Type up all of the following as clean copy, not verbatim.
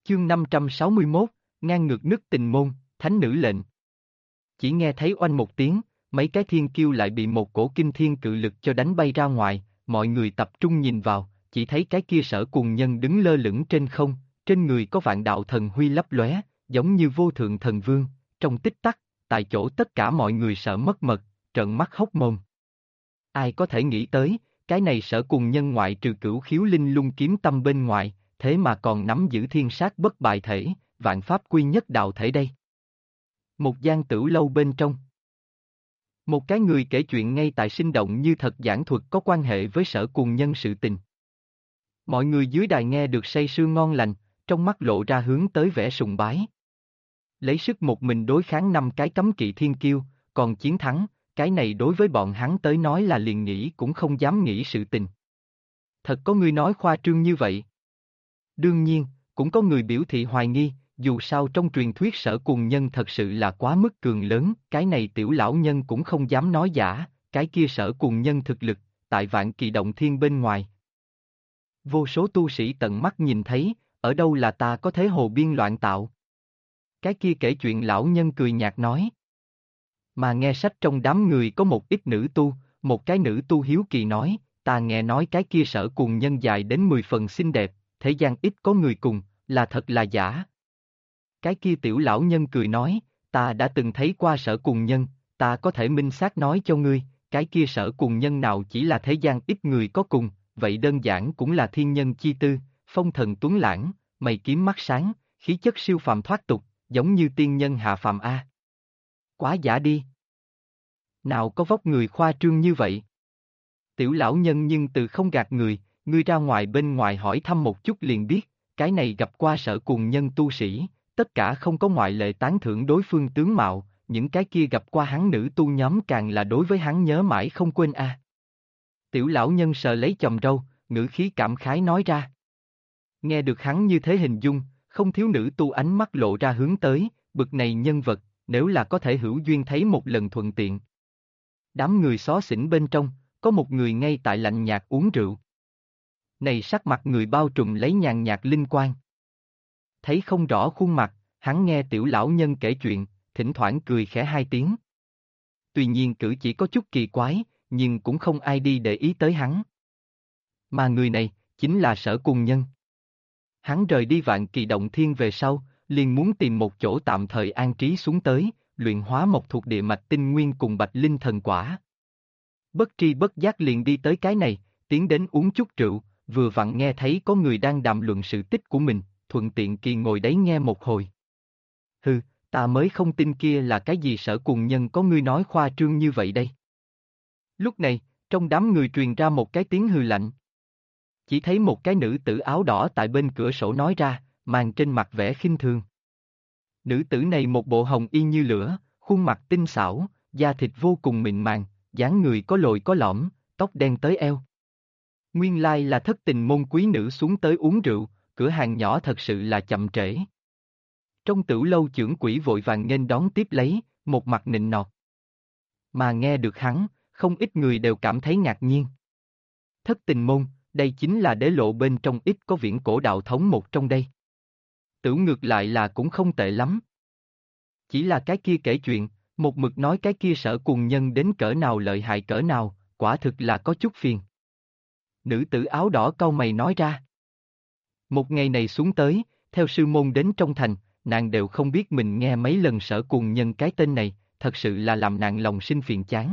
Chương 561, ngang ngược nức tình môn, thánh nữ lệnh. Chỉ nghe thấy oanh một tiếng, mấy cái thiên kiêu lại bị một cổ kinh thiên cự lực cho đánh bay ra ngoài, mọi người tập trung nhìn vào, chỉ thấy cái kia Sở Cuồng Nhân đứng lơ lửng trên không, trên người có vạn đạo thần huy lấp lóe, giống như vô thượng thần vương, trong tích tắc, tại chỗ tất cả mọi người sợ mất mật, trợn mắt hốc mồm. Ai có thể nghĩ tới, cái này Sở Cuồng Nhân ngoại trừ cửu khiếu linh lung kiếm tâm bên ngoài, thế mà còn nắm giữ thiên sát bất bại thể, vạn pháp quy nhất đạo thể đây. Một gian tửu lâu bên trong. Một cái người kể chuyện ngay tại sinh động như thật giảng thuật có quan hệ với Sở Cuồng Nhân sự tình. Mọi người dưới đài nghe được say sưa ngon lành, trong mắt lộ ra hướng tới vẻ sùng bái. Lấy sức một mình đối kháng 5 cái cấm kỵ thiên kiêu, còn chiến thắng, cái này đối với bọn hắn tới nói là liền nghĩ cũng không dám nghĩ sự tình. Thật có người nói khoa trương như vậy. Đương nhiên, cũng có người biểu thị hoài nghi, dù sao trong truyền thuyết Sở Cuồng Nhân thật sự là quá mức cường lớn, cái này tiểu lão nhân cũng không dám nói giả, cái kia Sở Cuồng Nhân thực lực, tại Vạn Kỳ Động Thiên bên ngoài. Vô số tu sĩ tận mắt nhìn thấy, ở đâu là ta có thể hồ biên loạn tạo. Cái kia kể chuyện lão nhân cười nhạt nói. Mà nghe sách trong đám người có một ít nữ tu, một cái nữ tu hiếu kỳ nói, ta nghe nói cái kia Sở Cuồng Nhân dài đến 10 phần xinh đẹp, thế gian ít có người cùng, là thật là giả. Cái kia tiểu lão nhân cười nói, ta đã từng thấy qua Sở Cuồng Nhân, ta có thể minh xác nói cho ngươi, cái kia Sở Cuồng Nhân nào chỉ là thế gian ít người có cùng, vậy đơn giản cũng là thiên nhân chi tư, phong thần tuấn lãng, mày kiếm mắt sáng, khí chất siêu phàm thoát tục, giống như tiên nhân hạ phàm a. Quá giả đi. Nào có vóc người khoa trương như vậy? Tiểu lão nhân nhưng từ không gạt người, ngươi ra ngoài bên ngoài hỏi thăm một chút liền biết, cái này gặp qua Sở Cuồng Nhân tu sĩ, tất cả không có ngoại lệ tán thưởng đối phương tướng mạo, những cái kia gặp qua hắn nữ tu nhóm càng là đối với hắn nhớ mãi không quên a. Tiểu lão nhân sờ lấy chòm râu, ngữ khí cảm khái nói ra. Nghe được hắn như thế hình dung, không thiếu nữ tu ánh mắt lộ ra hướng tới, bực này nhân vật, nếu là có thể hữu duyên thấy một lần thuận tiện. Đám người xó xỉnh bên trong, có một người ngay tại lạnh nhạt uống rượu. Này sắc mặt người bao trùm lấy nhàn nhạt linh quang. Thấy không rõ khuôn mặt, hắn nghe tiểu lão nhân kể chuyện, thỉnh thoảng cười khẽ hai tiếng. Tuy nhiên cử chỉ có chút kỳ quái, nhưng cũng không ai đi để ý tới hắn. Mà người này, chính là Sở Cuồng Nhân. Hắn rời đi Vạn Kỳ Động Thiên về sau, liền muốn tìm một chỗ tạm thời an trí xuống tới, luyện hóa một thuộc địa mạch tinh nguyên cùng bạch linh thần quả. Bất tri bất giác liền đi tới cái này, tiến đến uống chút rượu, vừa vặn nghe thấy có người đang đàm luận sự tích của mình, thuận tiện kỳ ngồi đấy nghe một hồi. Hừ, ta mới không tin kia là cái gì Sở Cuồng Nhân có ngươi nói khoa trương như vậy đây. Lúc này, trong đám người truyền ra một cái tiếng hừ lạnh. Chỉ thấy một cái nữ tử áo đỏ tại bên cửa sổ nói ra, mang trên mặt vẻ khinh thường. Nữ tử này một bộ hồng y như lửa, khuôn mặt tinh xảo, da thịt vô cùng mịn màng, dáng người có lồi có lõm, tóc đen tới eo. Nguyên lai là Thất Tình môn quý nữ xuống tới uống rượu, cửa hàng nhỏ thật sự là chậm trễ. Trong tửu lâu trưởng quỹ vội vàng nghênh đón tiếp lấy, một mặt nịnh nọt. Mà nghe được hắn, không ít người đều cảm thấy ngạc nhiên. Thất Tình môn, đây chính là đế lộ bên trong ít có viễn cổ đạo thống một trong đây. Tửu ngược lại là cũng không tệ lắm. Chỉ là cái kia kể chuyện, một mực nói cái kia Sở Cuồng Nhân đến cỡ nào lợi hại cỡ nào, quả thực là có chút phiền. Nữ tử áo đỏ cau mày nói ra. Một ngày này xuống tới, theo sư môn đến trong thành, nàng đều không biết mình nghe mấy lần Sở Cuồng Nhân cái tên này, thật sự là làm nàng lòng sinh phiền chán.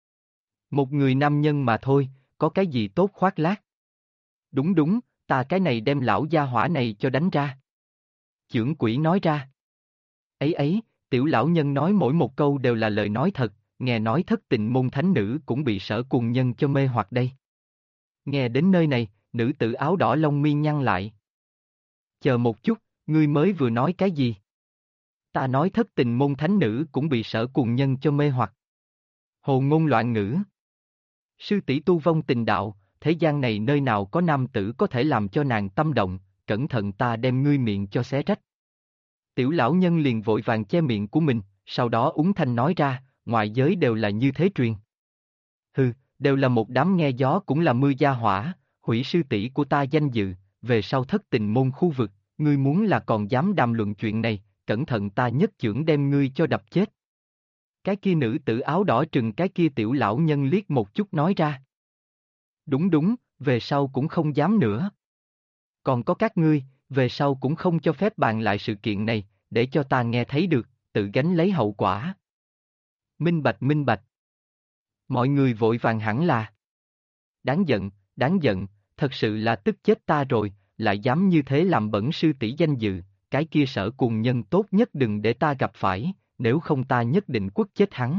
Một người nam nhân mà thôi, có cái gì tốt khoác lác. Đúng đúng, ta cái này đem lão gia hỏa này cho đánh ra. Chưởng quỷ nói ra. Ấy ấy, tiểu lão nhân nói mỗi một câu đều là lời nói thật, nghe nói Thất Tình môn thánh nữ cũng bị Sở Cuồng Nhân cho mê hoặc đây. Nghe đến nơi này, nữ tử áo đỏ lông mi nhăn lại. Chờ một chút, ngươi mới vừa nói cái gì? Ta nói Thất Tình môn thánh nữ cũng bị Sở Cuồng Nhân cho mê hoặc. Hồ ngôn loạn ngữ. Sư tỷ tu vong tình đạo, thế gian này nơi nào có nam tử có thể làm cho nàng tâm động, cẩn thận ta đem ngươi miệng cho xé rách. Tiểu lão nhân liền vội vàng che miệng của mình, sau đó úng thanh nói ra, ngoại giới đều là như thế truyền. Hừ, đều là một đám nghe gió cũng là mưa gia hỏa, hủy sư tỷ của ta danh dự, về sau Thất Tình môn khu vực, Ngươi muốn là còn dám đàm luận chuyện này, cẩn thận ta nhất chưởng đem ngươi cho đập chết. Cái kia nữ tử áo đỏ trừng cái kia tiểu lão nhân liếc một chút nói ra. Đúng đúng, về sau cũng không dám nữa. Còn có các ngươi, về sau cũng không cho phép bàn lại sự kiện này, để cho ta nghe thấy được, tự gánh lấy hậu quả. Minh bạch minh bạch. Mọi người vội vàng hẳn là. Đáng giận, thật sự là tức chết ta rồi, lại dám như thế làm bẩn sư tỷ danh dự, cái kia Sở Cùng Nhân tốt nhất đừng để ta gặp phải, nếu không ta nhất định quất chết hắn.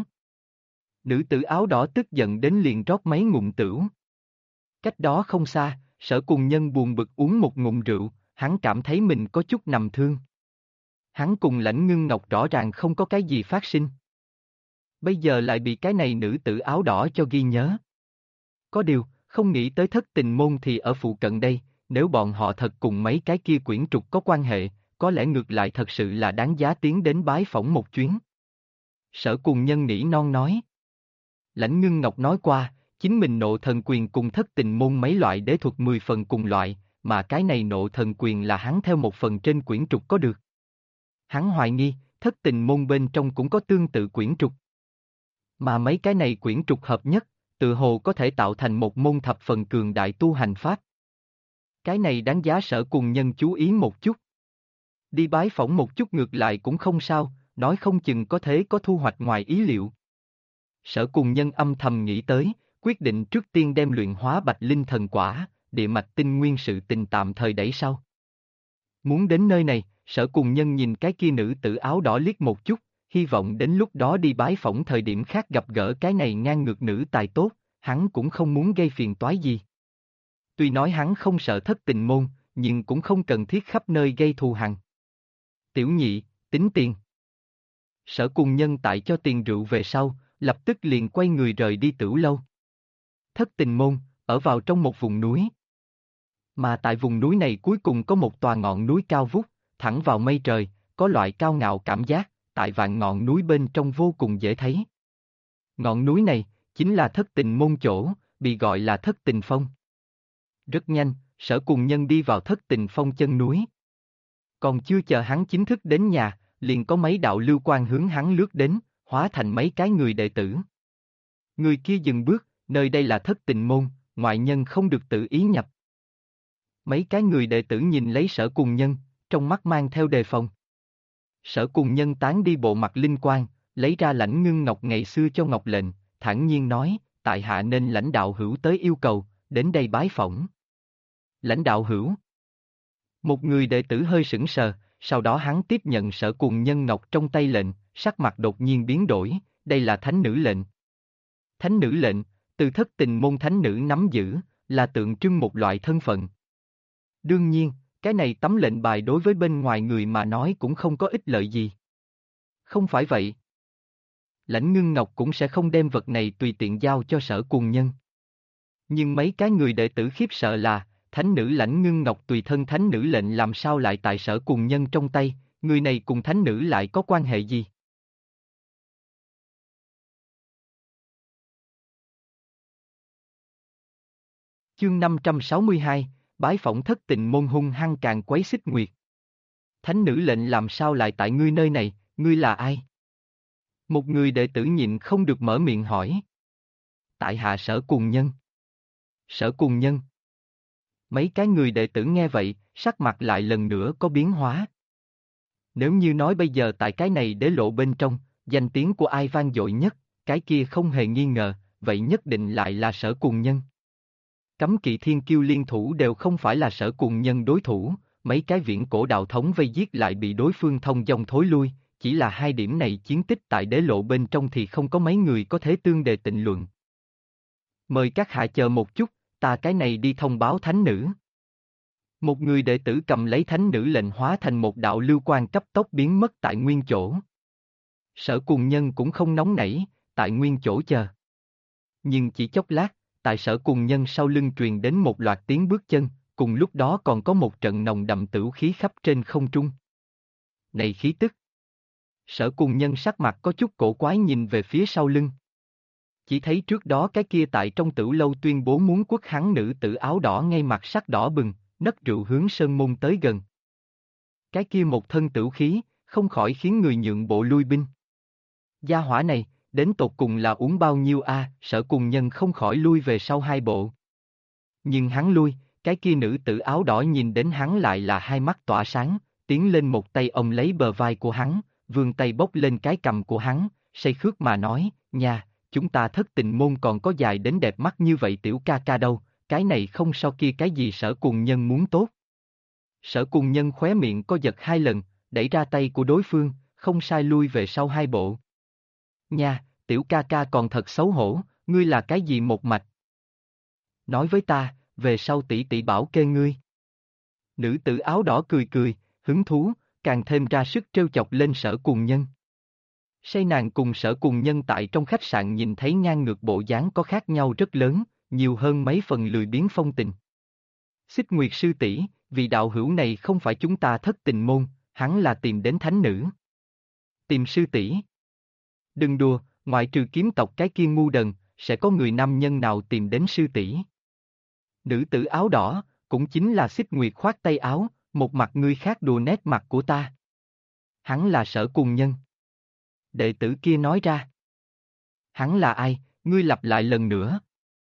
Nữ tử áo đỏ tức giận đến liền rót mấy ngụm tửu. Cách đó không xa, Sở Cùng Nhân buồn bực uống một ngụm rượu, hắn cảm thấy mình có chút nằm thương. Hắn cùng Lãnh Ngưng Ngọc rõ ràng không có cái gì phát sinh. Bây giờ lại bị cái này nữ tử áo đỏ cho ghi nhớ. Có điều, không nghĩ tới Thất Tình Môn thì ở phụ cận đây, nếu bọn họ thật cùng mấy cái kia quyển trục có quan hệ, có lẽ ngược lại thật sự là đáng giá tiến đến bái phỏng một chuyến. Sở Cùng Nhân nỉ non nói. Lãnh Ngưng Ngọc nói qua, chính mình nộ thần quyền cùng Thất Tình Môn mấy loại đế thuật 10 phần cùng loại, mà cái này nộ thần quyền là hắn theo một phần trên quyển trục có được. Hắn hoài nghi, Thất Tình Môn bên trong cũng có tương tự quyển trục. Mà mấy cái này quyển trục hợp nhất, tự hồ có thể tạo thành một môn thập phần cường đại tu hành pháp. Cái này đáng giá Sở Cùng Nhân chú ý một chút. Đi bái phỏng một chút ngược lại cũng không sao, nói không chừng có thể có thu hoạch ngoài ý liệu. Sở Cùng Nhân âm thầm nghĩ tới, quyết định trước tiên đem luyện hóa Bạch Linh thần quả, địa mạch tinh nguyên sự tình tạm thời đẩy sau. Muốn đến nơi này, Sở Cùng Nhân nhìn cái kia nữ tử áo đỏ liếc một chút, hy vọng đến lúc đó đi bái phỏng thời điểm khác gặp gỡ cái này ngang ngược nữ tài tốt, hắn cũng không muốn gây phiền toái gì. Tuy nói hắn không sợ Thất Tình Môn, nhưng cũng không cần thiết khắp nơi gây thù hằn. Tiểu nhị, tính tiền. Sở Cùng Nhân tại cho tiền rượu về sau, lập tức liền quay người rời đi tửu lâu. Thất Tình Môn, ở vào trong một vùng núi. Mà tại vùng núi này cuối cùng có một tòa ngọn núi cao vút, thẳng vào mây trời, có loại cao ngạo cảm giác, tại vạn ngọn núi bên trong vô cùng dễ thấy. Ngọn núi này, chính là Thất Tình Môn chỗ, bị gọi là Thất Tình Phong. Rất nhanh, Sở Cùng Nhân đi vào Thất Tình Phong chân núi. Còn chưa chờ hắn chính thức đến nhà, liền có mấy đạo lưu quang hướng hắn lướt đến, hóa thành mấy cái người đệ tử. Người kia dừng bước, nơi đây là Thất Tình Môn, ngoại nhân không được tự ý nhập. Mấy cái người đệ tử nhìn lấy Sở Cùng Nhân, trong mắt mang theo đề phòng. Sở Cùng Nhân tán đi bộ mặt linh quang, lấy ra Lãnh Ngưng Ngọc ngày xưa cho Ngọc lệnh, thản nhiên nói, tại hạ nên lãnh đạo hữu tới yêu cầu, đến đây bái phỏng. Lãnh đạo hữu. Một người đệ tử hơi sững sờ, sau đó hắn tiếp nhận Sở Cùng Nhân Ngọc trong tay lệnh, sắc mặt đột nhiên biến đổi, đây là thánh nữ lệnh. Thánh nữ lệnh, từ Thất Tình Môn thánh nữ nắm giữ, là tượng trưng một loại thân phận. Đương nhiên, cái này tấm lệnh bài đối với bên ngoài người mà nói cũng không có ích lợi gì. Không phải vậy. Lãnh Ngưng Ngọc cũng sẽ không đem vật này tùy tiện giao cho Sở Cùng Nhân. Nhưng mấy cái người đệ tử khiếp sợ là, thánh nữ Lãnh Ngưng Ngọc tùy thân thánh nữ lệnh làm sao lại tại Sở Cùng Nhân trong tay, người này cùng thánh nữ lại có quan hệ gì? Chương 562, bái phỏng Thất Tình Môn hung hăng càng quấy xích nguyệt. Thánh nữ lệnh làm sao lại tại ngươi nơi này, ngươi là ai? Một người đệ tử nhịn không được mở miệng hỏi. Tại hạ Sở Cùng Nhân. Sở Cùng Nhân. Mấy cái người đệ tử nghe vậy, sắc mặt lại lần nữa có biến hóa. Nếu như nói bây giờ tại cái này đế lộ bên trong, danh tiếng của ai vang dội nhất, cái kia không hề nghi ngờ, vậy nhất định lại là Sở Cùng Nhân. Cấm kỵ thiên kiêu liên thủ đều không phải là Sở Cùng Nhân đối thủ, mấy cái viễn cổ đạo thống vây giết lại bị đối phương thông dong thối lui, chỉ là hai điểm này chiến tích tại đế lộ bên trong thì không có mấy người có thể tương đề tịnh luận. Mời các hạ chờ một chút, ta cái này đi thông báo thánh nữ. Một người đệ tử cầm lấy thánh nữ lệnh hóa thành một đạo lưu quang cấp tốc biến mất tại nguyên chỗ. Sở Cùng Nhân cũng không nóng nảy, tại nguyên chỗ chờ. Nhưng chỉ chốc lát, tại Sở Cùng Nhân sau lưng truyền đến một loạt tiếng bước chân, cùng lúc đó còn có một trận nồng đậm tửu khí khắp trên không trung. Này khí tức! Sở Cùng Nhân sắc mặt có chút cổ quái nhìn về phía sau lưng. Chỉ thấy trước đó cái kia tại trong tửu lâu tuyên bố muốn quất hắn nữ tử áo đỏ ngay mặt sắc đỏ bừng, nấc rượu hướng sơn môn tới gần. Cái kia một thân tửu khí, không khỏi khiến người nhượng bộ lui binh. Gia hỏa này, đến tột cùng là uống bao nhiêu a? Sở Cùng Nhân không khỏi lui về sau hai bộ. Nhưng hắn lui, cái kia nữ tử áo đỏ nhìn đến hắn lại là hai mắt tỏa sáng, tiến lên một tay ôm lấy bờ vai của hắn, vươn tay bốc lên cái cằm của hắn, say khướt mà nói, nha, chúng ta Thất Tình môn còn có dài đến đẹp mắt như vậy tiểu ca ca đâu, cái này không so kia cái gì Sở Cùng Nhân muốn tốt. Sở Cùng Nhân khóe miệng co giật hai lần, đẩy ra tay của đối phương, không sai lui về sau hai bộ. Nha, tiểu ca ca còn thật xấu hổ, ngươi là cái gì một mạch? Nói với ta, về sau tỷ tỷ bảo kê ngươi. Nữ tử áo đỏ cười cười, hứng thú, càng thêm ra sức trêu chọc lên Sở Cùng Nhân. Say nàng cùng Sở Cùng Nhân tại trong khách sạn nhìn thấy ngang ngược bộ dáng có khác nhau rất lớn, nhiều hơn mấy phần lười biếng phong tình. Xích Nguyệt sư tỷ, vì đạo hữu này không phải chúng ta Thất Tình môn, hắn là tìm đến thánh nữ. Tìm sư tỷ? Đừng đùa, ngoại trừ kiếm tộc cái kia ngu đần, sẽ có người nam nhân nào tìm đến sư tỷ. Nữ tử áo đỏ, cũng chính là Xích Nguyệt khoát tay áo, một mặt ngươi khác đùa nét mặt của ta. Hắn là Sở Cùng Nhân. Đệ tử kia nói ra. Hắn là ai, ngươi lặp lại lần nữa.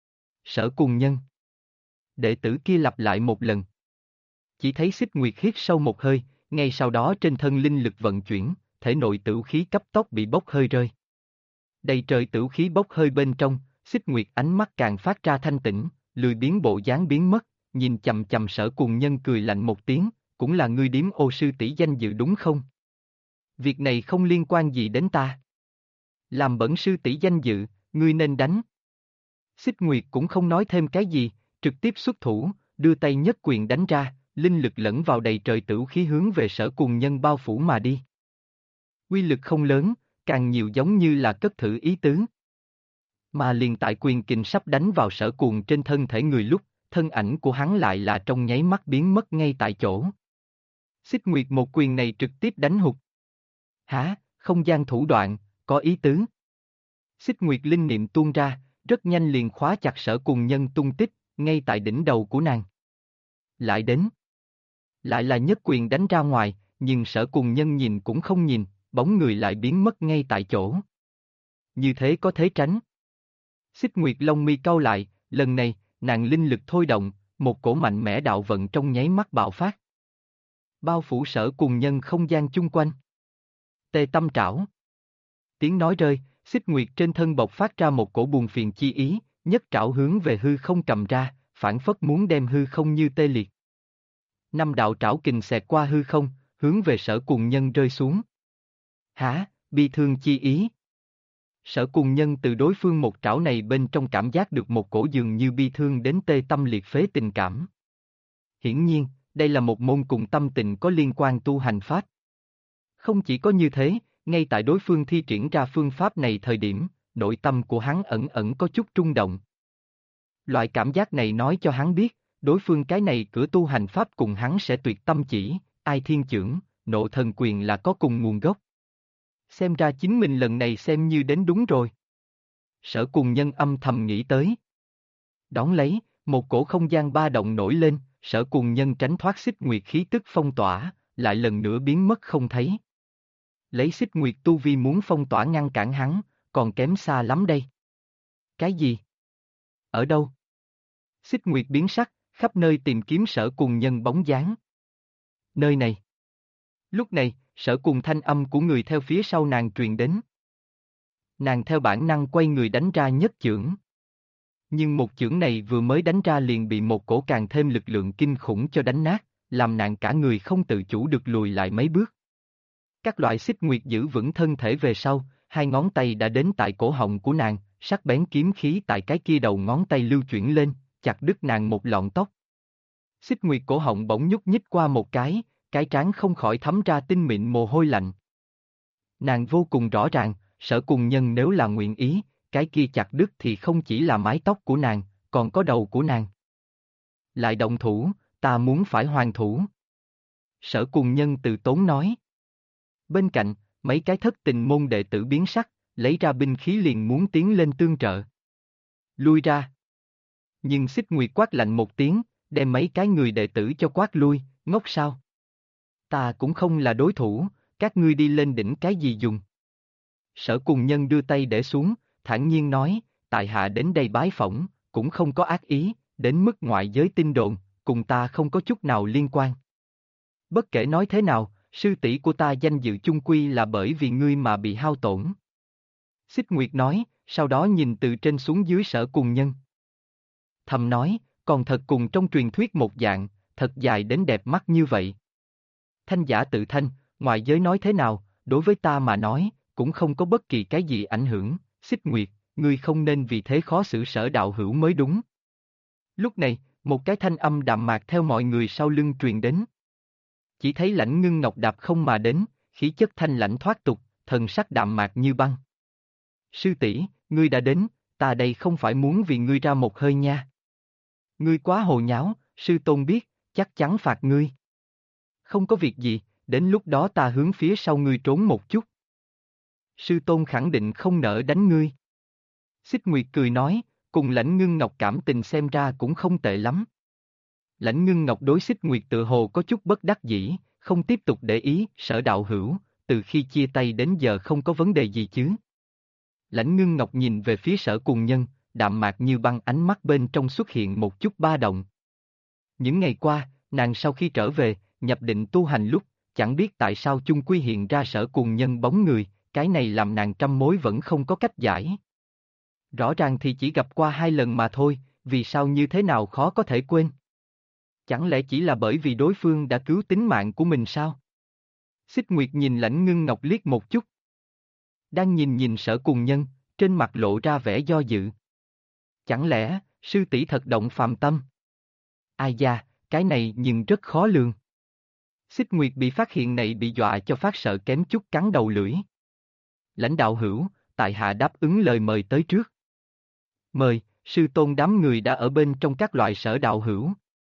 Sở Cùng Nhân. Đệ tử kia lặp lại một lần. Chỉ thấy Xích Nguyệt hít sâu một hơi, ngay sau đó trên thân linh lực vận chuyển, thể nội tửu khí cấp tốc bị bốc hơi rơi. Đầy trời tửu khí bốc hơi bên trong, Xích Nguyệt ánh mắt càng phát ra thanh tĩnh, lười biếng bộ dáng biến mất, nhìn chầm chầm Sở Cùng Nhân cười lạnh một tiếng, cũng là ngươi điếm ô sư tỷ danh dự đúng không? Việc này không liên quan gì đến ta. Làm bẩn sư tỷ danh dự, ngươi nên đánh. Xích Nguyệt cũng không nói thêm cái gì, trực tiếp xuất thủ, đưa tay nhất quyền đánh ra, linh lực lẫn vào đầy trời tửu khí hướng về Sở Cùng Nhân bao phủ mà đi. Quy lực không lớn, càng nhiều giống như là cất thử ý tứ. Mà liền tại quyền kình sắp đánh vào Sở Cùng trên thân thể người lúc, thân ảnh của hắn lại là trong nháy mắt biến mất ngay tại chỗ. Xích Nguyệt một quyền này trực tiếp đánh hụt. Hả, không gian thủ đoạn, có ý tứ. Xích Nguyệt linh niệm tuôn ra, rất nhanh liền khóa chặt Sở Cùng Nhân tung tích, ngay tại đỉnh đầu của nàng. Lại đến. Lại là nhất quyền đánh ra ngoài, nhưng Sở Cùng Nhân nhìn cũng không nhìn, bóng người lại biến mất ngay tại chỗ. Như thế có thế tránh. Xích Nguyệt lông mi cau lại, lần này, nàng linh lực thôi động, một cổ mạnh mẽ đạo vận trong nháy mắt bạo phát. Bao phủ Sở Cùng Nhân không gian chung quanh. Tê tâm trảo. Tiếng nói rơi, Xích Nguyệt trên thân bộc phát ra một cổ buồn phiền chi ý, nhất trảo hướng về hư không cầm ra, phản phất muốn đem hư không như tê liệt. Năm đạo trảo kình xẹt qua hư không, hướng về Sở Cùng Nhân rơi xuống. Hả, bi thương chi ý. Sở Cùng Nhân từ đối phương một trảo này bên trong cảm giác được một cổ dường như bi thương đến tê tâm liệt phế tình cảm. Hiển nhiên, đây là một môn cùng tâm tình có liên quan tu hành pháp. Không chỉ có như thế, ngay tại đối phương thi triển ra phương pháp này thời điểm, nội tâm của hắn ẩn ẩn có chút rung động. Loại cảm giác này nói cho hắn biết, đối phương cái này cửa tu hành pháp cùng hắn sẽ tuyệt tâm chỉ, ai thiên chưởng, nộ thần quyền là có cùng nguồn gốc. Xem ra chính mình lần này xem như đến đúng rồi. Sở Cùng Nhân âm thầm nghĩ tới. Đón lấy, một cổ không gian ba động nổi lên, Sở Cùng Nhân tránh thoát Xích Nguyệt khí tức phong tỏa, lại lần nữa biến mất không thấy. Lấy Xích Nguyệt tu vi muốn phong tỏa ngăn cản hắn, còn kém xa lắm đây. Cái gì? Ở đâu? Xích Nguyệt biến sắc, khắp nơi tìm kiếm Sở Cùng Nhân bóng dáng. Nơi này. Lúc này, Sở Cùng thanh âm của người theo phía sau nàng truyền đến. Nàng theo bản năng quay người đánh ra nhất chưởng. Nhưng một chưởng này vừa mới đánh ra liền bị một cổ càng thêm lực lượng kinh khủng cho đánh nát, làm nàng cả người không tự chủ được lùi lại mấy bước. Các loại Xích Nguyệt giữ vững thân thể về sau, hai ngón tay đã đến tại cổ họng của nàng, sắc bén kiếm khí tại cái kia đầu ngón tay lưu chuyển lên, chặt đứt nàng một lọn tóc. Xích Nguyệt cổ họng bỗng nhúc nhích qua một cái trán không khỏi thấm ra tinh mịn mồ hôi lạnh. Nàng vô cùng rõ ràng, Sở Cùng Nhân nếu là nguyện ý, cái kia chặt đứt thì không chỉ là mái tóc của nàng, còn có đầu của nàng. Lại động thủ, ta muốn phải hoàn thủ. Sở Cùng Nhân từ tốn nói. Bên cạnh, mấy cái Thất Tình môn đệ tử biến sắc, lấy ra binh khí liền muốn tiến lên tương trợ. Lui ra. Nhưng Xích Nguyệt quát lạnh một tiếng, đem mấy cái người đệ tử cho quát lui, ngốc sao? Ta cũng không là đối thủ, các ngươi đi lên đỉnh cái gì dùng. Sở Cùng Nhân đưa tay để xuống, thản nhiên nói, tại hạ đến đây bái phỏng, cũng không có ác ý, đến mức ngoại giới tin đồn, cùng ta không có chút nào liên quan. Bất kể nói thế nào, sư tỷ của ta danh dự chung quy là bởi vì ngươi mà bị hao tổn. Xích Nguyệt nói, sau đó nhìn từ trên xuống dưới Sở Cùng Nhân. Thầm nói, còn thật cùng trong truyền thuyết một dạng, thật dài đến đẹp mắt như vậy. Thanh giả tự thanh, ngoại giới nói thế nào, đối với ta mà nói, cũng không có bất kỳ cái gì ảnh hưởng, Xích Nguyệt, ngươi không nên vì thế khó xử Sở đạo hữu mới đúng. Lúc này, một cái thanh âm đạm mạc theo mọi người sau lưng truyền đến. Chỉ thấy Lãnh Ngưng Ngọc đạp không mà đến, khí chất thanh lãnh thoát tục, thần sắc đạm mạc như băng. Sư tỷ, ngươi đã đến, ta đây không phải muốn vì ngươi ra một hơi nha. Ngươi quá hồ nháo, sư tôn biết, chắc chắn phạt ngươi. Không có việc gì, đến lúc đó ta hướng phía sau ngươi trốn một chút. Sư tôn khẳng định không nỡ đánh ngươi. Xích Nguyệt cười nói, cùng Lãnh Ngưng Ngọc cảm tình xem ra cũng không tệ lắm. Lãnh Ngưng Ngọc đối Xích Nguyệt tự hồ có chút bất đắc dĩ, không tiếp tục để ý, Sở đạo hữu, từ khi chia tay đến giờ không có vấn đề gì chứ. Lãnh Ngưng Ngọc nhìn về phía Sở Cùng Nhân, đạm mạc như băng, ánh mắt bên trong xuất hiện một chút ba động. Những ngày qua, nàng sau khi trở về, nhập định tu hành lúc, chẳng biết tại sao chung quy hiện ra Sở Cùng Nhân bóng người, cái này làm nàng trăm mối vẫn không có cách giải. Rõ ràng thì chỉ gặp qua 2 lần mà thôi, vì sao như thế nào khó có thể quên? Chẳng lẽ chỉ là bởi vì đối phương đã cứu tính mạng của mình sao? Xích Nguyệt nhìn Lãnh Ngưng Ngọc liếc một chút. Đang nhìn Sở Cùng Nhân, trên mặt lộ ra vẻ do dự. Chẳng lẽ, sư tỷ thật động phàm tâm? Ai da, cái này nhưng rất khó lường. Xích Nguyệt bị phát hiện này bị dọa cho phát sợ kém chút cắn đầu lưỡi. Lãnh đạo hữu, tại hạ đáp ứng lời mời tới trước. Mời, sư tôn đám người đã ở bên trong các loại Sở đạo hữu.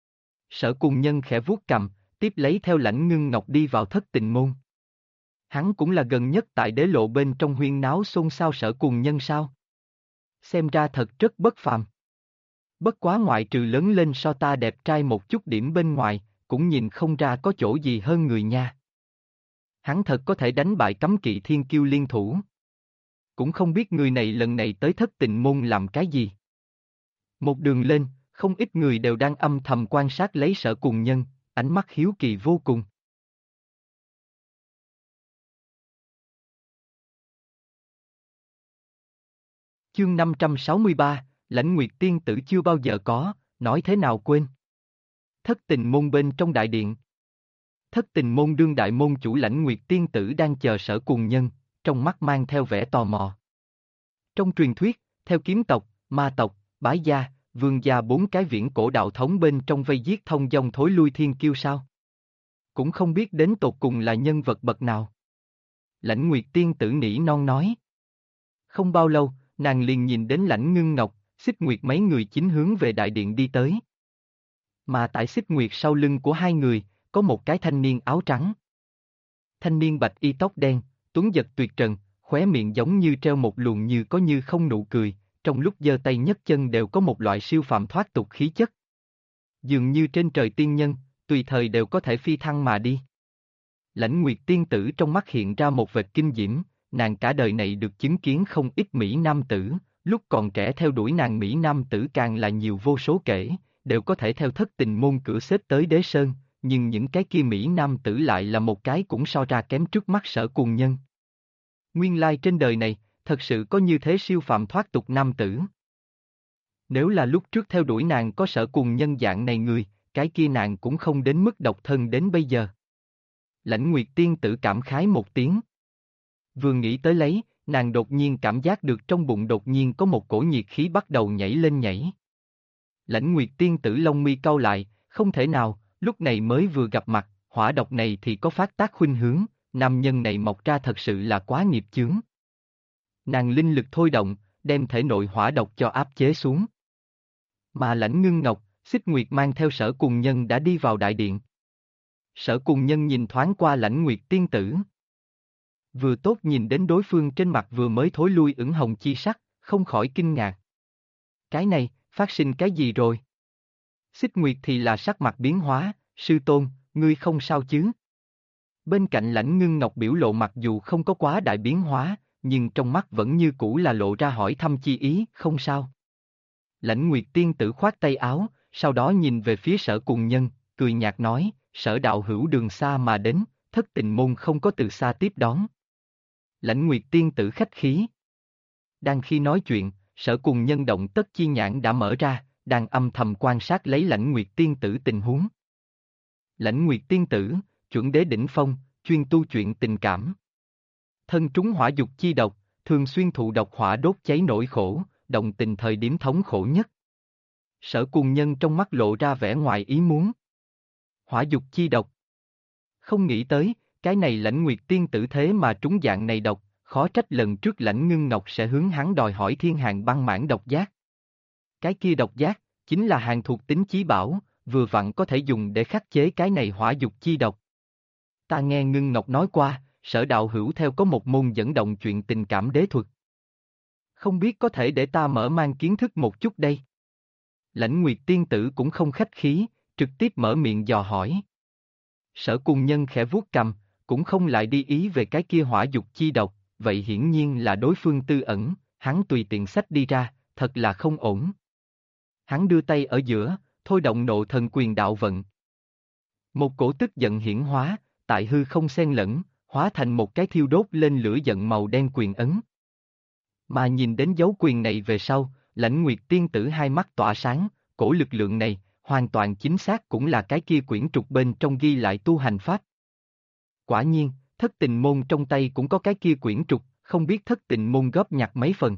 Sở Cùng Nhân khẽ vuốt cằm, tiếp lấy theo Lãnh Ngưng Ngọc đi vào Thất Tình môn. Hắn cũng là gần nhất tại đế lộ bên trong huyên náo xôn xao Sở Cùng Nhân sao? Xem ra thật rất bất phàm. Bất quá ngoại trừ lớn lên so ta đẹp trai một chút điểm bên ngoài, cũng nhìn không ra có chỗ gì hơn người nha. Hắn thật có thể đánh bại cấm kỵ thiên kiêu liên thủ. Cũng không biết người này lần này tới Thất Tình môn làm cái gì. Một đường lên, không ít người đều đang âm thầm quan sát lấy Sở Cùng Nhân, ánh mắt hiếu kỳ vô cùng. Chương 563, Lãnh Nguyệt tiên tử chưa bao giờ có, nói thế nào quên. Thất Tình môn bên trong đại điện. Thất Tình môn đương đại môn chủ Lãnh Nguyệt tiên tử đang chờ Sở Cùng Nhân, trong mắt mang theo vẻ tò mò. Trong truyền thuyết, theo kiếm tộc, ma tộc, bái gia, vương gia 4 cái viễn cổ đạo thống bên trong vây giết thông dong thối lui thiên kiêu sao. Cũng không biết đến tột cùng là nhân vật bậc nào. Lãnh Nguyệt tiên tử nỉ non nói. Không bao lâu, nàng liền nhìn đến Lãnh Ngưng Ngọc, Xích Nguyệt mấy người chính hướng về đại điện đi tới. Mà tại Xích Nguyệt sau lưng của hai người, có một cái thanh niên áo trắng. Thanh niên bạch y tóc đen, tuấn giật tuyệt trần, khóe miệng giống như treo một luồng như có như không nụ cười, trong lúc giơ tay nhấc chân đều có một loại siêu phàm thoát tục khí chất. Dường như trên trời tiên nhân, tùy thời đều có thể phi thăng mà đi. Lãnh Nguyệt tiên tử trong mắt hiện ra một vệt kinh diễm, nàng cả đời này được chứng kiến không ít Mỹ nam tử, lúc còn trẻ theo đuổi nàng Mỹ nam tử càng là nhiều vô số kể, đều có thể theo Thất Tình môn cửa xếp tới Đế Sơn, nhưng những cái kia Mỹ nam tử lại là một cái cũng so ra kém trước mắt Sở Cùng Nhân. Nguyên lai trên đời này, thật sự có như thế siêu phàm thoát tục nam tử. Nếu là lúc trước theo đuổi nàng có Sở Cùng Nhân dạng này người, cái kia nàng cũng không đến mức độc thân đến bây giờ. Lãnh Nguyệt tiên tử cảm khái một tiếng. Vừa nghĩ tới lấy, nàng đột nhiên cảm giác được trong bụng đột nhiên có một cổ nhiệt khí bắt đầu nhảy lên nhảy. Lãnh Nguyệt tiên tử lông mi cau lại, không thể nào, lúc này mới vừa gặp mặt, hỏa độc này thì có phát tác khuynh hướng, nam nhân này mọc ra thật sự là quá nghiệp chướng. Nàng linh lực thôi động, đem thể nội hỏa độc cho áp chế xuống. Mà Lãnh Ngưng Ngọc, Xích Nguyệt mang theo Sở Cùng Nhân đã đi vào đại điện. Sở Cùng Nhân nhìn thoáng qua Lãnh Nguyệt tiên tử. Vừa tốt nhìn đến đối phương trên mặt vừa mới thối lui ửng hồng chi sắc, không khỏi kinh ngạc. Cái này, phát sinh cái gì rồi? Xích Nguyệt thì là sắc mặt biến hóa, sư tôn, ngươi không sao chứ? Bên cạnh Lãnh Ngưng Ngọc biểu lộ mặc dù không có quá đại biến hóa, nhưng trong mắt vẫn như cũ là lộ ra hỏi thăm chi ý, không sao. Lãnh Nguyệt tiên tử khoát tay áo, sau đó nhìn về phía Sở Cùng Nhân, cười nhạt nói, Sở đạo hữu đường xa mà đến, Thất Tình môn không có từ xa tiếp đón. Lãnh Nguyệt tiên tử khách khí. Đang khi nói chuyện, Sở Cùng Nhân động tất chi nhãn đã mở ra, đang âm thầm quan sát lấy Lãnh Nguyệt tiên tử tình huống. Lãnh Nguyệt tiên tử, chuẩn đế đỉnh phong, chuyên tu chuyện tình cảm. Thân trúng hỏa dục chi độc, thường xuyên thụ độc hỏa đốt cháy nỗi khổ, động tình thời điểm thống khổ nhất. Sở Cùng Nhân trong mắt lộ ra vẻ ngoài ý muốn. Hỏa dục chi độc. Không nghĩ tới, cái này Lãnh Nguyệt tiên tử thế mà trúng dạng này độc, khó trách lần trước Lãnh Ngưng Ngọc sẽ hướng hắn đòi hỏi thiên hàng băng mãn độc giác. Cái kia độc giác, chính là hàng thuộc tính chí bảo, vừa vặn có thể dùng để khắc chế cái này hỏa dục chi độc. Ta nghe Ngưng Ngọc nói qua, Sở đạo hữu theo có một môn dẫn động chuyện tình cảm đế thuật. Không biết có thể để ta mở mang kiến thức một chút đây. Lãnh Nguyệt tiên tử cũng không khách khí, trực tiếp mở miệng dò hỏi. Sở Cùng Nhân khẽ vuốt cằm, cũng không lại đi ý về cái kia hỏa dục chi độc, vậy hiển nhiên là đối phương tư ẩn, hắn tùy tiện xách đi ra, thật là không ổn. Hắn đưa tay ở giữa, thôi động nộ thần quyền đạo vận. Một cổ tức giận hiển hóa, tại hư không xen lẫn, hóa thành một cái thiêu đốt lên lửa giận màu đen quyền ấn. Mà nhìn đến dấu quyền này về sau, Lãnh Nguyệt tiên tử hai mắt tỏa sáng, cổ lực lượng này, hoàn toàn chính xác cũng là cái kia quyển trục bên trong ghi lại tu hành pháp. Quả nhiên, Thất Tình môn trong tay cũng có cái kia quyển trục, không biết Thất Tình môn góp nhặt mấy phần.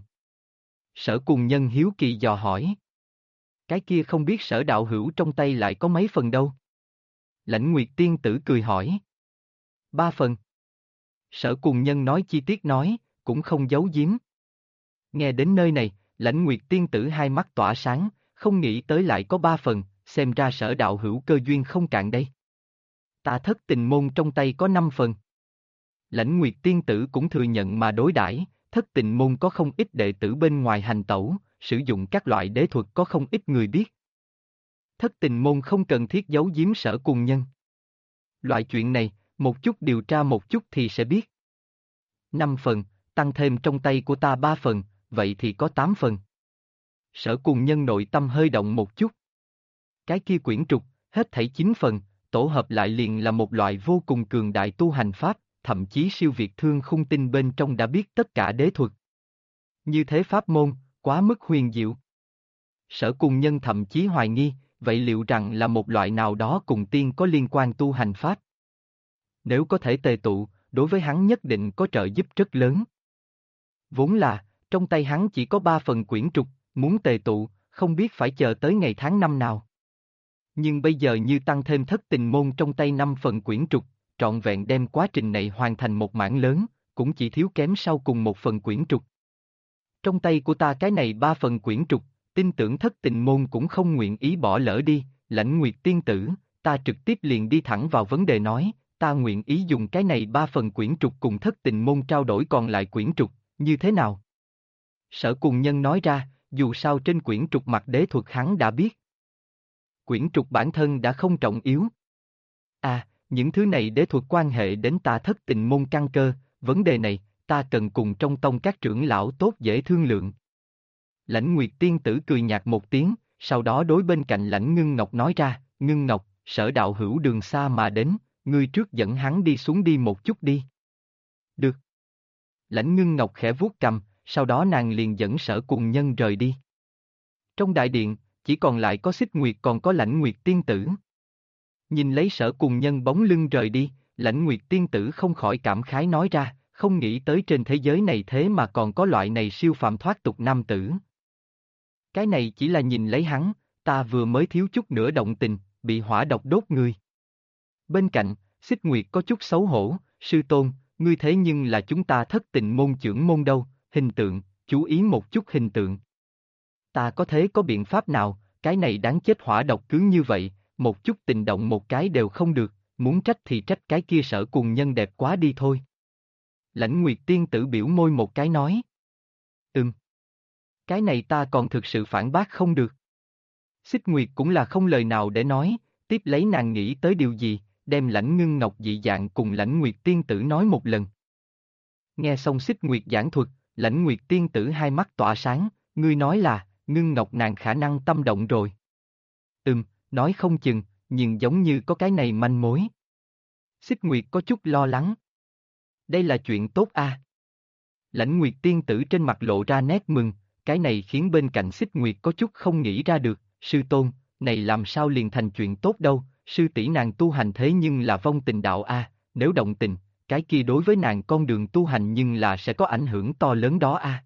Sở Cùng Nhân hiếu kỳ dò hỏi. Cái kia không biết Sở đạo hữu trong tay lại có mấy phần đâu? Lãnh Nguyệt tiên tử cười hỏi. 3 phần. Sở Cùng Nhân nói chi tiết nói, cũng không giấu giếm. Nghe đến nơi này, Lãnh Nguyệt tiên tử hai mắt tỏa sáng, không nghĩ tới lại có 3 phần, xem ra Sở đạo hữu cơ duyên không cạn đây. Ta Thất Tình môn trong tay có 5 phần. Lãnh Nguyệt tiên tử cũng thừa nhận mà đối đãi, Thất Tình môn có không ít đệ tử bên ngoài hành tẩu, sử dụng các loại đế thuật có không ít người biết. Thất Tình môn không cần thiết giấu giếm Sở Cùng Nhân. Loại chuyện này, một chút điều tra một chút thì sẽ biết. 5 phần, tăng thêm trong tay của ta 3 phần, vậy thì có 8 phần. Sở Cùng Nhân nội tâm hơi động một chút. Cái kia quyển trục, hết thảy 9 phần, tổ hợp lại liền là một loại vô cùng cường đại tu hành pháp, thậm chí siêu việt thương khung tinh bên trong đã biết tất cả đế thuật. Như thế pháp môn, quá mức huyền diệu. Sở Cùng Nhân thậm chí hoài nghi, vậy liệu rằng là một loại nào đó cùng tiên có liên quan tu hành pháp? Nếu có thể tề tụ, đối với hắn nhất định có trợ giúp rất lớn. Vốn là, trong tay hắn chỉ có 3 phần quyển trục, muốn tề tụ, không biết phải chờ tới ngày tháng năm nào. Nhưng bây giờ như tăng thêm Thất Tình môn trong tay 5 phần quyển trục, trọn vẹn đem quá trình này hoàn thành một mảng lớn, cũng chỉ thiếu kém sau cùng 1 phần quyển trục. Trong tay của ta cái này 3 phần quyển trục, tin tưởng Thất Tình môn cũng không nguyện ý bỏ lỡ đi, Lãnh Nguyệt tiên tử, ta trực tiếp liền đi thẳng vào vấn đề nói, ta nguyện ý dùng cái này 3 phần quyển trục cùng Thất Tình môn trao đổi còn lại quyển trục, như thế nào? Sở Cùng Nhân nói ra, dù sao trên quyển trục mặt đế thuật hắn đã biết. Quyển trục bản thân đã không trọng yếu. À, những thứ này đế thuật quan hệ đến ta Thất Tình môn căn cơ, vấn đề này, ta cần cùng trong tông các trưởng lão tốt dễ thương lượng. Lãnh Nguyệt tiên tử cười nhạt một tiếng, sau đó đối bên cạnh Lãnh Ngưng Ngọc nói ra, Ngưng Ngọc, Sở đạo hữu đường xa mà đến, ngươi trước dẫn hắn đi xuống đi một chút đi. Được. Lãnh Ngưng Ngọc khẽ vuốt cằm, sau đó nàng liền dẫn Sở Cùng Nhân rời đi. Trong đại điện, chỉ còn lại có Xích Nguyệt còn có Lãnh Nguyệt tiên tử. Nhìn lấy Sở Cùng Nhân bóng lưng rời đi, Lãnh Nguyệt tiên tử không khỏi cảm khái nói ra, không nghĩ tới trên thế giới này thế mà còn có loại này siêu phàm thoát tục nam tử. Cái này chỉ là nhìn lấy hắn, ta vừa mới thiếu chút nữa động tình, bị hỏa độc đốt người. Bên cạnh, Xích Nguyệt có chút xấu hổ, sư tôn, ngươi thế nhưng là chúng ta Thất Tình môn trưởng môn đâu, hình tượng, chú ý một chút hình tượng. Ta có thế có biện pháp nào, cái này đáng chết hỏa độc cứ như vậy, một chút tình động một cái đều không được, muốn trách thì trách cái kia Sở Cùng Nhân đẹp quá đi thôi. Lãnh Nguyệt tiên tử biểu môi một cái nói. Cái này ta còn thực sự phản bác không được. Xích Nguyệt cũng là không lời nào để nói, tiếp lấy nàng nghĩ tới điều gì, đem Lãnh Ngưng Ngọc dị dạng cùng Lãnh Nguyệt tiên tử nói một lần. Nghe xong Xích Nguyệt giảng thuật, Lãnh Nguyệt tiên tử hai mắt tỏa sáng, ngươi nói là, Ngưng Ngọc nàng khả năng tâm động rồi. Nói không chừng, nhưng giống như có cái này manh mối. Xích Nguyệt có chút lo lắng. Đây là chuyện tốt a. Lãnh Nguyệt tiên tử trên mặt lộ ra nét mừng, cái này khiến bên cạnh Xích Nguyệt có chút không nghĩ ra được, sư tôn, này làm sao liền thành chuyện tốt đâu, sư tỷ nàng tu hành thế nhưng là vong tình đạo a, nếu động tình, cái kia đối với nàng con đường tu hành nhưng là sẽ có ảnh hưởng to lớn đó a.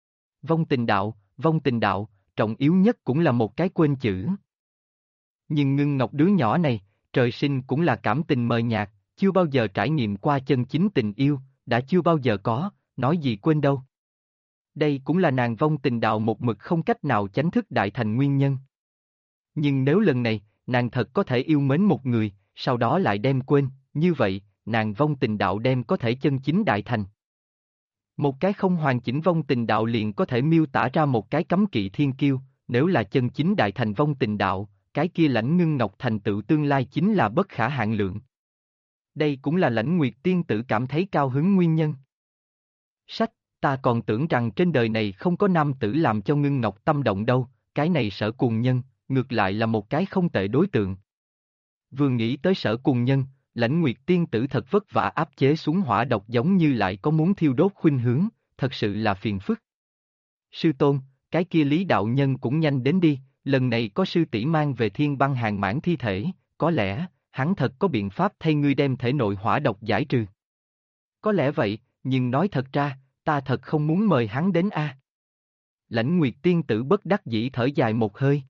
Vong tình đạo, trọng yếu nhất cũng là một cái quên chữ. Nhưng Ngưng Ngọc đứa nhỏ này, trời sinh cũng là cảm tình mờ nhạt, chưa bao giờ trải nghiệm qua chân chính tình yêu, đã chưa bao giờ có, nói gì quên đâu. Đây cũng là nàng vong tình đạo một mực không cách nào chánh thức đại thành nguyên nhân. Nhưng nếu lần này, nàng thật có thể yêu mến một người, sau đó lại đem quên, như vậy, nàng vong tình đạo đem có thể chân chính đại thành. Một cái không hoàn chỉnh vong tình đạo liền có thể miêu tả ra một cái cấm kỵ thiên kiêu, nếu là chân chính đại thành vong tình đạo, cái kia Lãnh Ngưng Ngọc thành tựu tương lai chính là bất khả hạn lượng. Đây cũng là Lãnh Nguyệt tiên tử cảm thấy cao hứng nguyên nhân. Ta còn tưởng rằng trên đời này không có nam tử làm cho Ngưng Ngọc tâm động đâu, cái này Sở Cuồng Nhân, ngược lại là một cái không tệ đối tượng. Vừa nghĩ tới Sở Cuồng Nhân, Lãnh Nguyệt tiên tử thật vất vả áp chế xuống hỏa độc giống như lại có muốn thiêu đốt khuynh hướng, thật sự là phiền phức. Sư tôn, cái kia Lý đạo nhân cũng nhanh đến đi, lần này có sư tỷ mang về Thiên Băng Hàn Mãn thi thể, có lẽ, hắn thật có biện pháp thay ngươi đem thể nội hỏa độc giải trừ. Có lẽ vậy, nhưng nói thật ra, ta thật không muốn mời hắn đến a. Lãnh Nguyệt tiên tử bất đắc dĩ thở dài một hơi.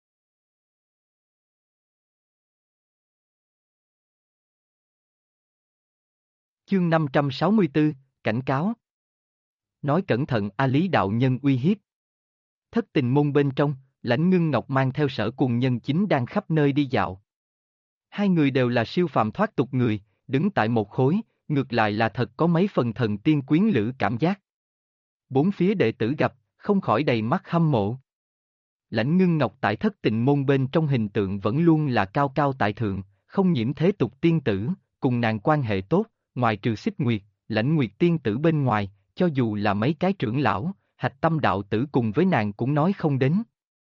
Chương 564, cảnh cáo. Nói cẩn thận a, Lý đạo nhân uy hiếp. Thất tình môn bên trong, Lãnh Ngưng Ngọc mang theo Sở Cuồng Nhân chính đang khắp nơi đi dạo. Hai người đều là siêu phàm thoát tục người, đứng tại một khối, ngược lại là thật có mấy phần thần tiên quyến lữ cảm giác. Bốn phía đệ tử gặp, không khỏi đầy mắt hâm mộ. Lãnh Ngưng Ngọc tại thất tình môn bên trong hình tượng vẫn luôn là cao cao tại thượng, không nhiễm thế tục tiên tử, cùng nàng quan hệ tốt, ngoài trừ Xích Nguyệt, Lãnh Nguyệt tiên tử bên ngoài, cho dù là mấy cái trưởng lão, Hạch Tâm đạo tử cùng với nàng cũng nói không đến.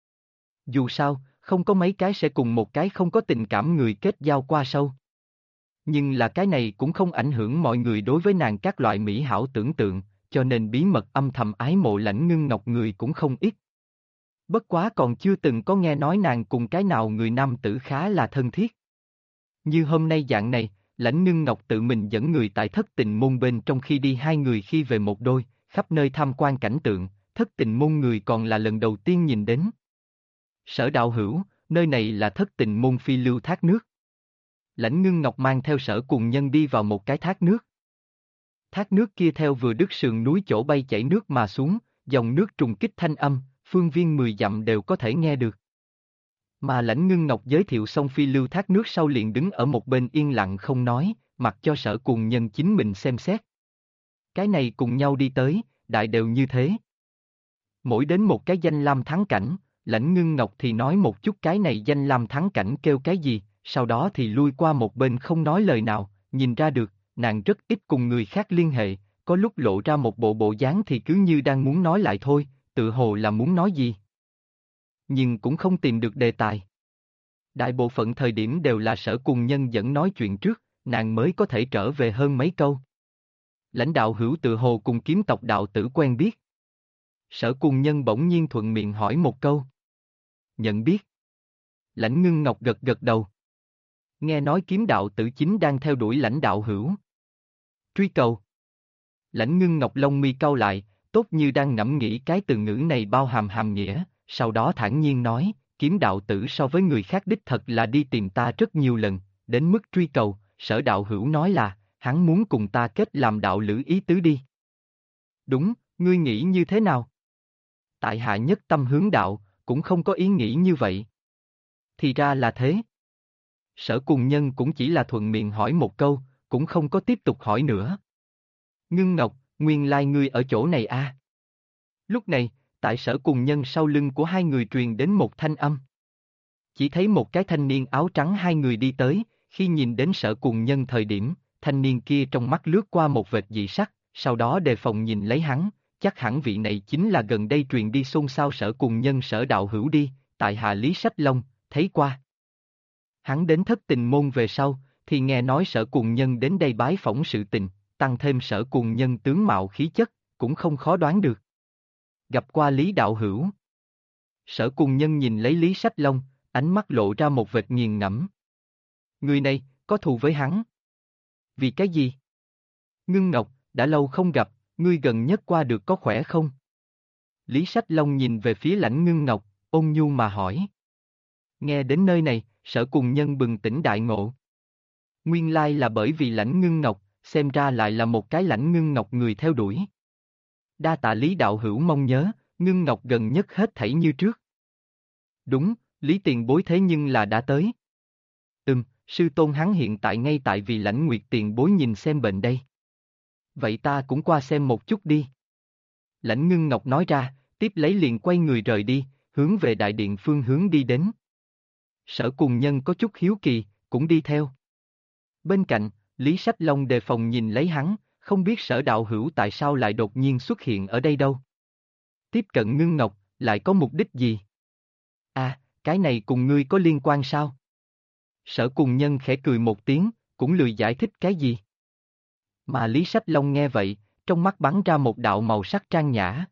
Dù sao, không có mấy cái sẽ cùng một cái không có tình cảm người kết giao qua sâu. Nhưng là cái này cũng không ảnh hưởng mọi người đối với nàng các loại mỹ hảo tưởng tượng, cho nên bí mật âm thầm ái mộ Lãnh Ngưng Ngọc người cũng không ít. Bất quá còn chưa từng có nghe nói nàng cùng cái nào người nam tử khá là thân thiết. Như hôm nay dạng này, Lãnh Ngưng Ngọc tự mình dẫn người tại thất tình môn bên trong khi đi hai người khi về một đôi, khắp nơi tham quan cảnh tượng, thất tình môn người còn là lần đầu tiên nhìn đến. Sở đạo hữu, nơi này là thất tình môn phi lưu thác nước. Lãnh Ngưng Ngọc mang theo Sở Cuồng Nhân đi vào một cái thác nước. Thác nước kia theo vừa đứt sườn núi chỗ bay chảy nước mà xuống, dòng nước trùng kích thanh âm, phương viên 10 dặm đều có thể nghe được. Mà Lãnh Ngưng Ngọc giới thiệu xong phi lưu thác nước sau liền đứng ở một bên yên lặng không nói, mặc cho Sở Cuồng Nhân chính mình xem xét. Cái này cùng nhau đi tới, đại đều như thế. Mỗi đến một cái danh lam thắng cảnh, Lãnh Ngưng Ngọc thì nói một chút cái này danh lam thắng cảnh kêu cái gì, sau đó thì lui qua một bên không nói lời nào, nhìn ra được, nàng rất ít cùng người khác liên hệ, có lúc lộ ra một bộ dáng thì cứ như đang muốn nói lại thôi, tự hồ là muốn nói gì. Nhưng cũng không tìm được đề tài. Đại bộ phận thời điểm đều là Sở Cuồng Nhân dẫn nói chuyện trước, nàng mới có thể trở về hơn mấy câu. Lãnh đạo hữu tự hồ cùng kiếm tộc đạo tử quen biết. Sở Cuồng Nhân bỗng nhiên thuận miệng hỏi một câu. Nhận biết. Lãnh Ngưng Ngọc gật gật đầu. Nghe nói kiếm đạo tử chính đang theo đuổi lãnh đạo hữu. Truy cầu. Lãnh Ngưng Ngọc lông mi cau lại, tốt như đang ngẫm nghĩ cái từ ngữ này bao hàm hàm nghĩa, sau đó thản nhiên nói, kiếm đạo tử so với người khác đích thật là đi tìm ta rất nhiều lần, đến mức truy cầu, Sở đạo hữu nói là, hắn muốn cùng ta kết làm đạo lữ ý tứ đi. Đúng, ngươi nghĩ như thế nào? Tại hạ nhất tâm hướng đạo, cũng không có ý nghĩ như vậy. Thì ra là thế. Sở Cuồng Nhân cũng chỉ là thuận miệng hỏi một câu, cũng không có tiếp tục hỏi nữa. Ngưng Ngọc, nguyên lai ngươi ở chỗ này à? Lúc này, tại Sở Cuồng Nhân sau lưng của hai người truyền đến một thanh âm. Chỉ thấy một cái thanh niên áo trắng hai người đi tới, Khi nhìn đến Sở Cuồng Nhân thời điểm, thanh niên kia trong mắt lướt qua một vệt dị sắc, sau đó đề phòng nhìn lấy hắn, chắc hẳn vị này chính là gần đây truyền đi xôn xao Sở Cuồng Nhân Sở đạo hữu đi, tại hạ Lý Sách Long, thấy qua. Hắn đến Thất Tình môn về sau, thì nghe nói Sở Cuồng Nhân đến đây bái phỏng sự tình, tăng thêm Sở Cuồng Nhân tướng mạo khí chất, cũng không khó đoán được. Gặp qua Lý đạo hữu. Sở Cuồng Nhân nhìn lấy Lý Sách Long, ánh mắt lộ ra một vệt nghiền ngẫm. Người này, có thù với hắn. Vì cái gì? Ngưng Ngọc, đã lâu không gặp, ngươi gần nhất qua được có khỏe không? Lý Sách Long nhìn về phía Lãnh Ngưng Ngọc, ôn nhu mà hỏi. Nghe đến nơi này, Sở Cuồng Nhân bừng tỉnh đại ngộ. Nguyên lai là bởi vì Lãnh Ngưng Ngọc, xem ra lại là một cái Lãnh Ngưng Ngọc người theo đuổi. Đa tạ Lý đạo hữu mong nhớ, Ngưng Ngọc gần nhất hết thảy như trước. Đúng, Lý tiền bối thế nhưng là đã tới. Sư tôn hắn hiện tại ngay tại vì Lãnh Nguyệt tiền bối nhìn xem bệnh đây. Vậy ta cũng qua xem một chút đi. Lãnh Ngưng Ngọc nói ra, tiếp lấy liền quay người rời đi, hướng về đại điện phương hướng đi đến. Sở Cuồng Nhân có chút hiếu kỳ, cũng đi theo. Bên cạnh, Lý Sách Long đề phòng nhìn lấy hắn, không biết Sở đạo hữu tại sao lại đột nhiên xuất hiện ở đây đâu. Tiếp cận Ngưng Ngọc, lại có mục đích gì? À, cái này cùng ngươi có liên quan sao? Sở Cuồng Nhân khẽ cười một tiếng, cũng lười giải thích cái gì. Mà Lý Sách Long nghe vậy, trong mắt bắn ra một đạo màu sắc trang nhã.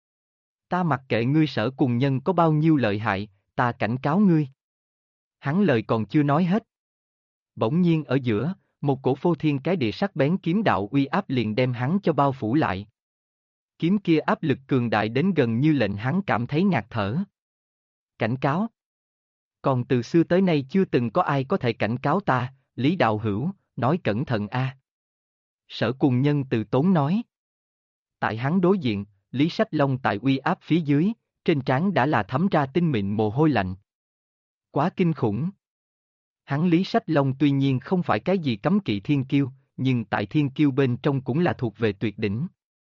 Ta mặc kệ ngươi Sở Cuồng Nhân có bao nhiêu lợi hại, ta cảnh cáo ngươi. Hắn lời còn chưa nói hết. Bỗng nhiên ở giữa, một cổ phô thiên cái địa sắc bén kiếm đạo uy áp liền đem hắn cho bao phủ lại. Kiếm kia áp lực cường đại đến gần như lệnh hắn cảm thấy ngạt thở. Cảnh cáo. Còn từ xưa tới nay chưa từng có ai có thể cảnh cáo ta, Lý đạo hữu, nói cẩn thận a. Sở Cuồng Nhân từ tốn nói. Tại hắn đối diện, Lý Sách Long tại uy áp phía dưới, trên trán đã là thấm ra tinh mịn mồ hôi lạnh. Quá kinh khủng. Hắn Lý Sách Long tuy nhiên không phải cái gì cấm kỵ thiên kiêu, nhưng tại thiên kiêu bên trong cũng là thuộc về tuyệt đỉnh.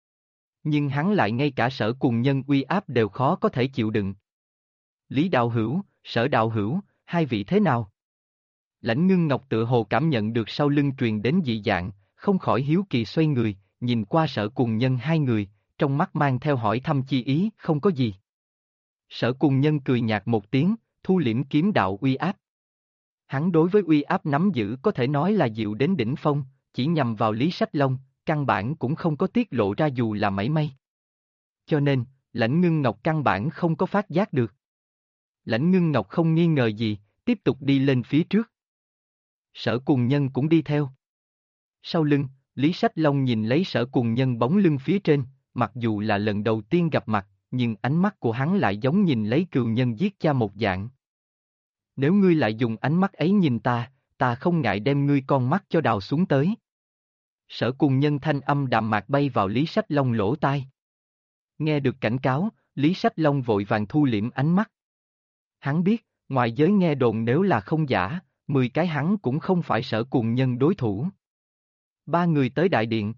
Nhưng hắn lại ngay cả Sở Cuồng Nhân uy áp đều khó có thể chịu đựng. Lý đạo hữu, Sở đạo hữu, hai vị thế nào? Lãnh Ngưng Ngọc tựa hồ cảm nhận được sau lưng truyền đến dị dạng, không khỏi hiếu kỳ xoay người, nhìn qua Sở Cuồng Nhân hai người, trong mắt mang theo hỏi thăm chi ý, không có gì. Sở Cuồng Nhân cười nhạt một tiếng, thu liễm kiếm đạo uy áp. Hắn đối với uy áp nắm giữ có thể nói là dịu đến đỉnh phong, chỉ nhằm vào Lý Sách Long, căn bản cũng không có tiết lộ ra dù là mảy may. Cho nên, Lãnh Ngưng Ngọc căn bản không có phát giác được. Lãnh Ngưng Ngọc không nghi ngờ gì, tiếp tục đi lên phía trước. Sở Cuồng Nhân cũng đi theo. Sau lưng, Lý Sách Long nhìn lấy Sở Cuồng Nhân bóng lưng phía trên, mặc dù là lần đầu tiên gặp mặt, nhưng ánh mắt của hắn lại giống nhìn lấy cừu nhân giết cha một dạng. Nếu ngươi lại dùng ánh mắt ấy nhìn ta, ta không ngại đem ngươi con mắt cho đào xuống tới. Sở Cuồng Nhân thanh âm đạm mạc bay vào Lý Sách Long lỗ tai. Nghe được cảnh cáo, Lý Sách Long vội vàng thu liễm ánh mắt. Hắn biết, ngoài giới nghe đồn nếu là không giả, 10 cái hắn cũng không phải Sở Cuồng Nhân đối thủ. Ba người tới đại điện.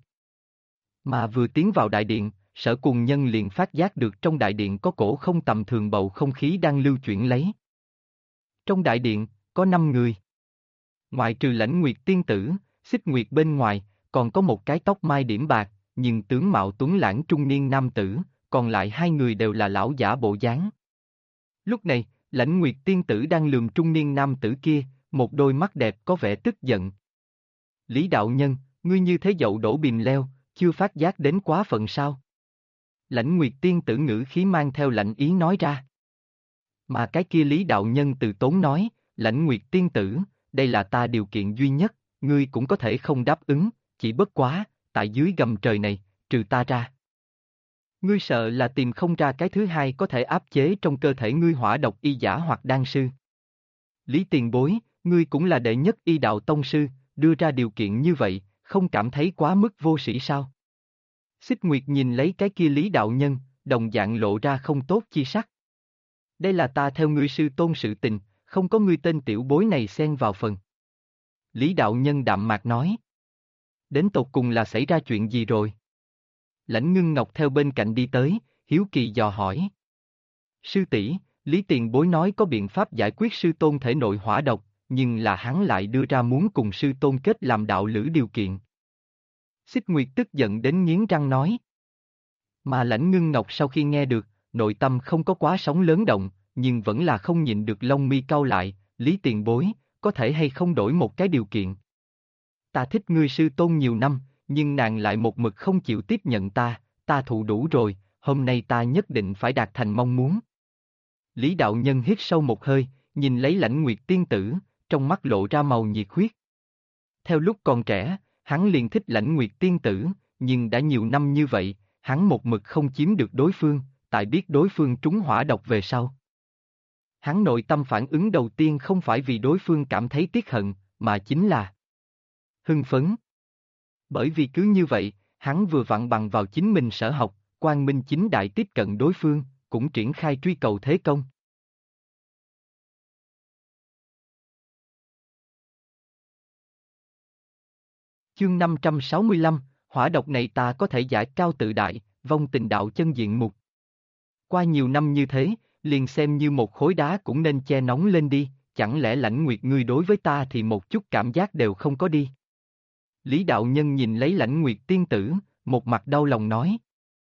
Mà vừa tiến vào đại điện, Sở Cuồng Nhân liền phát giác được trong đại điện có cổ không tầm thường bầu không khí đang lưu chuyển lấy. Trong đại điện, có 5 người. Ngoại trừ Lãnh Nguyệt tiên tử, Xích Nguyệt bên ngoài, còn có một cái tóc mai điểm bạc, nhưng tướng mạo tuấn lãng trung niên nam tử, còn lại 2 người đều là lão giả bộ dáng. Lúc này, Lãnh Nguyệt tiên tử đang lườm trung niên nam tử kia, một đôi mắt đẹp có vẻ tức giận. Lý đạo nhân, ngươi như thế dậu đổ bìm leo, chưa phát giác đến quá phận sao? Lãnh Nguyệt tiên tử ngữ khí mang theo lạnh ý nói ra. Mà cái kia Lý đạo nhân từ tốn nói, Lãnh Nguyệt tiên tử, đây là ta điều kiện duy nhất, ngươi cũng có thể không đáp ứng, chỉ bất quá, tại dưới gầm trời này, trừ ta ra. Ngươi sợ là tìm không ra cái thứ hai có thể áp chế trong cơ thể ngươi hỏa độc y giả hoặc đan sư. Lý tiền bối, ngươi cũng là đệ nhất y đạo tông sư, đưa ra điều kiện như vậy, không cảm thấy quá mức vô sĩ sao? Xích Nguyệt nhìn lấy cái kia Lý đạo nhân, đồng dạng lộ ra không tốt chi sắc. Đây là ta theo ngươi sư tôn sự tình, không có ngươi tên tiểu bối này xen vào phần. Lý đạo nhân đạm mạc nói. Đến tột cùng là xảy ra chuyện gì rồi? Lãnh Ngưng Ngọc theo bên cạnh đi tới, hiếu kỳ dò hỏi. Sư tỷ, Lý tiền bối nói có biện pháp giải quyết sư tôn thể nội hỏa độc, nhưng là hắn lại đưa ra muốn cùng sư tôn kết làm đạo lữ điều kiện. Xích Nguyệt tức giận đến nghiến răng nói. Mà Lãnh Ngưng Ngọc sau khi nghe được, nội tâm không có quá sóng lớn động, nhưng vẫn là không nhịn được lông mi cau lại, Lý tiền bối, có thể hay không đổi một cái điều kiện. Ta thích ngươi sư tôn nhiều năm, nhưng nàng lại một mực không chịu tiếp nhận ta thụ đủ rồi, hôm nay ta nhất định phải đạt thành mong muốn. Lý đạo nhân hít sâu một hơi, nhìn lấy Lãnh Nguyệt tiên tử, trong mắt lộ ra màu nhiệt huyết. Theo lúc còn trẻ, hắn liền thích Lãnh Nguyệt tiên tử, nhưng đã nhiều năm như vậy, hắn một mực không chiếm được đối phương, tại biết đối phương trúng hỏa độc về sau. Hắn nội tâm phản ứng đầu tiên không phải vì đối phương cảm thấy tiếc hận, mà chính là hưng phấn. Bởi vì cứ như vậy, hắn vừa vặn bằng vào chính mình sở học, quang minh chính đại tiếp cận đối phương, cũng triển khai truy cầu thế công. Chương 565, hỏa độc này ta có thể giải cao tự đại, vong tình đạo chân diện mục. Qua nhiều năm như thế, liền xem như một khối đá cũng nên che nóng lên đi, chẳng lẽ Lãnh Nguyệt ngươi đối với ta thì một chút cảm giác đều không có đi. Lý đạo nhân nhìn lấy Lãnh Nguyệt tiên tử, một mặt đau lòng nói.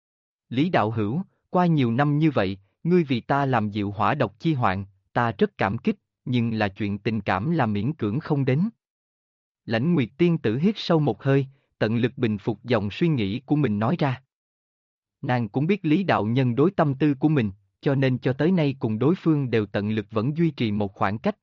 Lý đạo hữu, qua nhiều năm như vậy, ngươi vì ta làm dịu hỏa độc chi hoạn, ta rất cảm kích, nhưng là chuyện tình cảm là miễn cưỡng không đến. Lãnh Nguyệt tiên tử hít sâu một hơi, tận lực bình phục dòng suy nghĩ của mình nói ra. Nàng cũng biết Lý đạo nhân đối tâm tư của mình, cho nên cho tới nay cùng đối phương đều tận lực vẫn duy trì một khoảng cách.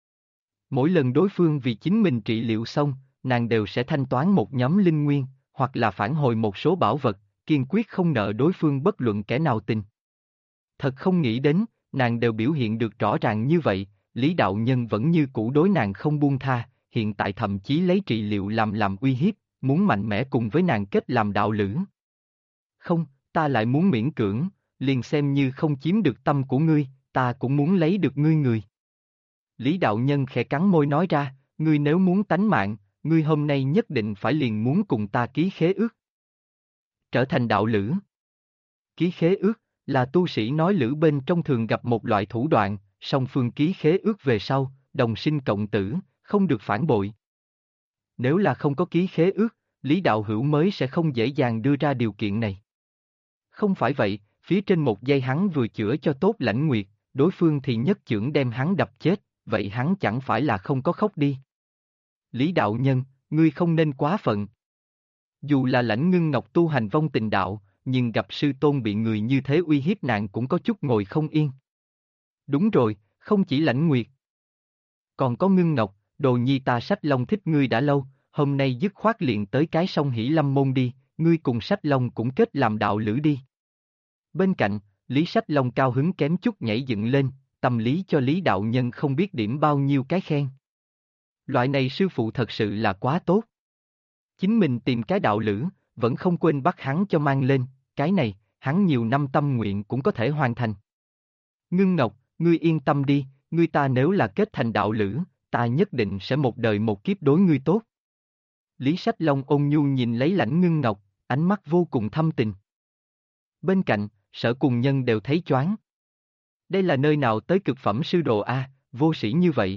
Mỗi lần đối phương vì chính mình trị liệu xong, nàng đều sẽ thanh toán một nhóm linh nguyên, hoặc là phản hồi một số bảo vật, kiên quyết không nợ đối phương bất luận kẻ nào tình. Thật không nghĩ đến, nàng đều biểu hiện được rõ ràng như vậy, Lý đạo nhân vẫn như cũ đối nàng không buông tha, hiện tại thậm chí lấy trị liệu làm uy hiếp, muốn mạnh mẽ cùng với nàng kết làm đạo lữ. Không, ta lại muốn miễn cưỡng, liền xem như không chiếm được tâm của ngươi, ta cũng muốn lấy được ngươi người. Lý đạo nhân khẽ cắn môi nói ra, ngươi nếu muốn tánh mạng, ngươi hôm nay nhất định phải liền muốn cùng ta ký khế ước. Trở thành đạo lữ. Ký khế ước, là tu sĩ nói lữ bên trong thường gặp một loại thủ đoạn, song phương ký khế ước về sau, đồng sinh cộng tử, không được phản bội. Nếu là không có ký khế ước, Lý đạo hữu mới sẽ không dễ dàng đưa ra điều kiện này. Không phải vậy, phía trên một giây hắn vừa chữa cho tốt Lãnh Nguyệt, đối phương thì nhất chưởng đem hắn đập chết, vậy hắn chẳng phải là không có khóc đi. Lý đạo nhân, ngươi không nên quá phận. Dù là Lãnh Ngưng Ngọc tu hành vong tình đạo, nhưng gặp sư tôn bị người như thế uy hiếp nàng cũng có chút ngồi không yên. Đúng rồi, không chỉ Lãnh Nguyệt. Còn có Ngưng Ngọc, đồ nhi ta Sách Long thích ngươi đã lâu, hôm nay dứt khoát liền tới cái sông Hỷ Lâm môn đi, ngươi cùng Sách Long cũng kết làm đạo lữ đi. Bên cạnh, Lý Sách Long cao hứng kém chút nhảy dựng lên, tâm lý cho Lý đạo nhân không biết điểm bao nhiêu cái khen. Loại này sư phụ thật sự là quá tốt. Chính mình tìm cái đạo lữ, vẫn không quên bắt hắn cho mang lên, cái này, hắn nhiều năm tâm nguyện cũng có thể hoàn thành. Ngưng Ngọc, ngươi yên tâm đi, ngươi ta nếu là kết thành đạo lữ, ta nhất định sẽ một đời một kiếp đối ngươi tốt. Lý Sách Long ôn nhu nhìn lấy Lãnh Ngưng Ngọc, ánh mắt vô cùng thâm tình. Bên cạnh, Sở cùng nhân đều thấy choáng. Đây là nơi nào tới cực phẩm sư đồ a, vô sĩ như vậy.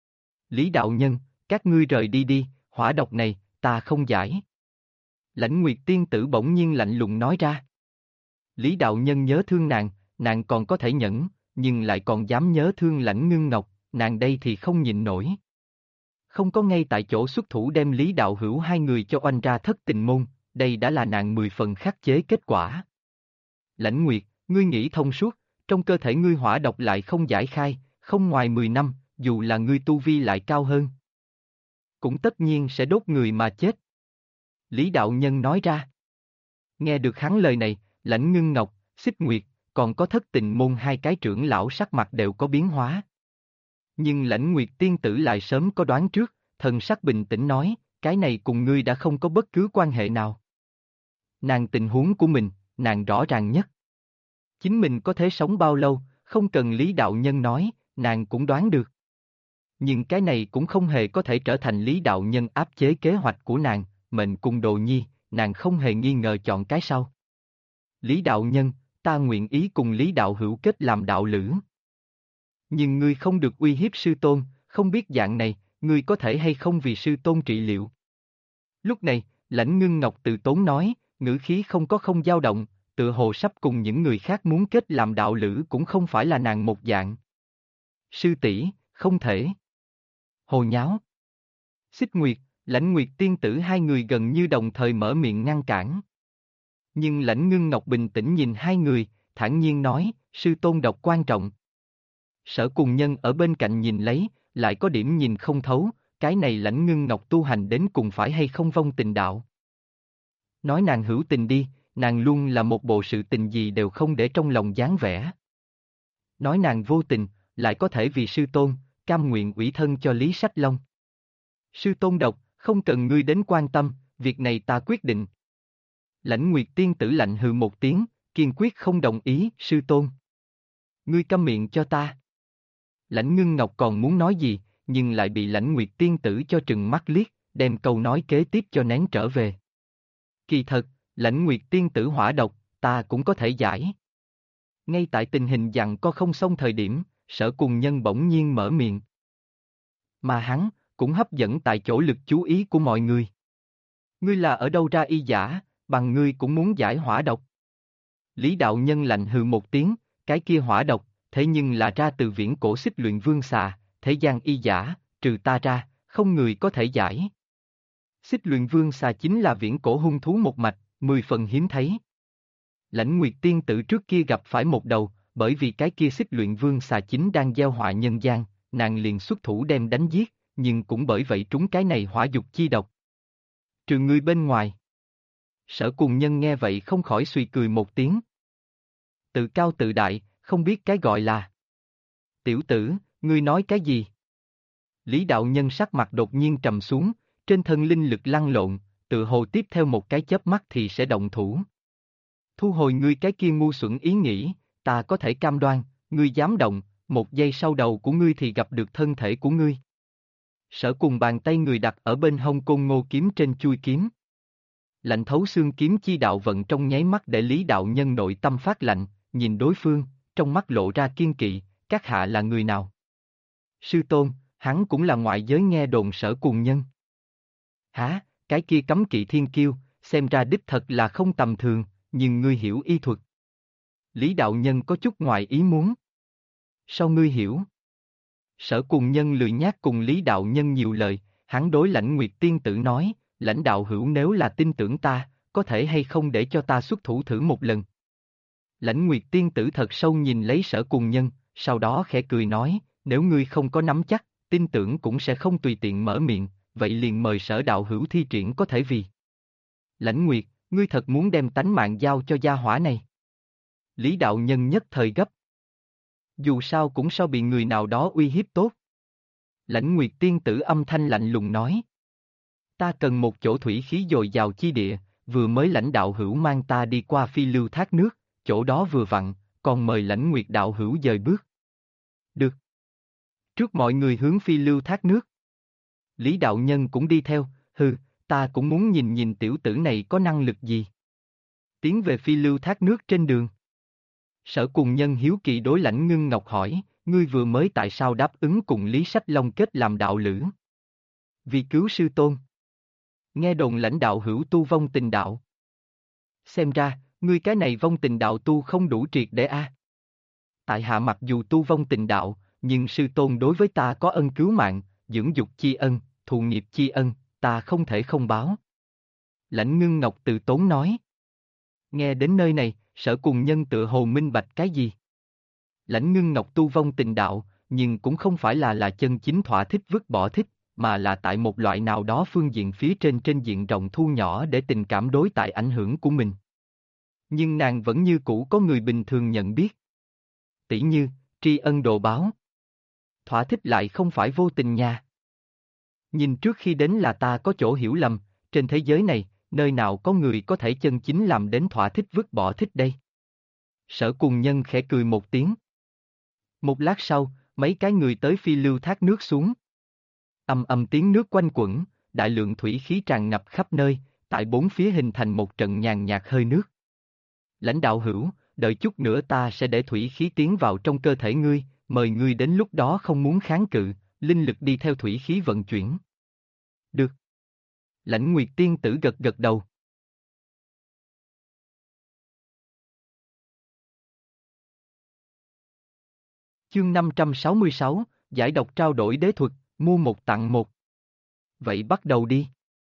Lý đạo nhân, các ngươi rời đi đi, hỏa độc này, ta không giải. Lãnh Nguyệt tiên tử bỗng nhiên lạnh lùng nói ra. Lý đạo nhân nhớ thương nàng còn có thể nhẫn, nhưng lại còn dám nhớ thương Lãnh Ngưng Ngọc, nàng đây thì không nhịn nổi. Không có ngay tại chỗ xuất thủ đem Lý đạo hữu hai người cho oanh ra thất tình môn, đây đã là nàng 10 phần khắc chế kết quả. Lãnh Nguyệt, ngươi nghĩ thông suốt, trong cơ thể ngươi hỏa độc lại không giải khai, không ngoài 10 năm, dù là ngươi tu vi lại cao hơn. Cũng tất nhiên sẽ đốt người mà chết. Lý đạo nhân nói ra. Nghe được hắn lời này, Lãnh Ngưng Ngọc, Xích Nguyệt, còn có thất tình môn hai cái trưởng lão sắc mặt đều có biến hóa. Nhưng Lãnh Nguyệt tiên tử lại sớm có đoán trước, thần sắc bình tĩnh nói, cái này cùng ngươi đã không có bất cứ quan hệ nào. Nàng tình huống của mình, nàng rõ ràng nhất. Chính mình có thể sống bao lâu, không cần Lý đạo nhân nói, nàng cũng đoán được. Nhưng cái này cũng không hề có thể trở thành Lý đạo nhân áp chế kế hoạch của nàng, mệnh cung đồ nhi, nàng không hề nghi ngờ chọn cái sau. Lý đạo nhân, ta nguyện ý cùng Lý đạo hữu kết làm đạo lữ. Nhưng ngươi không được uy hiếp sư tôn, không biết dạng này, ngươi có thể hay không vì sư tôn trị liệu. Lúc này, Lãnh Ngưng Ngọc từ tốn nói, ngữ khí không dao động, tựa hồ sắp cùng những người khác muốn kết làm đạo lữ cũng không phải là nàng một dạng. Sư tỷ, không thể. Hồ nháo. Xích Nguyệt, Lãnh Nguyệt tiên tử hai người gần như đồng thời mở miệng ngăn cản. Nhưng Lãnh Ngưng Ngọc bình tĩnh nhìn hai người, thản nhiên nói, sư tôn độc quan trọng. Sở Cùng Nhân ở bên cạnh nhìn lấy, lại có điểm nhìn không thấu, cái này Lãnh Ngưng Ngọc tu hành đến cùng phải hay không vong tình đạo. Nói nàng hữu tình đi, nàng luôn là một bộ sự tình gì đều không để trong lòng dáng vẻ. Nói nàng vô tình, lại có thể vì sư tôn, cam nguyện ủy thân cho Lý Sách Long. Sư tôn độc, không cần ngươi đến quan tâm, việc này ta quyết định. Lãnh Nguyệt tiên tử lạnh hừ một tiếng, kiên quyết không đồng ý, sư tôn. Ngươi câm miệng cho ta. Lãnh Ngưng Ngọc còn muốn nói gì, nhưng lại bị Lãnh Nguyệt tiên tử cho trừng mắt liếc, đem câu nói kế tiếp cho nén trở về. Kỳ thật, Lãnh Nguyệt tiên tử hỏa độc, ta cũng có thể giải. Ngay tại tình hình giằng co không xong thời điểm, Sở Cùng Nhân bỗng nhiên mở miệng. Mà hắn, cũng hấp dẫn tại chỗ lực chú ý của mọi người. Ngươi là ở đâu ra y giả, bằng ngươi cũng muốn giải hỏa độc. Lý đạo nhân lạnh hừ một tiếng, cái kia hỏa độc, thế nhưng là ra từ viễn cổ Xích Luyện Vương xà, thế gian y giả, trừ ta ra, không người có thể giải. Xích Luyện Vương xà chính là viễn cổ hung thú một mạch, 10 phần hiếm thấy. Lãnh Nguyệt tiên tử trước kia gặp phải một đầu, bởi vì cái kia Xích Luyện Vương xà chính đang gieo họa nhân gian, nàng liền xuất thủ đem đánh giết, nhưng cũng bởi vậy trúng cái này hỏa dục chi độc. Trừ ngươi bên ngoài. Sở Cùng Nhân nghe vậy không khỏi suy cười một tiếng. Tự cao tự đại, không biết cái gọi là. Tiểu tử, ngươi nói cái gì? Lý đạo nhân sắc mặt đột nhiên trầm xuống, trên thân linh lực lăn lộn, tự hồ tiếp theo một cái chớp mắt thì sẽ động thủ. Thu hồi ngươi cái kia ngu xuẩn ý nghĩ, ta có thể cam đoan, ngươi dám động, một giây sau đầu của ngươi thì gặp được thân thể của ngươi. Sở Cùng bàn tay người đặt ở bên hông côn ngô kiếm trên chui kiếm. Lạnh thấu xương kiếm chi đạo vận trong nháy mắt để Lý đạo nhân nội tâm phát lạnh, nhìn đối phương, trong mắt lộ ra kiên kỵ, các hạ là người nào? Sư tôn, hắn cũng là ngoại giới nghe đồn Sở Cùng Nhân. Hả, cái kia cấm kỵ thiên kiêu, xem ra đích thật là không tầm thường, nhưng ngươi hiểu y thuật. Lý đạo nhân có chút ngoài ý muốn. Sao ngươi hiểu? Sở Cùng Nhân lười nhác cùng Lý đạo nhân nhiều lời, hắn đối Lãnh Nguyệt tiên tử nói, lãnh đạo hữu nếu là tin tưởng ta, có thể hay không để cho ta xuất thủ thử một lần. Lãnh Nguyệt tiên tử thật sâu nhìn lấy Sở Cùng Nhân, sau đó khẽ cười nói, nếu ngươi không có nắm chắc, tin tưởng cũng sẽ không tùy tiện mở miệng, vậy liền mời Sở đạo hữu thi triển có thể vì. Lãnh Nguyệt, ngươi thật muốn đem tánh mạng giao cho gia hỏa này. Lý đạo nhân nhất thời gấp. Dù sao cũng sao bị người nào đó uy hiếp tốt. Lãnh Nguyệt tiên tử âm thanh lạnh lùng nói. Ta cần một chỗ thủy khí dồi dào chi địa, vừa mới lãnh đạo hữu mang ta đi qua phi lưu thác nước, chỗ đó vừa vặn, còn mời Lãnh Nguyệt đạo hữu dời bước. Được. Trước mọi người hướng phi lưu thác nước. Lý đạo nhân cũng đi theo, ta cũng muốn nhìn nhìn tiểu tử này có năng lực gì. Tiến về phi lưu thác nước trên đường. Sở Cùng Nhân hiếu kỳ đối Lãnh Ngưng Ngọc hỏi, ngươi vừa mới tại sao đáp ứng cùng Lý Sách Long kết làm đạo lữ? Vì cứu sư tôn. Nghe đồn lãnh đạo hữu tu vong tình đạo. Xem ra, ngươi cái này vong tình đạo tu không đủ triệt để a. Tại hạ mặc dù tu vong tình đạo, nhưng sư tôn đối với ta có ân cứu mạng, dưỡng dục chi ân, thụ nghiệp chi ân, ta không thể không báo. Lãnh Ngưng Ngọc từ tốn nói. Nghe đến nơi này, Sở Cùng Nhân tựa hồ minh bạch cái gì? Lãnh Ngưng Ngọc tu vong tình đạo, nhưng cũng không phải là chân chính thỏa thích vứt bỏ thích, mà là tại một loại nào đó phương diện phía trên diện rộng thu nhỏ để tình cảm đối tại ảnh hưởng của mình. Nhưng nàng vẫn như cũ có người bình thường nhận biết. Tỷ như, tri ân đồ báo. Thỏa thích lại không phải vô tình nha. Nhìn trước khi đến là ta có chỗ hiểu lầm, trên thế giới này, nơi nào có người có thể chân chính làm đến thỏa thích vứt bỏ thích đây? Sở Cùng Nhân khẽ cười một tiếng. Một lát sau, mấy cái người tới phi lưu thác nước xuống. Âm âm tiếng nước quanh quẩn, đại lượng thủy khí tràn ngập khắp nơi, tại bốn phía hình thành một trận nhàn nhạt hơi nước. Lãnh đạo hữu, đợi chút nữa ta sẽ để thủy khí tiến vào trong cơ thể ngươi, mời ngươi đến lúc đó không muốn kháng cự, linh lực đi theo thủy khí vận chuyển. Được. Lãnh Nguyệt tiên tử gật gật đầu. Chương 566, giải độc trao đổi đế thuật, mua một tặng một. Vậy bắt đầu đi.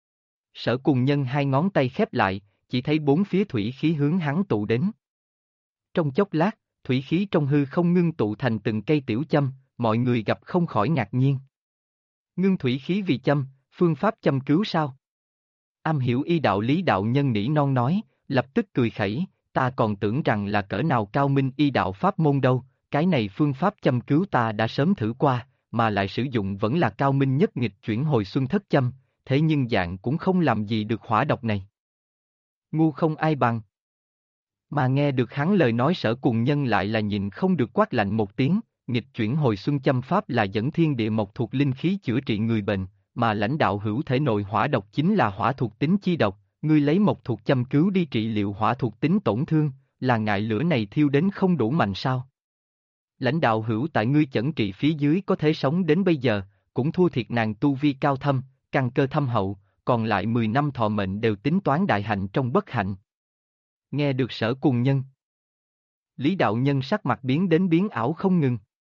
Sở Cùng Nhân hai ngón tay khép lại, chỉ thấy bốn phía thủy khí hướng hắn tụ đến. Trong chốc lát, thủy khí trong hư không ngưng tụ thành từng cây tiểu châm, mọi người gặp không khỏi ngạc nhiên. Ngưng thủy khí vì châm, phương pháp châm cứu sao? Am hiểu y đạo Lý đạo nhân nỉ non nói, lập tức cười khẩy, ta còn tưởng rằng là cỡ nào cao minh y đạo pháp môn đâu, cái này phương pháp châm cứu ta đã sớm thử qua, mà lại sử dụng vẫn là cao minh nhất nghịch chuyển hồi xuân thất châm, thế nhưng dạng cũng không làm gì được hỏa độc này. Ngu không ai bằng. Mà nghe được hắn lời nói Sở Cùng Nhân lại là nhìn không được quát lạnh một tiếng, nghịch chuyển hồi xuân châm pháp là dẫn thiên địa mộc thuộc linh khí chữa trị người bệnh, mà lãnh đạo hữu thể nội hỏa độc chính là hỏa thuộc tính chi độc, ngươi lấy mộc thuộc châm cứu đi trị liệu hỏa thuộc tính tổn thương, là ngại lửa này thiêu đến không đủ mạnh sao? Lãnh đạo hữu tại ngươi chẩn trị phía dưới có thể sống đến bây giờ, cũng thua thiệt nàng tu vi cao thâm, căn cơ thâm hậu, còn lại 10 năm thọ mệnh đều tính toán đại hạnh trong bất hạnh. Nghe được Sở Cùng Nhân, Lý đạo nhân sắc mặt biến đến biến ảo không ngừng.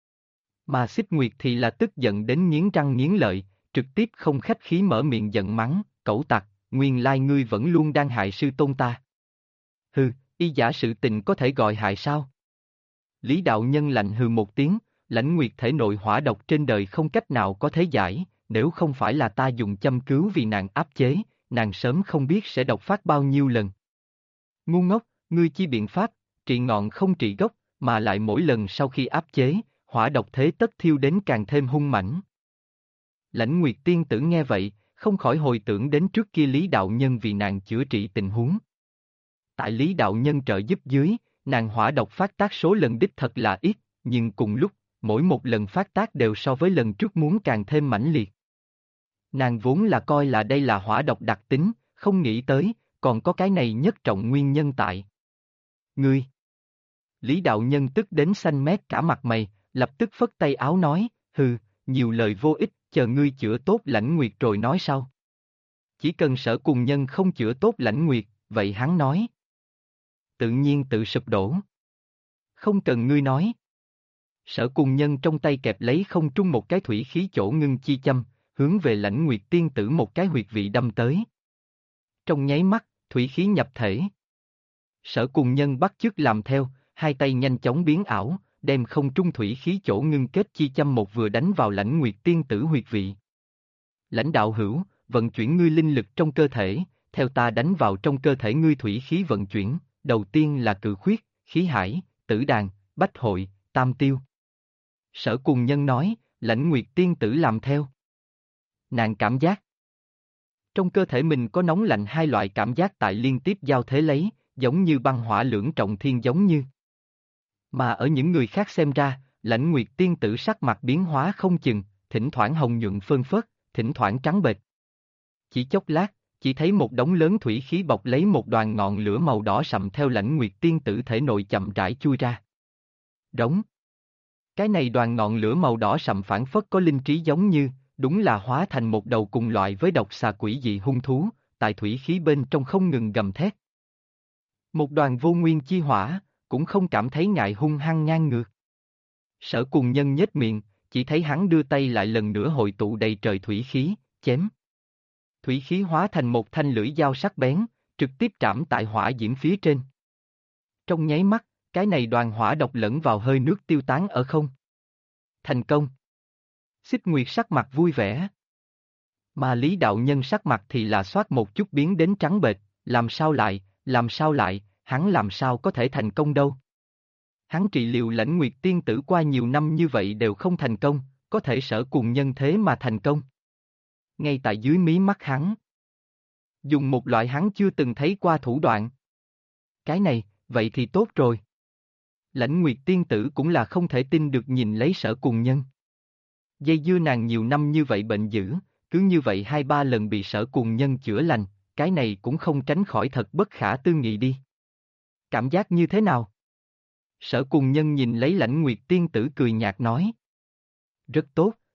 Mà Xích Nguyệt thì là tức giận đến nghiến răng nghiến lợi, trực tiếp không khách khí mở miệng giận mắng, cẩu tặc, nguyên lai ngươi vẫn luôn đang hại sư tôn ta. Hừ, y giả sự tình có thể gọi hại sao? Lý đạo nhân lạnh hừ một tiếng, Lãnh Nguyệt thể nội hỏa độc trên đời không cách nào có thể giải, nếu không phải là ta dùng châm cứu vì nàng áp chế, nàng sớm không biết sẽ độc phát bao nhiêu lần. Ngu ngốc, ngươi chi biện pháp, trị ngọn không trị gốc, mà lại mỗi lần sau khi áp chế, hỏa độc thế tất thiêu đến càng thêm hung mãnh. Lãnh Nguyệt tiên tử nghe vậy, không khỏi hồi tưởng đến trước kia Lý đạo nhân vì nàng chữa trị tình huống. Tại Lý đạo nhân trợ giúp dưới, nàng hỏa độc phát tác số lần đích thật là ít, nhưng cùng lúc, mỗi một lần phát tác đều so với lần trước muốn càng thêm mãnh liệt. Nàng vốn là coi là đây là hỏa độc đặc tính, không nghĩ tới, còn có cái này nhất trọng nguyên nhân tại. Ngươi! Lý đạo nhân tức đến xanh mét cả mặt mày, lập tức phất tay áo nói, hừ, nhiều lời vô ích, chờ ngươi chữa tốt Lãnh Nguyệt rồi nói sau. Chỉ cần Sở Cùng Nhân không chữa tốt Lãnh Nguyệt, vậy hắn nói. Tự nhiên tự sụp đổ. Không cần ngươi nói. Sở Cùng Nhân trong tay kẹp lấy không trung một cái thủy khí chỗ ngưng chi châm, hướng về Lãnh Nguyệt tiên tử một cái huyệt vị đâm tới. Trong nháy mắt, thủy khí nhập thể. Sở Cùng Nhân bắt chước làm theo, hai tay nhanh chóng biến ảo, đem không trung thủy khí chỗ ngưng kết chi châm một vừa đánh vào Lãnh Nguyệt tiên tử huyệt vị. Lãnh đạo hữu, vận chuyển ngươi linh lực trong cơ thể, theo ta đánh vào trong cơ thể ngươi thủy khí vận chuyển, đầu tiên là cự khuyết, khí hải, tử đàn, bách hội, tam tiêu. Sở Cùng Nhân nói, Lãnh Nguyệt tiên tử làm theo. Nàng cảm giác trong cơ thể mình có nóng lạnh hai loại cảm giác tại liên tiếp giao thế lấy, giống như băng hỏa lưỡng trọng thiên giống như. Mà ở những người khác xem ra, Lãnh Nguyệt tiên tử sắc mặt biến hóa không chừng, thỉnh thoảng hồng nhuận phơn phớt, thỉnh thoảng trắng bệch. Chỉ chốc lát, chỉ thấy một đống lớn thủy khí bọc lấy một đoàn ngọn lửa màu đỏ sậm theo Lãnh Nguyệt tiên tử thể nội chậm rãi chui ra. Đống. Cái này đoàn ngọn lửa màu đỏ sậm phản phất có linh trí giống như, đúng là hóa thành một đầu cùng loại với độc xà quỷ dị hung thú, tại thủy khí bên trong không ngừng gầm thét. Một đoàn vô nguyên chi hỏa, cũng không cảm thấy ngại hung hăng ngang ngược. Sở Cùng Nhân nhếch miệng, chỉ thấy hắn đưa tay lại lần nữa hội tụ đầy trời thủy khí, chém. Thủy khí hóa thành một thanh lưỡi dao sắc bén, trực tiếp trảm tại hỏa diễm phía trên. Trong nháy mắt, cái này đoàn hỏa độc lẫn vào hơi nước tiêu tán ở không. Thành công. Xích Nguyệt sắc mặt vui vẻ. Mà Lý đạo nhân sắc mặt thì là xoát một chút biến đến trắng bệch, làm sao lại, hắn làm sao có thể thành công đâu. Hắn trị liệu Lãnh Nguyệt tiên tử qua nhiều năm như vậy đều không thành công, có thể Sở Cùng Nhân thế mà thành công. Ngay tại dưới mí mắt hắn. Dùng một loại hắn chưa từng thấy qua thủ đoạn. Cái này, vậy thì tốt rồi. Lãnh Nguyệt tiên tử cũng là không thể tin được nhìn lấy Sở Cùng Nhân. Dây dưa nàng nhiều năm như vậy bệnh dữ, cứ như vậy 2-3 lần bị Sở Cùng Nhân chữa lành, cái này cũng không tránh khỏi thật bất khả tư nghị đi. Cảm giác như thế nào? Sở Cùng Nhân nhìn lấy Lãnh Nguyệt tiên tử cười nhạt nói. Rất tốt,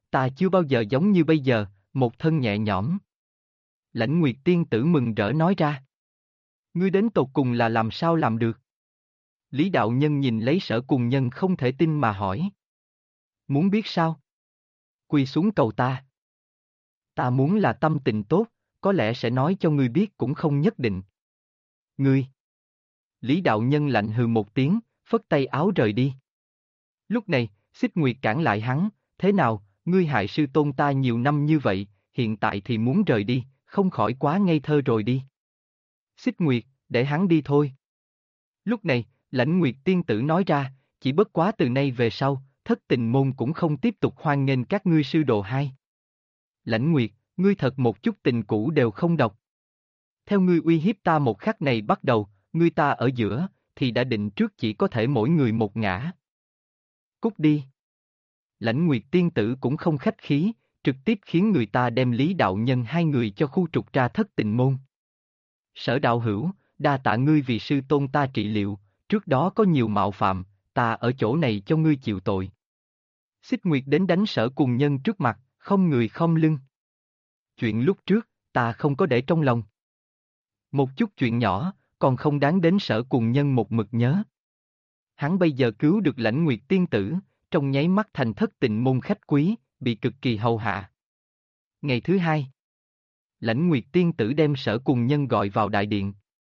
ta chưa bao giờ giống như bây giờ, một thân nhẹ nhõm. Lãnh Nguyệt tiên tử mừng rỡ nói ra. Ngươi đến tột cùng là làm sao làm được? Lý đạo nhân nhìn lấy Sở Cùng Nhân không thể tin mà hỏi. Muốn biết sao? Quỳ xuống cầu ta. Ta muốn là tâm tình tốt, có lẽ sẽ nói cho ngươi biết cũng không nhất định. Ngươi! Lý đạo nhân lạnh hừ một tiếng, phất tay áo rời đi. Lúc này, Xích Nguyệt cản lại hắn, thế nào, ngươi hại sư tôn ta nhiều năm như vậy, hiện tại thì muốn rời đi, không khỏi quá ngây thơ rồi đi. Xích Nguyệt, để hắn đi thôi. Lúc này, Lãnh Nguyệt tiên tử nói ra, chỉ bất quá từ nay về sau, Thất Tình môn cũng không tiếp tục hoan nghênh các ngươi sư đồ hai. Lãnh Nguyệt, ngươi thật một chút tình cũ đều không đọc. Theo ngươi uy hiếp ta một khắc này bắt đầu, ngươi ta ở giữa, thì đã định trước chỉ có thể mỗi người một ngã. Cút đi. Lãnh Nguyệt tiên tử cũng không khách khí, trực tiếp khiến người ta đem Lý đạo nhân hai người cho khu trục ra Thất Tình môn. Sở đạo hữu, đa tạ ngươi vì sư tôn ta trị liệu, trước đó có nhiều mạo phạm, ta ở chỗ này cho ngươi chịu tội. Xích Nguyệt đến đánh Sở Cùng Nhân trước mặt, không người không lưng. Chuyện lúc trước, ta không có để trong lòng. Một chút chuyện nhỏ, còn không đáng đến Sở Cùng Nhân một mực nhớ. Hắn bây giờ cứu được Lãnh Nguyệt tiên tử, trong nháy mắt thành Thất Tình môn khách quý, bị cực kỳ hầu hạ. Ngày thứ hai, Lãnh Nguyệt tiên tử đem Sở Cùng Nhân gọi vào đại điện.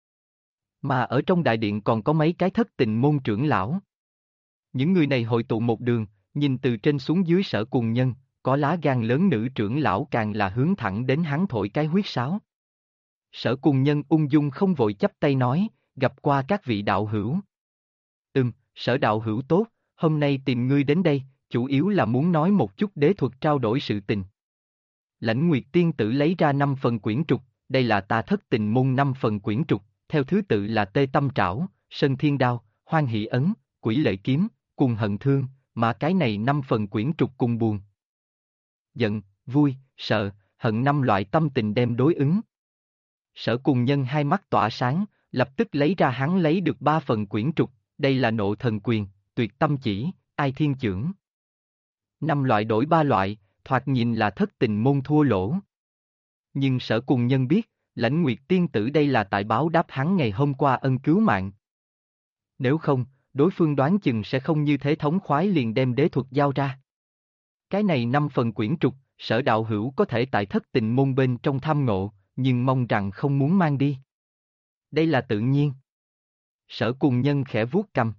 Mà ở trong đại điện còn có mấy cái Thất Tình môn trưởng lão. Những người này hội tụ một đường, nhìn từ trên xuống dưới Sở Cùng Nhân, có lá gan lớn nữ trưởng lão càng là hướng thẳng đến hắn thổi cái huyết sáo. Sở Cùng Nhân ung dung không vội chắp tay nói, gặp qua các vị đạo hữu. Sở đạo hữu tốt, hôm nay tìm ngươi đến đây, chủ yếu là muốn nói một chút đế thuật trao đổi sự tình. Lãnh Nguyệt tiên tử lấy ra 5 phần quyển trục, đây là ta Thất Tình môn 5 phần quyển trục, theo thứ tự là Tê Tâm Trảo, Sơn Thiên Đao, Hoan Hỷ Ấn, Quỷ Lệ Kiếm, cùng Hận Thương, mà cái này 5 phần quyển trục cùng buồn. Giận, vui, sợ, hận 5 loại tâm tình đem đối ứng. Sở Cùng Nhân hai mắt tỏa sáng, lập tức lấy ra hắn lấy được 3 phần quyển trục, đây là Nộ Thần Quyền, Tuyệt Tâm Chỉ, Ai Thiên Chưởng. 5 loại đổi 3 loại, thoạt nhìn là Thất Tình môn thua lỗ. Nhưng Sở Cùng Nhân biết, Lãnh Nguyệt tiên tử đây là tại báo đáp hắn ngày hôm qua ân cứu mạng. Nếu không, đối phương đoán chừng sẽ không như thế thống khoái liền đem đế thuật giao ra. Cái này 5 phần quyển trục, Sở đạo hữu có thể tại Thất Tình môn bên trong tham ngộ, nhưng mong rằng không muốn mang đi. Đây là tự nhiên. Sở Cùng Nhân khẽ vuốt cầm.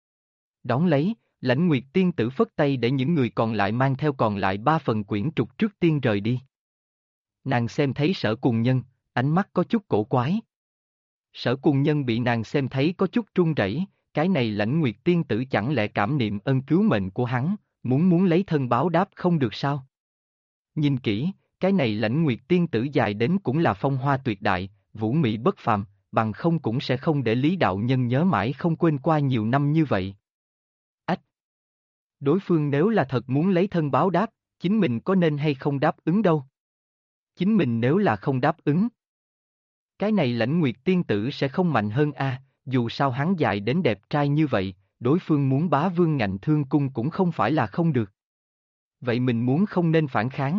Đón lấy, Lãnh Nguyệt tiên tử phất tay để những người còn lại mang theo còn lại 3 phần quyển trục trước tiên rời đi. Nàng xem thấy Sở Cùng Nhân, ánh mắt có chút cổ quái. Sở Cùng Nhân bị nàng xem thấy có chút run rẩy, cái này Lãnh Nguyệt tiên tử chẳng lẽ cảm niệm ân cứu mệnh của hắn, muốn lấy thân báo đáp không được sao? Nhìn kỹ, cái này Lãnh Nguyệt tiên tử dài đến cũng là phong hoa tuyệt đại, vũ mỹ bất phàm, bằng không cũng sẽ không để Lý đạo nhân nhớ mãi không quên qua nhiều năm như vậy. Ách! Đối phương nếu là thật muốn lấy thân báo đáp, chính mình có nên hay không đáp ứng đâu? Chính mình nếu là không đáp ứng, cái này Lãnh Nguyệt tiên tử sẽ không mạnh hơn a, dù sao hắn dài đến đẹp trai như vậy, đối phương muốn bá vương ngạnh thương cung cũng không phải là không được. Vậy mình muốn không nên phản kháng.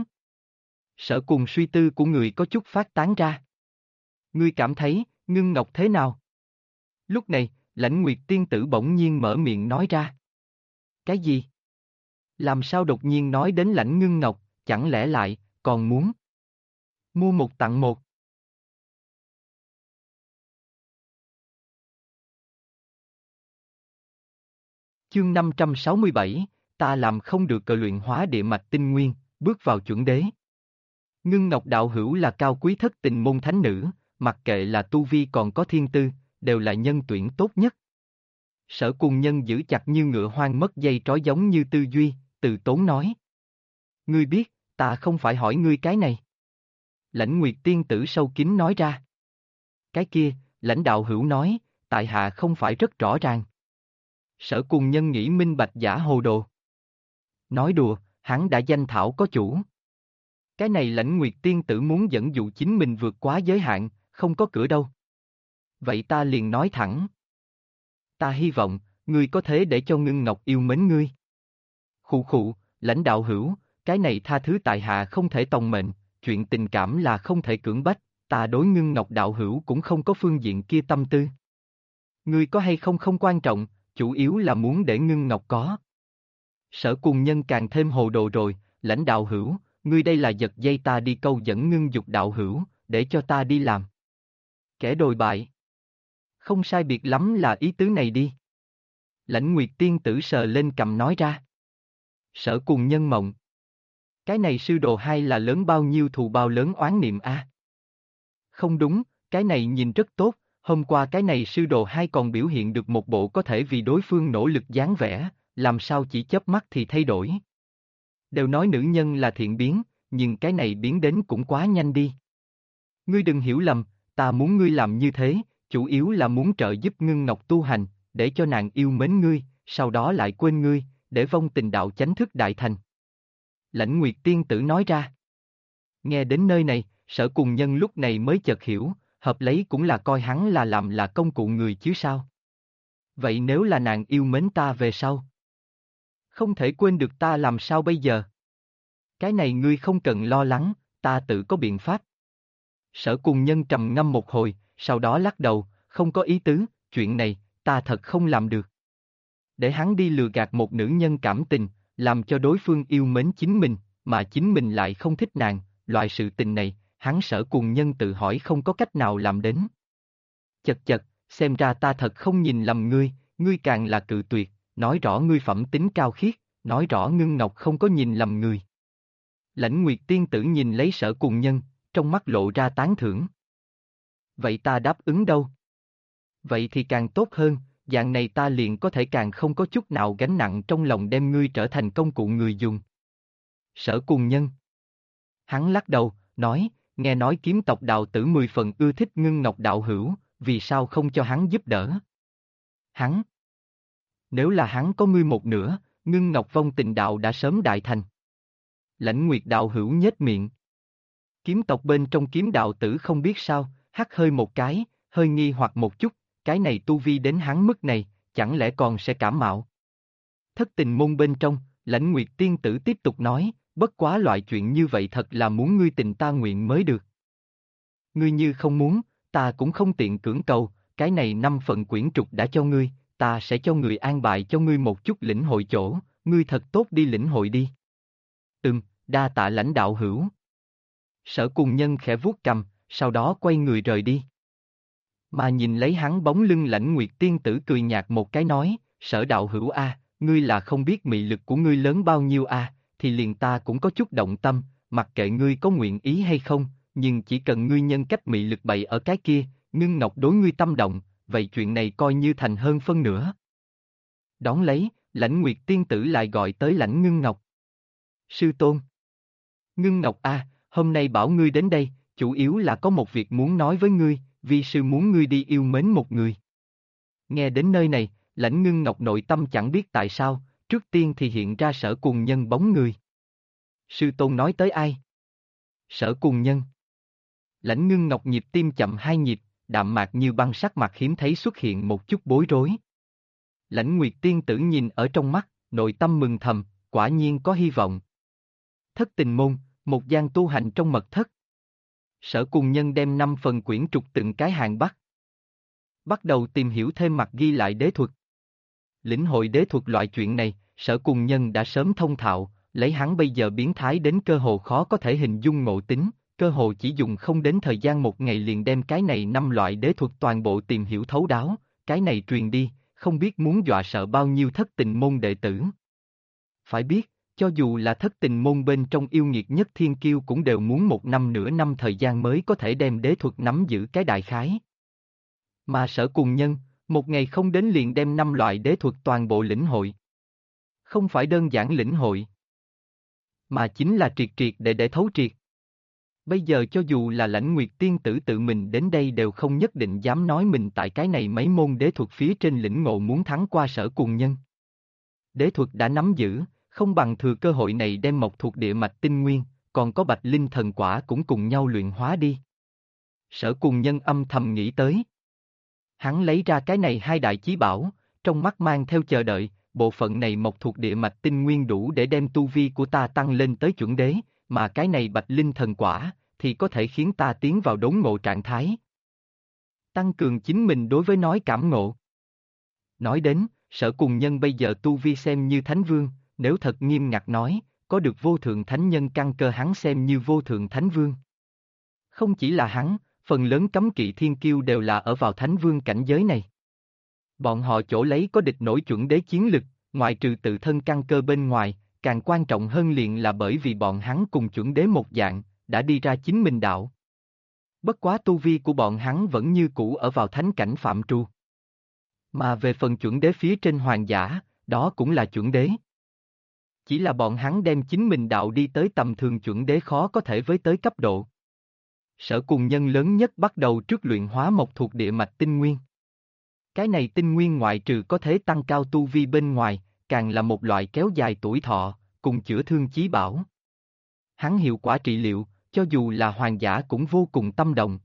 Sở Cùng suy tư của người có chút phát tán ra. Ngươi cảm thấy, Ngưng Ngọc thế nào? Lúc này, Lãnh Nguyệt tiên tử bỗng nhiên mở miệng nói ra. Cái gì? Làm sao đột nhiên nói đến Lãnh Ngưng Ngọc, chẳng lẽ lại, còn muốn mua một tặng một? Chương 567, ta làm không được cờ luyện hóa địa mạch tinh nguyên, bước vào chuẩn đế. Ngưng Ngọc đạo hữu là cao quý Thất Tình môn thánh nữ, mặc kệ là tu vi còn có thiên tư, đều là nhân tuyển tốt nhất. Sở Cùng Nhân giữ chặt như ngựa hoang mất dây trói giống như tư duy, từ tốn nói. Ngươi biết, ta không phải hỏi ngươi cái này. Lãnh Nguyệt tiên tử sâu kín nói ra. Cái kia, lãnh đạo hữu nói, tại hạ không phải rất rõ ràng. Sở Cùng Nhân nghĩ minh bạch giả hồ đồ. Nói đùa, hắn đã danh thảo có chủ. Cái này Lãnh Nguyệt tiên tử muốn dẫn dụ chính mình vượt quá giới hạn, không có cửa đâu. Vậy ta liền nói thẳng. Ta hy vọng, ngươi có thể để cho Ngưng Ngọc yêu mến ngươi. Khụ khụ, lãnh đạo hữu, cái này tha thứ tại hạ không thể tòng mệnh, chuyện tình cảm là không thể cưỡng bách, ta đối Ngưng Ngọc đạo hữu cũng không có phương diện kia tâm tư. Ngươi có hay không không quan trọng, chủ yếu là muốn để Ngưng Ngọc có. Sở Cùng Nhân càng thêm hồ đồ rồi, Lãnh đạo hữu, ngươi đây là giật dây ta đi câu dẫn Ngưng Dục đạo hữu, để cho ta đi làm. Kẻ đồi bại. Không sai biệt lắm là ý tứ này đi. Lãnh Nguyệt tiên tử sờ lên cầm nói ra. Sở Cùng Nhân mộng. Cái này sư đồ hai là lớn bao nhiêu thù bao lớn oán niệm a? Không đúng, cái này nhìn rất tốt, hôm qua cái này sư đồ hai còn biểu hiện được một bộ có thể vì đối phương nỗ lực dáng vẻ, làm sao chỉ chớp mắt thì thay đổi. Đều nói nữ nhân là thiện biến, nhưng cái này biến đến cũng quá nhanh đi. Ngươi đừng hiểu lầm, ta muốn ngươi làm như thế, chủ yếu là muốn trợ giúp Ngưng Ngọc tu hành, để cho nàng yêu mến ngươi, sau đó lại quên ngươi, để vong tình đạo chánh thức đại thành. Lãnh Nguyệt tiên tử nói ra. Nghe đến nơi này, Sở Cùng Nhân lúc này mới chợt hiểu, hợp lấy cũng là coi hắn là làm là công cụ người chứ sao. Vậy nếu là nàng yêu mến ta về sau? Không thể quên được ta làm sao bây giờ? Cái này ngươi không cần lo lắng, ta tự có biện pháp. Sở Cùng Nhân trầm ngâm một hồi, sau đó lắc đầu, không có ý tứ, chuyện này, ta thật không làm được. Để hắn đi lừa gạt một nữ nhân cảm tình, làm cho đối phương yêu mến chính mình, mà chính mình lại không thích nàng, loại sự tình này, hắn Sở Cùng Nhân tự hỏi không có cách nào làm đến. Chật chật, xem ra ta thật không nhìn lầm ngươi, ngươi càng là cự tuyệt, nói rõ ngươi phẩm tính cao khiết, nói rõ Ngưng Ngọc không có nhìn lầm người. Lãnh Nguyệt tiên tử nhìn lấy Sở Cùng Nhân, trong mắt lộ ra tán thưởng. Vậy ta đáp ứng đâu? Vậy thì càng tốt hơn, dạng này ta liền có thể càng không có chút nào gánh nặng trong lòng đem ngươi trở thành công cụ người dùng. Sở Cùng Nhân. Hắn lắc đầu, nói, nghe nói kiếm tộc đạo tử 10 phần ưa thích Ngưng Ngọc đạo hữu, vì sao không cho hắn giúp đỡ? Hắn. Nếu là hắn có ngươi một nửa, Ngưng Ngọc vong tình đạo đã sớm đại thành. Lãnh Nguyệt đạo hữu nhếch miệng. Kiếm tộc bên trong kiếm đạo tử không biết sao, hắt hơi một cái, hơi nghi hoặc một chút, cái này tu vi đến hắn mức này, chẳng lẽ còn sẽ cảm mạo. Thất tình môn bên trong, Lãnh Nguyệt tiên tử tiếp tục nói, bất quá loại chuyện như vậy thật là muốn ngươi tình ta nguyện mới được. Ngươi như không muốn, ta cũng không tiện cưỡng cầu, cái này 5 phần quyển trục đã cho ngươi, ta sẽ cho người an bài cho ngươi một chút lĩnh hội chỗ, ngươi thật tốt đi lĩnh hội đi. Đa tạ Lãnh đạo hữu. Sở Cùng Nhân khẽ vuốt cằm, sau đó quay người rời đi. Mà nhìn lấy hắn bóng lưng Lãnh Nguyệt tiên tử cười nhạt một cái nói, Sở đạo hữu a, ngươi là không biết mị lực của ngươi lớn bao nhiêu a, thì liền ta cũng có chút động tâm, mặc kệ ngươi có nguyện ý hay không, nhưng chỉ cần ngươi nhân cách mị lực bày ở cái kia, Ngưng Ngọc đối ngươi tâm động, vậy chuyện này coi như thành hơn phân nửa. Đón lấy, Lãnh Nguyệt tiên tử lại gọi tới Lãnh Ngưng Ngọc. Sư tôn. Ngưng Ngọc a, hôm nay bảo ngươi đến đây, chủ yếu là có một việc muốn nói với ngươi, vi sư muốn ngươi đi yêu mến một người. Nghe đến nơi này, Lãnh Ngưng Ngọc nội tâm chẳng biết tại sao, trước tiên thì hiện ra Sở Cùng Nhân bóng người. Sư tôn nói tới ai? Sở Cùng Nhân. Lãnh Ngưng Ngọc nhịp tim chậm 2 nhịp, đạm mạc như băng sắc mặt hiếm thấy xuất hiện một chút bối rối. Lãnh Nguyệt tiên tử nhìn ở trong mắt, nội tâm mừng thầm, quả nhiên có hy vọng. Thất tình môn, một gian tu hành trong mật thất. Sở Cùng Nhân đem 5 phần quyển trục từng cái hàng bắt đầu tìm hiểu thêm mặt ghi lại đế thuật. Lĩnh hội đế thuật loại chuyện này, Sở Cùng Nhân đã sớm thông thạo, lấy hắn bây giờ biến thái đến cơ hồ khó có thể hình dung ngộ tính, cơ hồ chỉ dùng không đến thời gian 1 ngày liền đem cái này 5 loại đế thuật toàn bộ tìm hiểu thấu đáo, cái này truyền đi, không biết muốn dọa sợ bao nhiêu thất tình môn đệ tử. Phải biết, cho dù là thất tình môn bên trong yêu nghiệt nhất thiên kiêu cũng đều muốn 1 năm nửa năm thời gian mới có thể đem đế thuật nắm giữ cái đại khái. Mà Sở Cùng Nhân, 1 ngày không đến liền đem 5 loại đế thuật toàn bộ lĩnh hội. Không phải đơn giản lĩnh hội, mà chính là triệt triệt để thấu triệt. Bây giờ cho dù là Lãnh Nguyệt tiên tử tự mình đến đây đều không nhất định dám nói mình tại cái này mấy môn đế thuật phía trên lĩnh ngộ muốn thắng qua Sở Cùng Nhân. Đế thuật đã nắm giữ, không bằng thừa cơ hội này đem mộc thuộc địa mạch tinh nguyên, còn có Bạch Linh thần quả cũng cùng nhau luyện hóa đi. Sở Cùng Nhân âm thầm nghĩ tới. Hắn lấy ra cái này 2 đại chí bảo, trong mắt mang theo chờ đợi, bộ phận này mọc thuộc địa mạch tinh nguyên đủ để đem tu vi của ta tăng lên tới chuẩn đế, mà cái này bạch linh thần quả, thì có thể khiến ta tiến vào đốn ngộ trạng thái. Tăng cường chính mình đối với nói cảm ngộ. Nói đến, Sở Cùng Nhân bây giờ tu vi xem như thánh vương, nếu thật nghiêm ngặt nói, có được vô thượng thánh nhân căn cơ hắn xem như vô thượng thánh vương. Không chỉ là hắn, phần lớn cấm kỵ thiên kiêu đều là ở vào thánh vương cảnh giới này. Bọn họ chỗ lấy có địch nổi chuẩn đế chiến lực, ngoại trừ tự thân căn cơ bên ngoài, càng quan trọng hơn liền là bởi vì bọn hắn cùng chuẩn đế một dạng, đã đi ra chính mình đạo. Bất quá tu vi của bọn hắn vẫn như cũ ở vào thánh cảnh phạm tru. Mà về phần chuẩn đế phía trên hoàng giả, đó cũng là chuẩn đế. Chỉ là bọn hắn đem chính mình đạo đi tới tầm thường chuẩn đế khó có thể với tới cấp độ. Sở Cùng Nhân lớn nhất bắt đầu trước luyện hóa mộc thuộc địa mạch tinh nguyên. Cái này tinh nguyên ngoại trừ có thể tăng cao tu vi bên ngoài, càng là một loại kéo dài tuổi thọ, cùng chữa thương chí bảo. Hắn hiệu quả trị liệu, cho dù là hoàng giả cũng vô cùng tâm động.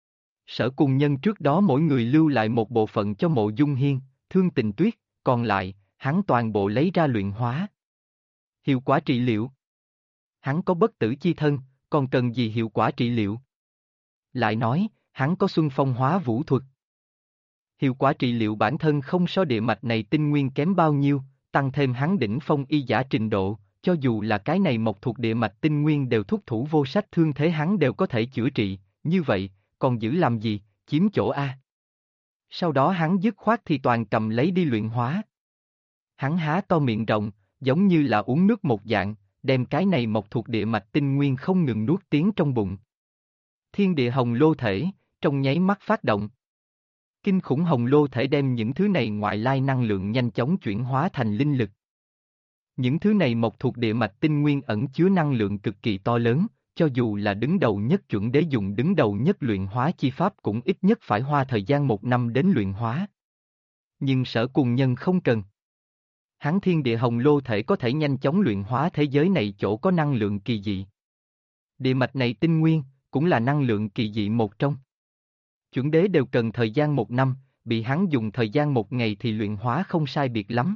Sở Cùng Nhân trước đó mỗi người lưu lại một bộ phận cho Mộ Dung Hiên, Thương Tình Tuyết, còn lại, hắn toàn bộ lấy ra luyện hóa. Hiệu quả trị liệu. Hắn có bất tử chi thân, còn cần gì hiệu quả trị liệu? Lại nói, hắn có xuân phong hóa vũ thuật. Hiệu quả trị liệu bản thân không so địa mạch này tinh nguyên kém bao nhiêu, tăng thêm hắn đỉnh phong y giả trình độ, cho dù là cái này mộc thuộc địa mạch tinh nguyên đều thúc thủ vô sách thương thế hắn đều có thể chữa trị, như vậy, còn giữ làm gì, chiếm chỗ A. Sau đó hắn dứt khoát thì toàn cầm lấy đi luyện hóa. Hắn há to miệng rộng, giống như là uống nước một dạng, đem cái này mộc thuộc địa mạch tinh nguyên không ngừng nuốt tiến trong bụng. Thiên địa hồng lô thể, trong nháy mắt phát động. Kinh khủng hồng lô thể đem những thứ này ngoại lai năng lượng nhanh chóng chuyển hóa thành linh lực. Những thứ này mộc thuộc địa mạch tinh nguyên ẩn chứa năng lượng cực kỳ to lớn, cho dù là đứng đầu nhất chuẩn đế dùng đứng đầu nhất luyện hóa chi pháp cũng ít nhất phải hoa thời gian 1 năm đến luyện hóa. Nhưng Sở Cùng Nhân không cần. Hắn thiên địa hồng lô thể có thể nhanh chóng luyện hóa thế giới này chỗ có năng lượng kỳ dị. Địa mạch này tinh nguyên, cũng là năng lượng kỳ dị một trong. Chuẩn đế đều cần thời gian 1 năm, bị hắn dùng thời gian 1 ngày thì luyện hóa không sai biệt lắm.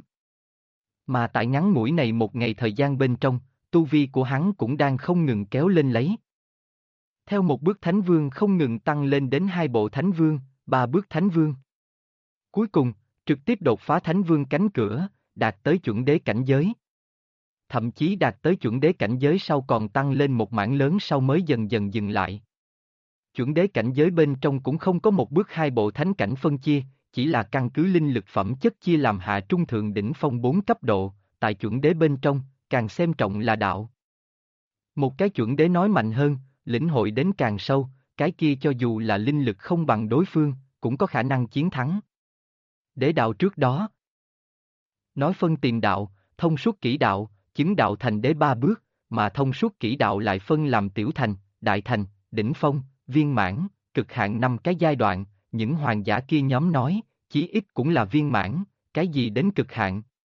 Mà tại ngắn ngủi này 1 ngày thời gian bên trong, tu vi của hắn cũng đang không ngừng kéo lên lấy. Theo một bước thánh vương không ngừng tăng lên đến 2 bộ thánh vương, 3 bước thánh vương. Cuối cùng, trực tiếp đột phá thánh vương cánh cửa, đạt tới chuẩn đế cảnh giới. Thậm chí đạt tới chuẩn đế cảnh giới sau còn tăng lên một mảng lớn sau mới dần dần dừng lại. Chuẩn đế cảnh giới bên trong cũng không có một bước 2 bộ thánh cảnh phân chia, chỉ là căn cứ linh lực phẩm chất chia làm hạ trung thượng đỉnh phong 4 cấp độ, tại chuẩn đế bên trong, càng xem trọng là đạo. Một cái chuẩn đế nói mạnh hơn, lĩnh hội đến càng sâu, cái kia cho dù là linh lực không bằng đối phương, cũng có khả năng chiến thắng. Đế đạo trước đó. Nói phân tìm đạo, thông suốt kỹ đạo, chứng đạo thành đế 3 bước, mà thông suốt kỹ đạo lại phân làm tiểu thành, đại thành, đỉnh phong, viên mãn, cực hạn 5 cái giai đoạn, những hoàng giả kia nhóm nói, chí ít cũng là viên mãn, cái gì đến cực hạn.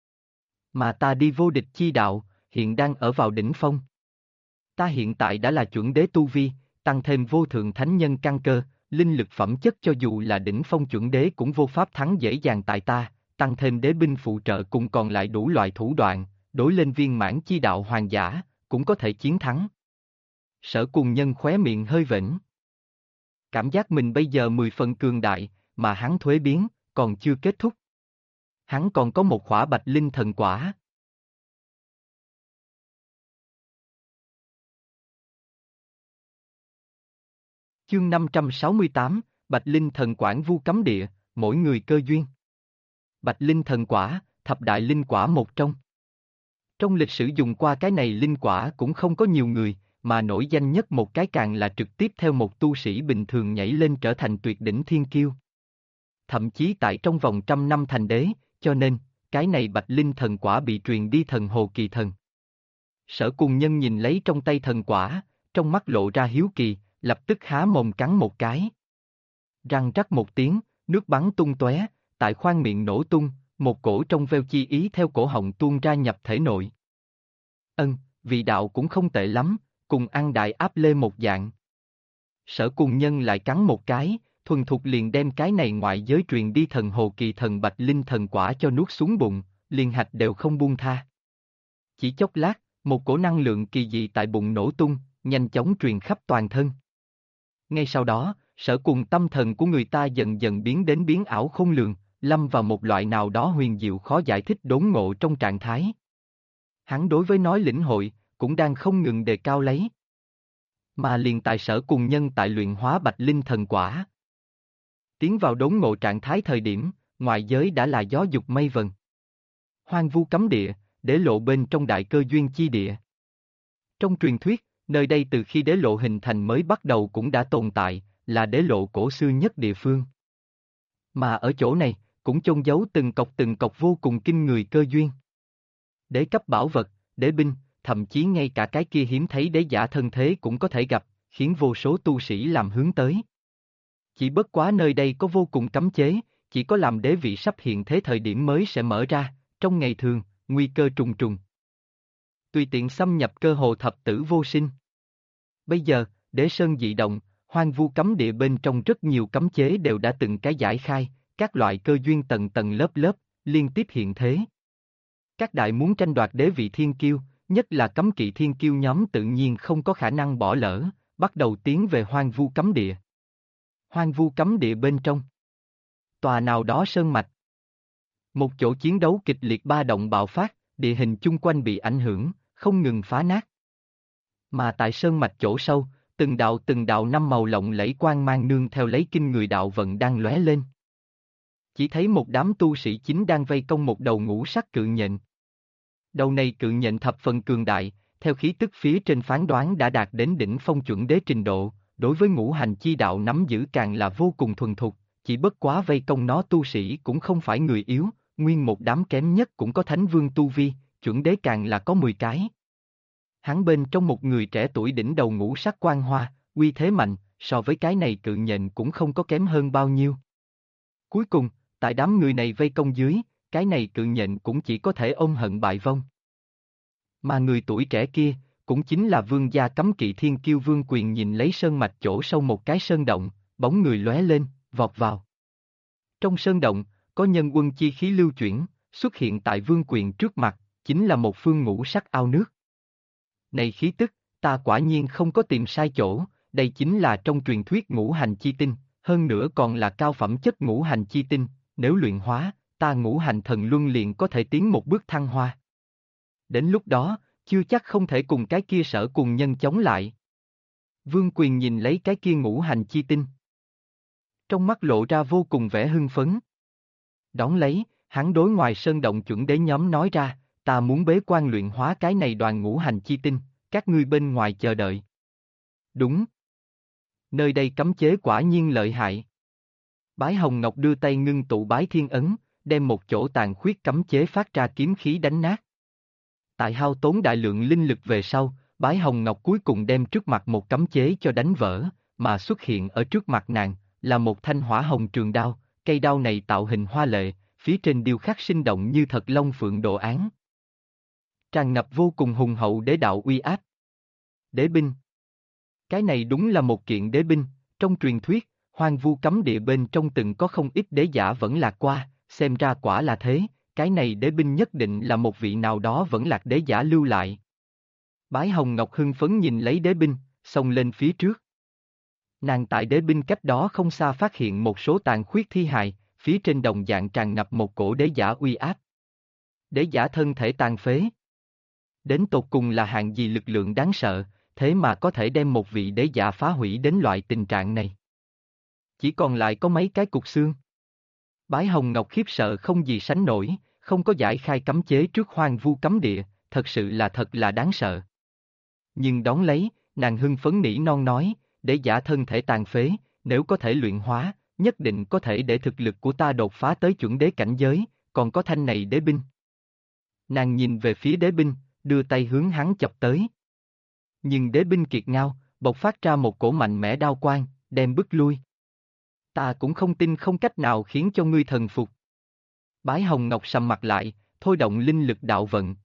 Mà ta đi vô địch chi đạo, hiện đang ở vào đỉnh phong. Ta hiện tại đã là chuẩn đế tu vi, tăng thêm vô thượng thánh nhân căn cơ, linh lực phẩm chất cho dù là đỉnh phong chuẩn đế cũng vô pháp thắng dễ dàng tại ta, tăng thêm đế binh phụ trợ cùng còn lại đủ loại thủ đoạn, đối lên viên mãn chi đạo hoàng giả, cũng có thể chiến thắng. Sở Cùng Nhân khóe miệng hơi vểnh. Cảm giác mình bây giờ 10 phần cường đại, mà hắn thuế biến, còn chưa kết thúc. Hắn còn có một khỏa bạch linh thần quả. Chương 568, Bạch Linh Thần Quản Vu Cấm Địa, mỗi người cơ duyên. Bạch Linh Thần Quả, thập đại linh quả một trong. Trong lịch sử dùng qua cái này linh quả cũng không có nhiều người, mà nổi danh nhất một cái càng là trực tiếp theo một tu sĩ bình thường nhảy lên trở thành tuyệt đỉnh thiên kiêu. Thậm chí tại trong vòng 100 năm thành đế, cho nên, cái này Bạch Linh Thần Quả bị truyền đi thần Hồ Kỳ Thần. Sở Cùng Nhân nhìn lấy trong tay thần quả, trong mắt lộ ra hiếu kỳ, lập tức há mồm cắn một cái. Răng rắc một tiếng, nước bắn tung tóe, tại khoang miệng nổ tung, một cổ trong veo chi ý theo cổ họng tuôn ra nhập thể nội. Vị đạo cũng không tệ lắm, cùng ăn đại áp lê một dạng. Sở Cùng Nhân lại cắn một cái, thuần thục liền đem cái này ngoại giới truyền đi thần Hồ Kỳ Thần Bạch Linh Thần Quả cho nuốt xuống bụng, liền hạch đều không buông tha. Chỉ chốc lát, một cổ năng lượng kỳ dị tại bụng nổ tung, nhanh chóng truyền khắp toàn thân. Ngay sau đó, sở cùng tâm thần của người ta dần dần biến đến biến ảo khôn lường, lâm vào một loại nào đó huyền diệu khó giải thích đốn ngộ trong trạng thái. Hắn đối với nói lĩnh hội, cũng đang không ngừng đề cao lấy. Mà liền tại sở cùng nhân tại luyện hóa bạch linh thần quả. Tiến vào đốn ngộ trạng thái thời điểm, ngoại giới đã là gió dục mây vần. Hoang vu cấm địa, để lộ bên trong đại cơ duyên chi địa. Trong truyền thuyết, nơi đây từ khi đế lộ hình thành mới bắt đầu cũng đã tồn tại, là đế lộ cổ xưa nhất địa phương. Mà ở chỗ này, cũng chôn giấu từng cọc vô cùng kinh người cơ duyên. Đế cấp bảo vật, đế binh, thậm chí ngay cả cái kia hiếm thấy đế giả thân thế cũng có thể gặp, khiến vô số tu sĩ làm hướng tới. Chỉ bất quá nơi đây có vô cùng cấm chế, chỉ có làm đế vị sắp hiện thế thời điểm mới sẽ mở ra, trong ngày thường, nguy cơ trùng trùng. Tùy tiện xâm nhập cơ hồ thập tử vô sinh. Bây giờ, đế sơn dị động, hoang vu cấm địa bên trong rất nhiều cấm chế đều đã từng cái giải khai, các loại cơ duyên tầng tầng lớp lớp, liên tiếp hiện thế. Các đại muốn tranh đoạt đế vị thiên kiêu, nhất là cấm kỵ thiên kiêu nhóm tự nhiên không có khả năng bỏ lỡ, bắt đầu tiến về hoang vu cấm địa. Hoang vu cấm địa bên trong. Tòa nào đó sơn mạch. Một chỗ chiến đấu kịch liệt ba động bạo phát, địa hình chung quanh bị ảnh hưởng, không ngừng phá nát. Mà tại sơn mạch chỗ sâu, từng đạo năm màu lộng lẫy quang mang nương theo lấy kinh người đạo vận đang lóe lên. Chỉ thấy một đám tu sĩ chính đang vây công một đầu ngũ sắc cự nhện. Đầu này cự nhện thập phần cường đại, theo khí tức phía trên phán đoán đã đạt đến đỉnh phong chuẩn đế trình độ, đối với ngũ hành chi đạo nắm giữ càng là vô cùng thuần thục, chỉ bất quá vây công nó tu sĩ cũng không phải người yếu, nguyên một đám kém nhất cũng có thánh vương tu vi, chuẩn đế càng là có 10 cái. Hắn bên trong một người trẻ tuổi đỉnh đầu ngũ sắc quang hoa, uy thế mạnh, so với cái này cự nhện cũng không có kém hơn bao nhiêu. Cuối cùng, tại đám người này vây công dưới, cái này cự nhện cũng chỉ có thể ôm hận bại vong. Mà người tuổi trẻ kia, cũng chính là vương gia cấm kỵ thiên kiêu Vương Quyền nhìn lấy sơn mạch chỗ sâu một cái sơn động, bóng người lóe lên, vọt vào. Trong sơn động, có nhân quân chi khí lưu chuyển, xuất hiện tại Vương Quyền trước mặt, chính là một phương ngũ sắc ao nước. Này khí tức, ta quả nhiên không có tìm sai chỗ, đây chính là trong truyền thuyết ngũ hành chi tinh, hơn nữa còn là cao phẩm chất ngũ hành chi tinh, nếu luyện hóa, ta ngũ hành thần luân liền có thể tiến một bước thăng hoa. Đến lúc đó, chưa chắc không thể cùng cái kia sở cùng nhân chống lại. Vương Quyền nhìn lấy cái kia ngũ hành chi tinh. Trong mắt lộ ra vô cùng vẻ hưng phấn. Đón lấy, hắn đối ngoài sơn động chuẩn đế nhóm nói ra, ta muốn bế quan luyện hóa cái này đoàn ngũ hành chi tinh, các ngươi bên ngoài chờ đợi. Đúng. Nơi đây cấm chế quả nhiên lợi hại. Bái Hồng Ngọc đưa tay ngưng tụ bái thiên ấn, đem một chỗ tàn khuyết cấm chế phát ra kiếm khí đánh nát. Tại hao tốn đại lượng linh lực về sau, Bái Hồng Ngọc cuối cùng đem trước mặt một cấm chế cho đánh vỡ, mà xuất hiện ở trước mặt nàng, là một thanh hỏa hồng trường đao, cây đao này tạo hình hoa lệ, phía trên điêu khắc sinh động như thật long phượng đồ án. Tràn ngập vô cùng hùng hậu đế đạo uy áp. Đế binh. Cái này đúng là một kiện đế binh, trong truyền thuyết, hoang vu cấm địa bên trong từng có không ít đế giả vẫn lạc qua, xem ra quả là thế, cái này đế binh nhất định là một vị nào đó vẫn lạc đế giả lưu lại. Bái Hồng Ngọc hưng phấn nhìn lấy đế binh, xông lên phía trước. Nàng tại đế binh cách đó không xa phát hiện một số tàn khuyết thi hài, phía trên đồng dạng tràn ngập một cổ đế giả uy áp. Đế giả thân thể tàn phế. Đến tột cùng là hạng gì lực lượng đáng sợ, thế mà có thể đem một vị đế giả phá hủy đến loại tình trạng này. Chỉ còn lại có mấy cái cục xương. Bái Hồng Ngọc khiếp sợ không gì sánh nổi, không có giải khai cấm chế trước hoang vu cấm địa, thật là đáng sợ. Nhưng đón lấy, nàng hưng phấn nỉ non nói, đế giả thân thể tàn phế, nếu có thể luyện hóa, nhất định có thể để thực lực của ta đột phá tới chuẩn đế cảnh giới, còn có thanh này đế binh. Nàng nhìn về phía đế binh, đưa tay hướng hắn chọc tới. Nhưng đế binh kiệt ngao, bộc phát ra một cổ mạnh mẽ đao quang, đem bức lui. Ta cũng không tin không cách nào khiến cho ngươi thần phục. Bái Hồng Ngọc sầm mặt lại, thôi động linh lực đạo vận.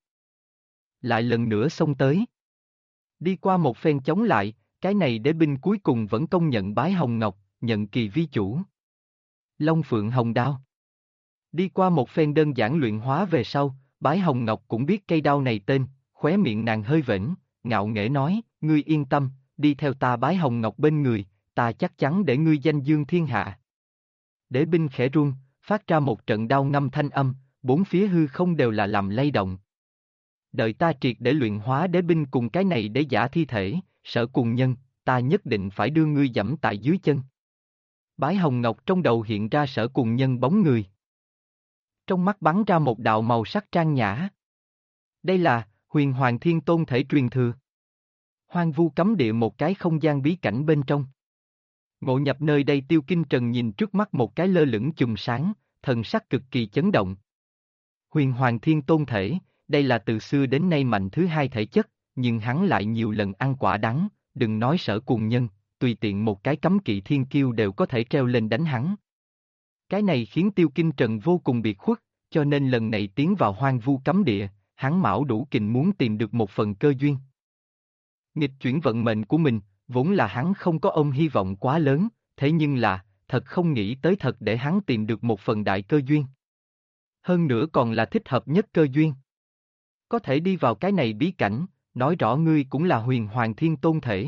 Lại lần nữa xông tới. Đi qua một phen chống lại, cái này đế binh cuối cùng vẫn công nhận Bái Hồng Ngọc, nhận kỳ vi chủ. Long Phượng Hồng Đao. Đi qua một phen đơn giản luyện hóa về sau, Bái Hồng Ngọc cũng biết cây đao này tên, khóe miệng nàng hơi vểnh, ngạo nghễ nói, ngươi yên tâm, đi theo ta Bái Hồng Ngọc bên người, ta chắc chắn để ngươi danh dương thiên hạ. Đế binh khẽ run, phát ra một trận đao ngâm thanh âm, bốn phía hư không đều là làm lay động. Đợi ta triệt để luyện hóa đế binh cùng cái này để giả thi thể, Sở Cùng Nhân, ta nhất định phải đưa ngươi dẫm tại dưới chân. Bái Hồng Ngọc trong đầu hiện ra Sở Cùng Nhân bóng người. Trong mắt bắn ra một đạo màu sắc trang nhã. Đây là Huyền Hoàng Thiên Tôn thể truyền thừa. Hoang vu cấm địa một cái không gian bí cảnh bên trong. Ngộ nhập nơi đây Tiêu Kinh Trần nhìn trước mắt một cái lơ lửng chùm sáng, thần sắc cực kỳ chấn động. Huyền Hoàng Thiên Tôn thể, đây là từ xưa đến nay mạnh thứ hai thể chất, nhưng hắn lại nhiều lần ăn quả đắng, đừng nói Sở Cùng Nhân, tùy tiện một cái cấm kỵ thiên kiêu đều có thể treo lên đánh hắn. Cái này khiến Tiêu Kinh Trần vô cùng biệt khuất, cho nên lần này tiến vào hoang vu cấm địa, hắn mão đủ kình muốn tìm được một phần cơ duyên. Nghịch chuyển vận mệnh của mình, vốn là hắn không có ôm hy vọng quá lớn, thế nhưng là, thật không nghĩ tới thật để hắn tìm được một phần đại cơ duyên. Hơn nữa còn là thích hợp nhất cơ duyên. Có thể đi vào cái này bí cảnh, nói rõ ngươi cũng là Huyền Hoàng Thiên Tôn thể.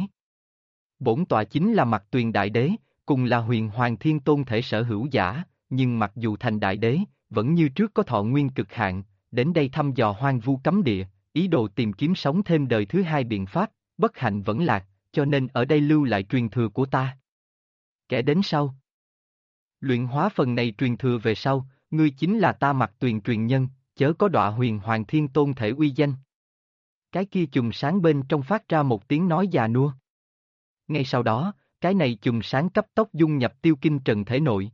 Bổn tọa chính là Mặc Tuyền Đại Đế, cùng là Huyền Hoàng Thiên Tôn thể sở hữu giả, nhưng mặc dù thành Đại Đế, vẫn như trước có thọ nguyên cực hạn, đến đây thăm dò hoang vu cấm địa, ý đồ tìm kiếm sống thêm đời thứ hai biện pháp, bất hạnh vẫn lạc, cho nên ở đây lưu lại truyền thừa của ta. Kẻ đến sau. Luyện hóa phần này truyền thừa về sau, ngươi chính là ta Mặc Tuyền truyền nhân, chớ có đọa Huyền Hoàng Thiên Tôn thể uy danh. Cái kia chùm sáng bên trong phát ra một tiếng nói già nua. Ngay sau đó, cái này chùm sáng cấp tốc dung nhập Tiêu Kinh Trần thể nội.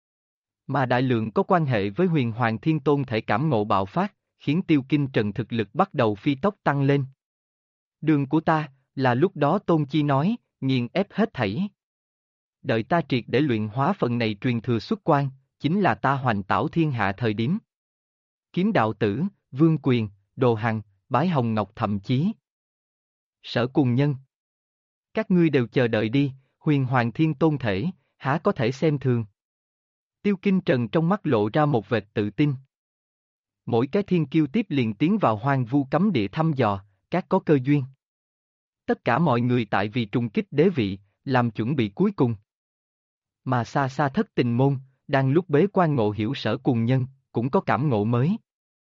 Mà đại lượng có quan hệ với Huyền Hoàng Thiên Tôn thể cảm ngộ bạo phát, khiến Tiêu Kinh Trần thực lực bắt đầu phi tốc tăng lên. Đường của ta, là lúc đó Tôn Chi nói, nghiền ép hết thảy. Đợi ta triệt để luyện hóa phần này truyền thừa xuất quan, chính là ta hoành tảo thiên hạ thời điểm. Kiếm Đạo Tử, Vương Quyền, Đồ Hằng, Bái Hồng Ngọc thậm chí. Sở Cùng Nhân. Các ngươi đều chờ đợi đi, Huyền Hoàng Thiên Tôn thể, há có thể xem thường. Tiêu Kinh Trần trong mắt lộ ra một vệt tự tin. Mỗi cái thiên kiêu tiếp liền tiến vào hoang vu cấm địa thăm dò, các có cơ duyên. Tất cả mọi người tại vì trùng kích đế vị, làm chuẩn bị cuối cùng. Mà xa xa Thất Tình Môn, đang lúc bế quan ngộ hiểu Sở Cùng Nhân, cũng có cảm ngộ mới.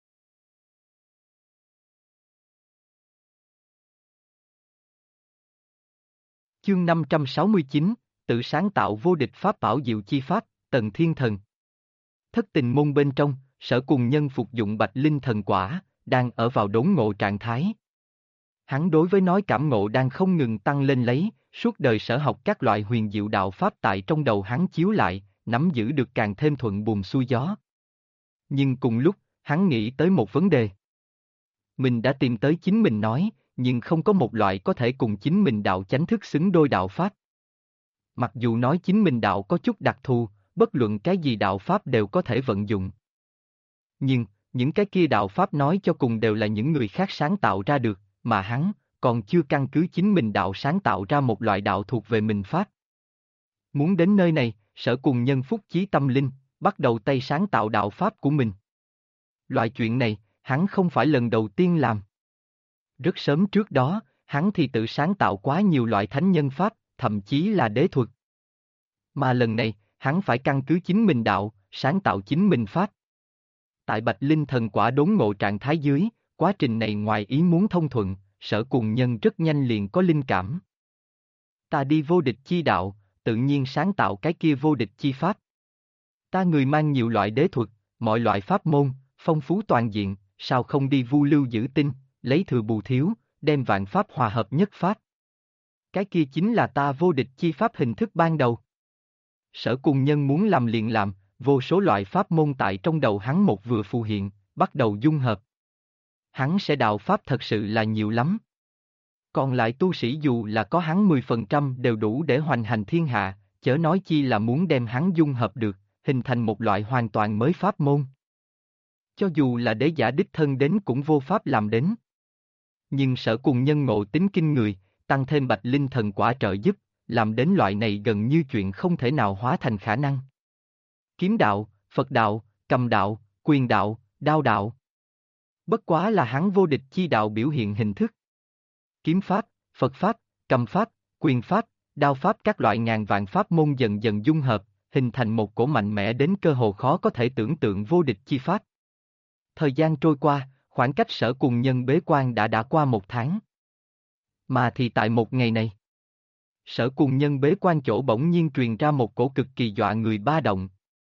Chương 569, tự sáng tạo vô địch pháp bảo diệu chi pháp, Tần Thiên Thần. Thất Tình Môn bên trong, Sở Cùng Nhân phục dụng Bạch Linh Thần Quả, đang ở vào đốn ngộ trạng thái. Hắn đối với nói cảm ngộ đang không ngừng tăng lên lấy, suốt đời sở học các loại huyền diệu đạo pháp tại trong đầu hắn chiếu lại, nắm giữ được càng thêm thuận buồm xuôi gió. Nhưng cùng lúc, hắn nghĩ tới một vấn đề. Mình đã tìm tới chính mình nói, nhưng không có một loại có thể cùng chính mình đạo chánh thức xứng đôi đạo pháp. Mặc dù nói chính mình đạo có chút đặc thù, bất luận cái gì đạo pháp đều có thể vận dụng. Nhưng, những cái kia đạo pháp nói cho cùng đều là những người khác sáng tạo ra được, mà hắn, còn chưa căn cứ chính mình đạo sáng tạo ra một loại đạo thuộc về mình pháp. Muốn đến nơi này, Sở Cùng Nhân phúc chí tâm linh, bắt đầu tay sáng tạo đạo pháp của mình. Loại chuyện này, hắn không phải lần đầu tiên làm. Rất sớm trước đó, hắn thì tự sáng tạo quá nhiều loại thánh nhân pháp, thậm chí là đế thuật. Mà lần này, hắn phải căn cứ chính mình đạo, sáng tạo chính mình pháp. Tại Bạch Linh Thần Quả đốn ngộ trạng thái dưới, quá trình này ngoài ý muốn thông thuận, Sở Cùng Nhân rất nhanh liền có linh cảm. Ta đi vô địch chi đạo, tự nhiên sáng tạo cái kia vô địch chi pháp. Ta người mang nhiều loại đế thuật, mọi loại pháp môn, phong phú toàn diện, sao không đi vu lưu giữ tinh, lấy thừa bù thiếu, đem vạn pháp hòa hợp nhất pháp. Cái kia chính là ta vô địch chi pháp hình thức ban đầu. Sở Cùng Nhân muốn làm liền làm, vô số loại pháp môn tại trong đầu hắn một vừa phù hiện, bắt đầu dung hợp. Hắn sẽ đạo pháp thật sự là nhiều lắm. Còn lại tu sĩ dù là có hắn 10% đều đủ để hoành hành thiên hạ, chớ nói chi là muốn đem hắn dung hợp được, hình thành một loại hoàn toàn mới pháp môn. Cho dù là đế giả đích thân đến cũng vô pháp làm đến. Nhưng Sở Cùng Nhân ngộ tính kinh người, tăng thêm Bạch Linh Thần Quả trợ giúp, làm đến loại này gần như chuyện không thể nào hóa thành khả năng. Kiếm đạo, Phật đạo, cầm đạo, quyền đạo, đao đạo. Bất quá là hắn vô địch chi đạo biểu hiện hình thức. Kiếm pháp, Phật pháp, cầm pháp, quyền pháp, đao pháp các loại ngàn vạn pháp môn dần dần dung hợp, hình thành một cỗ mạnh mẽ đến cơ hồ khó có thể tưởng tượng vô địch chi pháp. Thời gian trôi qua, khoảng cách Sở Cùng Nhân bế quan đã qua 1 tháng. Mà thì tại một ngày này, Sở Cùng Nhân bế quan chỗ bỗng nhiên truyền ra một cỗ cực kỳ dọa người ba động.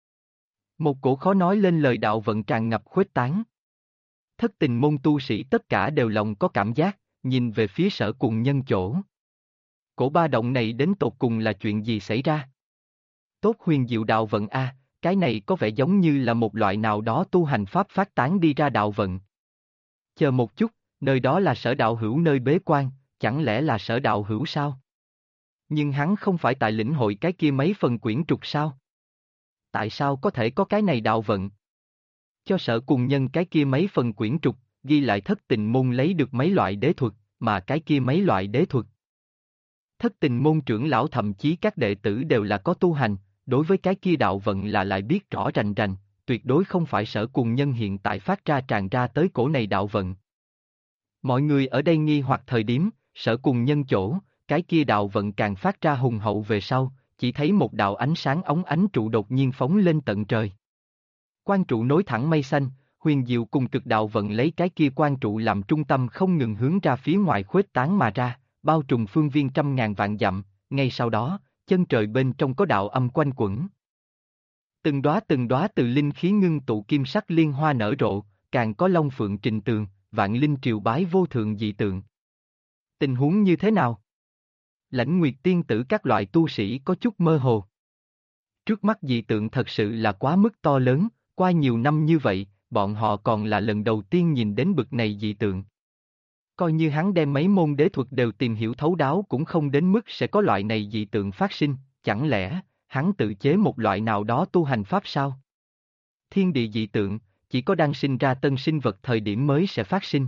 Một cỗ khó nói lên lời đạo vận tràn ngập khuếch tán. Thất tình môn tu sĩ tất cả đều lòng có cảm giác, nhìn về phía Sở Cùng Nhân chỗ. Cỗ ba động này đến tột cùng là chuyện gì xảy ra? Tốt huyền diệu đạo vận a, cái này có vẻ giống như là một loại nào đó tu hành pháp phát tán đi ra đạo vận. Chờ một chút, nơi đó là Sở đạo hữu nơi bế quan, chẳng lẽ là Sở đạo hữu sao? Nhưng hắn không phải tại lĩnh hội cái kia mấy phần quyển trục sao? Tại sao có thể có cái này đạo vận? Cho Sở Cùng Nhân cái kia mấy phần quyển trục, ghi lại thất tình môn lấy được mấy loại đế thuật, mà cái kia mấy loại đế thuật. Thất tình môn trưởng lão thậm chí các đệ tử đều là có tu hành, đối với cái kia đạo vận là lại biết rõ rành rành, tuyệt đối không phải Sở Cùng Nhân hiện tại phát ra tràn ra tới cổ này đạo vận. Mọi người ở đây nghi hoặc thời điểm, Sở Cùng Nhân chỗ, cái kia đạo vận càng phát ra hùng hậu về sau, chỉ thấy một đạo ánh sáng óng ánh trụ đột nhiên phóng lên tận trời. Quan trụ nối thẳng mây xanh, huyền diệu cùng cực đạo vận lấy cái kia quan trụ làm trung tâm không ngừng hướng ra phía ngoài khuếch tán mà ra, bao trùm phương viên trăm ngàn vạn dặm, ngay sau đó, chân trời bên trong có đạo âm quanh quẩn. Từng đóa từ linh khí ngưng tụ kim sắc liên hoa nở rộ, càng có long phượng trình tường, vạn linh triều bái vô thượng dị tượng. Tình huống như thế nào? Lãnh Nguyệt tiên tử các loại tu sĩ có chút mơ hồ. Trước mắt dị tượng thật sự là quá mức to lớn, qua nhiều năm như vậy, bọn họ còn là lần đầu tiên nhìn đến bực này dị tượng. Coi như hắn đem mấy môn đế thuật đều tìm hiểu thấu đáo cũng không đến mức sẽ có loại này dị tượng phát sinh, chẳng lẽ, hắn tự chế một loại nào đó tu hành pháp sao? Thiên địa dị tượng, chỉ có đang sinh ra tân sinh vật thời điểm mới sẽ phát sinh.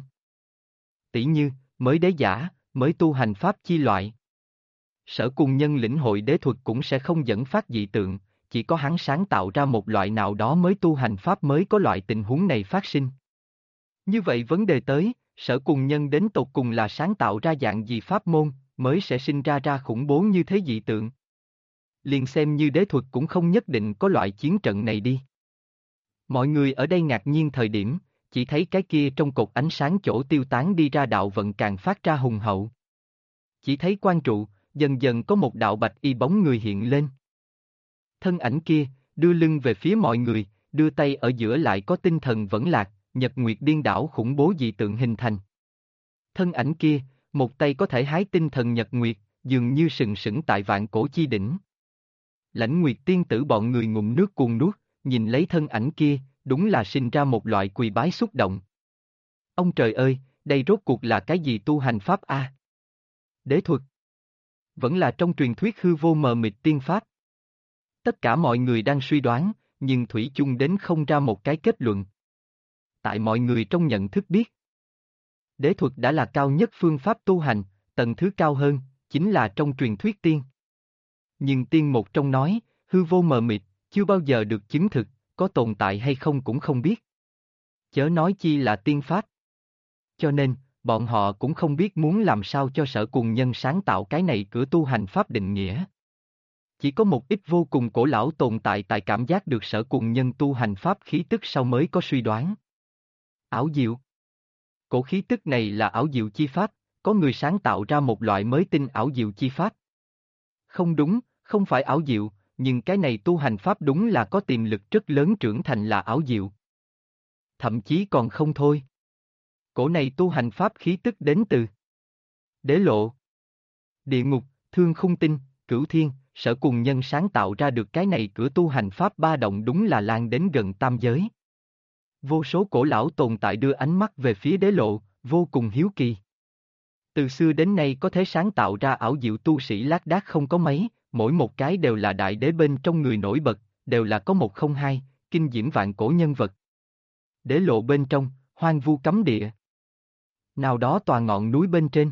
Tỷ như, mới đế giả, mới tu hành pháp chi loại. Sở Cùng Nhân lĩnh hội đế thuật cũng sẽ không dẫn phát dị tượng, chỉ có hắn sáng tạo ra một loại nào đó mới tu hành pháp mới có loại tình huống này phát sinh. Như vậy vấn đề tới, Sở Cùng Nhân đến tột cùng là sáng tạo ra dạng gì pháp môn, mới sẽ sinh ra khủng bố như thế dị tượng. Liền xem như đế thuật cũng không nhất định có loại chiến trận này đi. Mọi người ở đây ngạc nhiên thời điểm, chỉ thấy cái kia trong cột ánh sáng chỗ tiêu tán đi ra đạo vận càng phát ra hùng hậu. Chỉ thấy quan trụ, dần dần có một đạo bạch y bóng người hiện lên. Thân ảnh kia, đưa lưng về phía mọi người, đưa tay ở giữa lại có tinh thần vẫn lạc, nhật nguyệt điên đảo khủng bố dị tượng hình thành. Thân ảnh kia, một tay có thể hái tinh thần nhật nguyệt, dường như sừng sững tại vạn cổ chi đỉnh. Lãnh Nguyệt tiên tử bọn người ngụm nước cuồng nuốt, nhìn lấy thân ảnh kia, đúng là sinh ra một loại quỳ bái xúc động. Ông trời ơi, đây rốt cuộc là cái gì tu hành pháp a? Đế thuật. Vẫn là trong truyền thuyết hư vô mờ mịt tiên pháp. Tất cả mọi người đang suy đoán, nhưng thủy chung đến không ra một cái kết luận. Tại mọi người trong nhận thức biết, đế thuật đã là cao nhất phương pháp tu hành, tầng thứ cao hơn, chính là trong truyền thuyết tiên. Nhưng tiên một trong nói, hư vô mờ mịt, chưa bao giờ được chứng thực, có tồn tại hay không cũng không biết. Chớ nói chi là tiên pháp. Cho nên, bọn họ cũng không biết muốn làm sao cho Sở Cùng Nhân sáng tạo cái này cửa tu hành pháp định nghĩa. Chỉ có một ít vô cùng cổ lão tồn tại cảm giác được Sở Cùng Nhân tu hành pháp khí tức sau mới có suy đoán. Ảo diệu. Cổ khí tức này là ảo diệu chi pháp, có người sáng tạo ra một loại mới tinh ảo diệu chi pháp. Không đúng, không phải ảo diệu, nhưng cái này tu hành pháp đúng là có tiềm lực rất lớn trưởng thành là ảo diệu. Thậm chí còn không thôi. Cổ này tu hành pháp khí tức đến từ Đế lộ, địa ngục, thương khung tinh, cửu thiên, Sở Cùng Nhân sáng tạo ra được cái này cửa tu hành pháp ba động đúng là lan đến gần tam giới. Vô số cổ lão tồn tại đưa ánh mắt về phía đế lộ, vô cùng hiếu kỳ. Từ xưa đến nay có thể sáng tạo ra ảo diệu tu sĩ lác đác không có mấy, mỗi một cái đều là đại đế bên trong người nổi bật, đều là có một không hai, kinh diễm vạn cổ nhân vật. Đế lộ bên trong, hoang vu cấm địa. Nào đó tòa ngọn núi bên trên.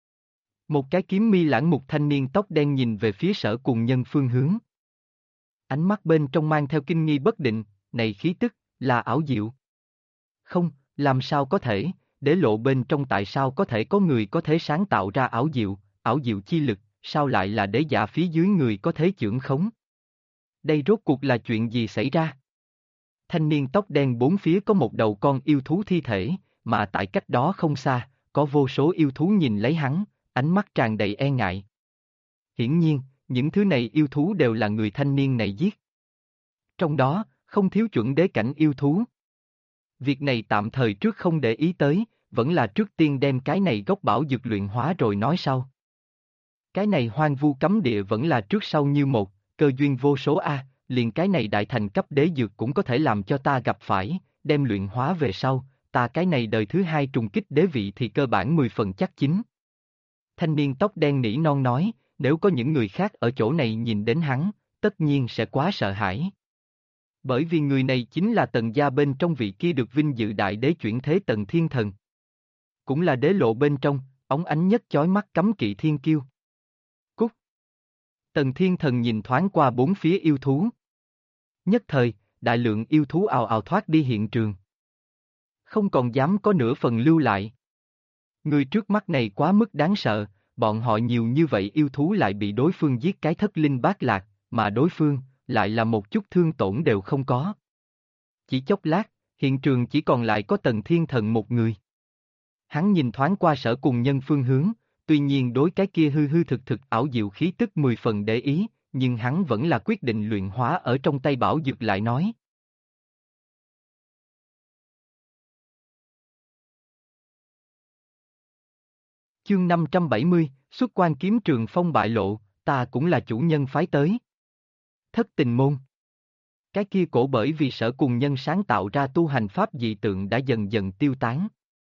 Một cái kiếm mi lãng mục thanh niên tóc đen nhìn về phía Sở Cùng Nhân phương hướng. Ánh mắt bên trong mang theo kinh nghi bất định, này khí tức, Là ảo diệu. Không, làm sao có thể, đế lộ bên trong tại sao có thể có người có thể sáng tạo ra ảo diệu chi lực, sao lại là đế giả phía dưới người có thể chưởng khống? Đây rốt cuộc là chuyện gì xảy ra? Thanh niên tóc đen bốn phía có một đầu con yêu thú thi thể, mà tại cách đó không xa, có vô số yêu thú nhìn lấy hắn, ánh mắt tràn đầy e ngại. Hiển nhiên, những thứ này yêu thú đều là người thanh niên này giết. Trong đó, không thiếu chuẩn đế cảnh yêu thú. Việc này tạm thời trước không để ý tới, vẫn là trước tiên đem cái này gốc bảo dược luyện hóa rồi nói sau. Cái này hoang vu cấm địa vẫn là trước sau như một, cơ duyên vô số a, liền cái này đại thành cấp đế dược cũng có thể làm cho ta gặp phải, đem luyện hóa về sau, ta cái này đời thứ hai trùng kích đế vị thì cơ bản 10 phần chắc chín. Thanh niên tóc đen nỉ non nói, nếu có những người khác ở chỗ này nhìn đến hắn, tất nhiên sẽ quá sợ hãi. Bởi vì người này chính là Tần gia bên trong vị kia được vinh dự đại đế chuyển thế Tần Thiên Thần. Cũng là đế lộ bên trong, óng ánh nhất chói mắt cấm kỵ thiên kiêu. Cút! Tần Thiên Thần nhìn thoáng qua bốn phía yêu thú. Nhất thời, đại lượng yêu thú ào ào thoát đi hiện trường. Không còn dám có nửa phần lưu lại. Người trước mắt này quá mức đáng sợ, bọn họ nhiều như vậy yêu thú lại bị đối phương giết cái thất linh bát lạc, mà đối phương lại là một chút thương tổn đều không có. Chỉ chốc lát, hiện trường chỉ còn lại có Tần Thiên Thần một người. Hắn nhìn thoáng qua Sở Cùng Nhân phương hướng, tuy nhiên đối cái kia hư hư thực thực ảo diệu khí tức 10 phần để ý, nhưng hắn vẫn là quyết định luyện hóa ở trong tay bảo dược lại nói. Chương 570, xuất quan kiếm trường phong bại lộ, ta cũng là chủ nhân phái tới. Thất tình môn. Cái kia cổ bởi vì Sở Cùng Nhân sáng tạo ra tu hành pháp dị tượng đã dần dần tiêu tán.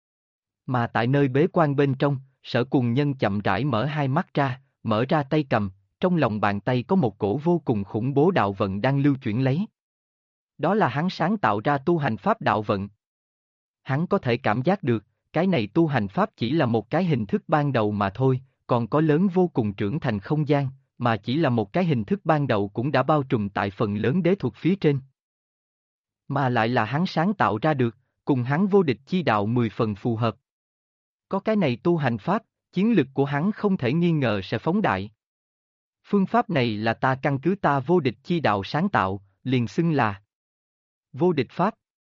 Mà tại nơi bế quan bên trong, Sở Cùng Nhân chậm rãi mở hai mắt ra, mở ra tay cầm, trong lòng bàn tay có một cổ vô cùng khủng bố đạo vận đang lưu chuyển lấy. Đó là hắn sáng tạo ra tu hành pháp đạo vận. Hắn có thể cảm giác được, cái này tu hành pháp chỉ là một cái hình thức ban đầu mà thôi, còn có lớn vô cùng trưởng thành không gian, mà chỉ là một cái hình thức ban đầu cũng đã bao trùm tại phần lớn đế thuật phía trên. Mà lại là hắn sáng tạo ra được, cùng hắn vô địch chi đạo 10 phần phù hợp. Có cái này tu hành pháp, chiến lực của hắn không thể nghi ngờ sẽ phóng đại. Phương pháp này là ta căn cứ ta vô địch chi đạo sáng tạo, liền xưng là vô địch pháp.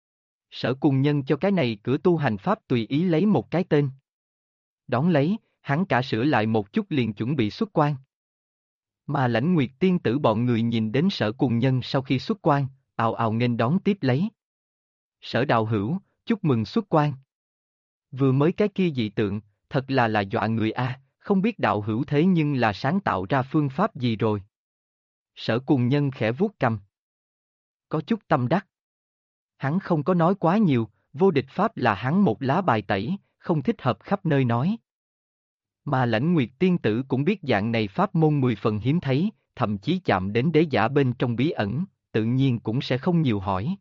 Sở Cùng Nhân cho cái này cửa tu hành pháp tùy ý lấy một cái tên. Đón lấy, hắn cả sửa lại một chút liền chuẩn bị xuất quan. Mà Lãnh Nguyệt tiên tử bọn người nhìn đến Sở Cùng Nhân sau khi xuất quan, ào ào nghênh đón tiếp lấy. Sở đạo hữu, chúc mừng xuất quan. Vừa mới cái kia dị tượng, thật là dọa người a, không biết đạo hữu thế nhưng là sáng tạo ra phương pháp gì rồi. Sở Cùng Nhân khẽ vuốt cằm. Có chút tâm đắc. Hắn không có nói quá nhiều, vô địch pháp là hắn một lá bài tẩy, không thích hợp khắp nơi nói. Mà Lãnh Nguyệt tiên tử cũng biết dạng này pháp môn 10 phần hiếm thấy, thậm chí chạm đến đế giả bên trong bí ẩn, tự nhiên cũng sẽ không nhiều hỏi.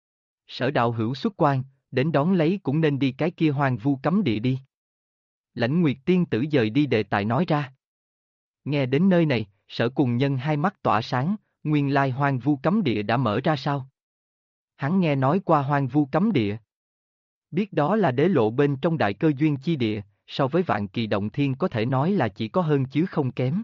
Sở đạo hữu xuất quan, đến đón lấy cũng nên đi cái kia hoang vu cấm địa đi. Lãnh Nguyệt tiên tử dời đi đề tài nói ra. Nghe đến nơi này, Sở Cùng Nhân hai mắt tỏa sáng, nguyên lai hoang vu cấm địa đã mở ra sao? Hắn nghe nói qua hoang vu cấm địa. Biết đó là đế lộ bên trong đại cơ duyên chi địa, so với Vạn Kỳ Động Thiên có thể nói là chỉ có hơn chứ không kém.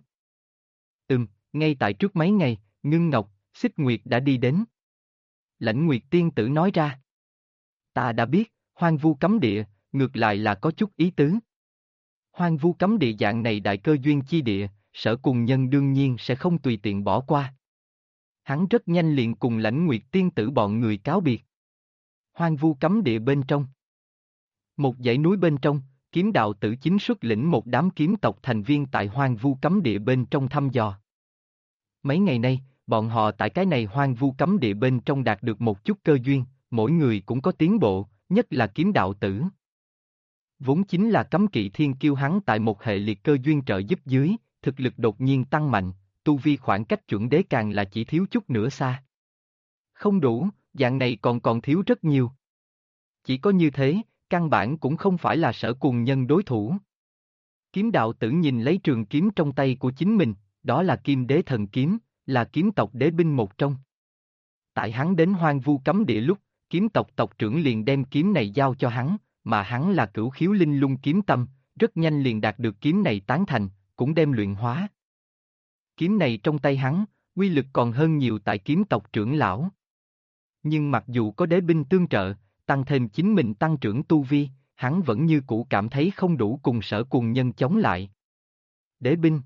Ngay tại trước mấy ngày, Ngưng Ngọc, Xích Nguyệt đã đi đến. Lãnh Nguyệt tiên tử nói ra. Ta đã biết, hoang vu cấm địa, ngược lại là có chút ý tứ. Hoang vu cấm địa dạng này đại cơ duyên chi địa, Sở Cùng Nhân đương nhiên sẽ không tùy tiện bỏ qua. Hắn rất nhanh liền cùng Lãnh Nguyệt tiên tử bọn người cáo biệt. Hoang vu cấm địa bên trong. Một dãy núi bên trong, kiếm đạo tử chính xuất lĩnh một đám kiếm tộc thành viên tại hoang vu cấm địa bên trong thăm dò. Mấy ngày nay, bọn họ tại cái này hoang vu cấm địa bên trong đạt được một chút cơ duyên, mỗi người cũng có tiến bộ, nhất là kiếm đạo tử. Vốn chính là cấm kỵ thiên kiêu hắn tại một hệ liệt cơ duyên trợ giúp dưới, thực lực đột nhiên tăng mạnh, tu vi khoảng cách chuẩn đế càng là chỉ thiếu chút nữa xa. Không đủ, dạng này còn thiếu rất nhiều. Chỉ có như thế, căn bản cũng không phải là Sở Cùng Nhân đối thủ. Kiếm đạo tử nhìn lấy trường kiếm trong tay của chính mình, đó là Kim Đế Thần Kiếm, là kiếm tộc đế binh một trong. Tại hắn đến hoang vu cấm địa lúc, kiếm tộc tộc trưởng liền đem kiếm này giao cho hắn, mà hắn là Cửu Khiếu Linh Lung kiếm tâm, rất nhanh liền đạt được kiếm này tán thành, cũng đem luyện hóa. Kiếm này trong tay hắn, uy lực còn hơn nhiều tại kiếm tộc trưởng lão. Nhưng mặc dù có đế binh tương trợ, tăng thêm chính mình tăng trưởng tu vi, hắn vẫn như cũ cảm thấy không đủ cùng Sở Cuồng Nhân chống lại. Đế binh.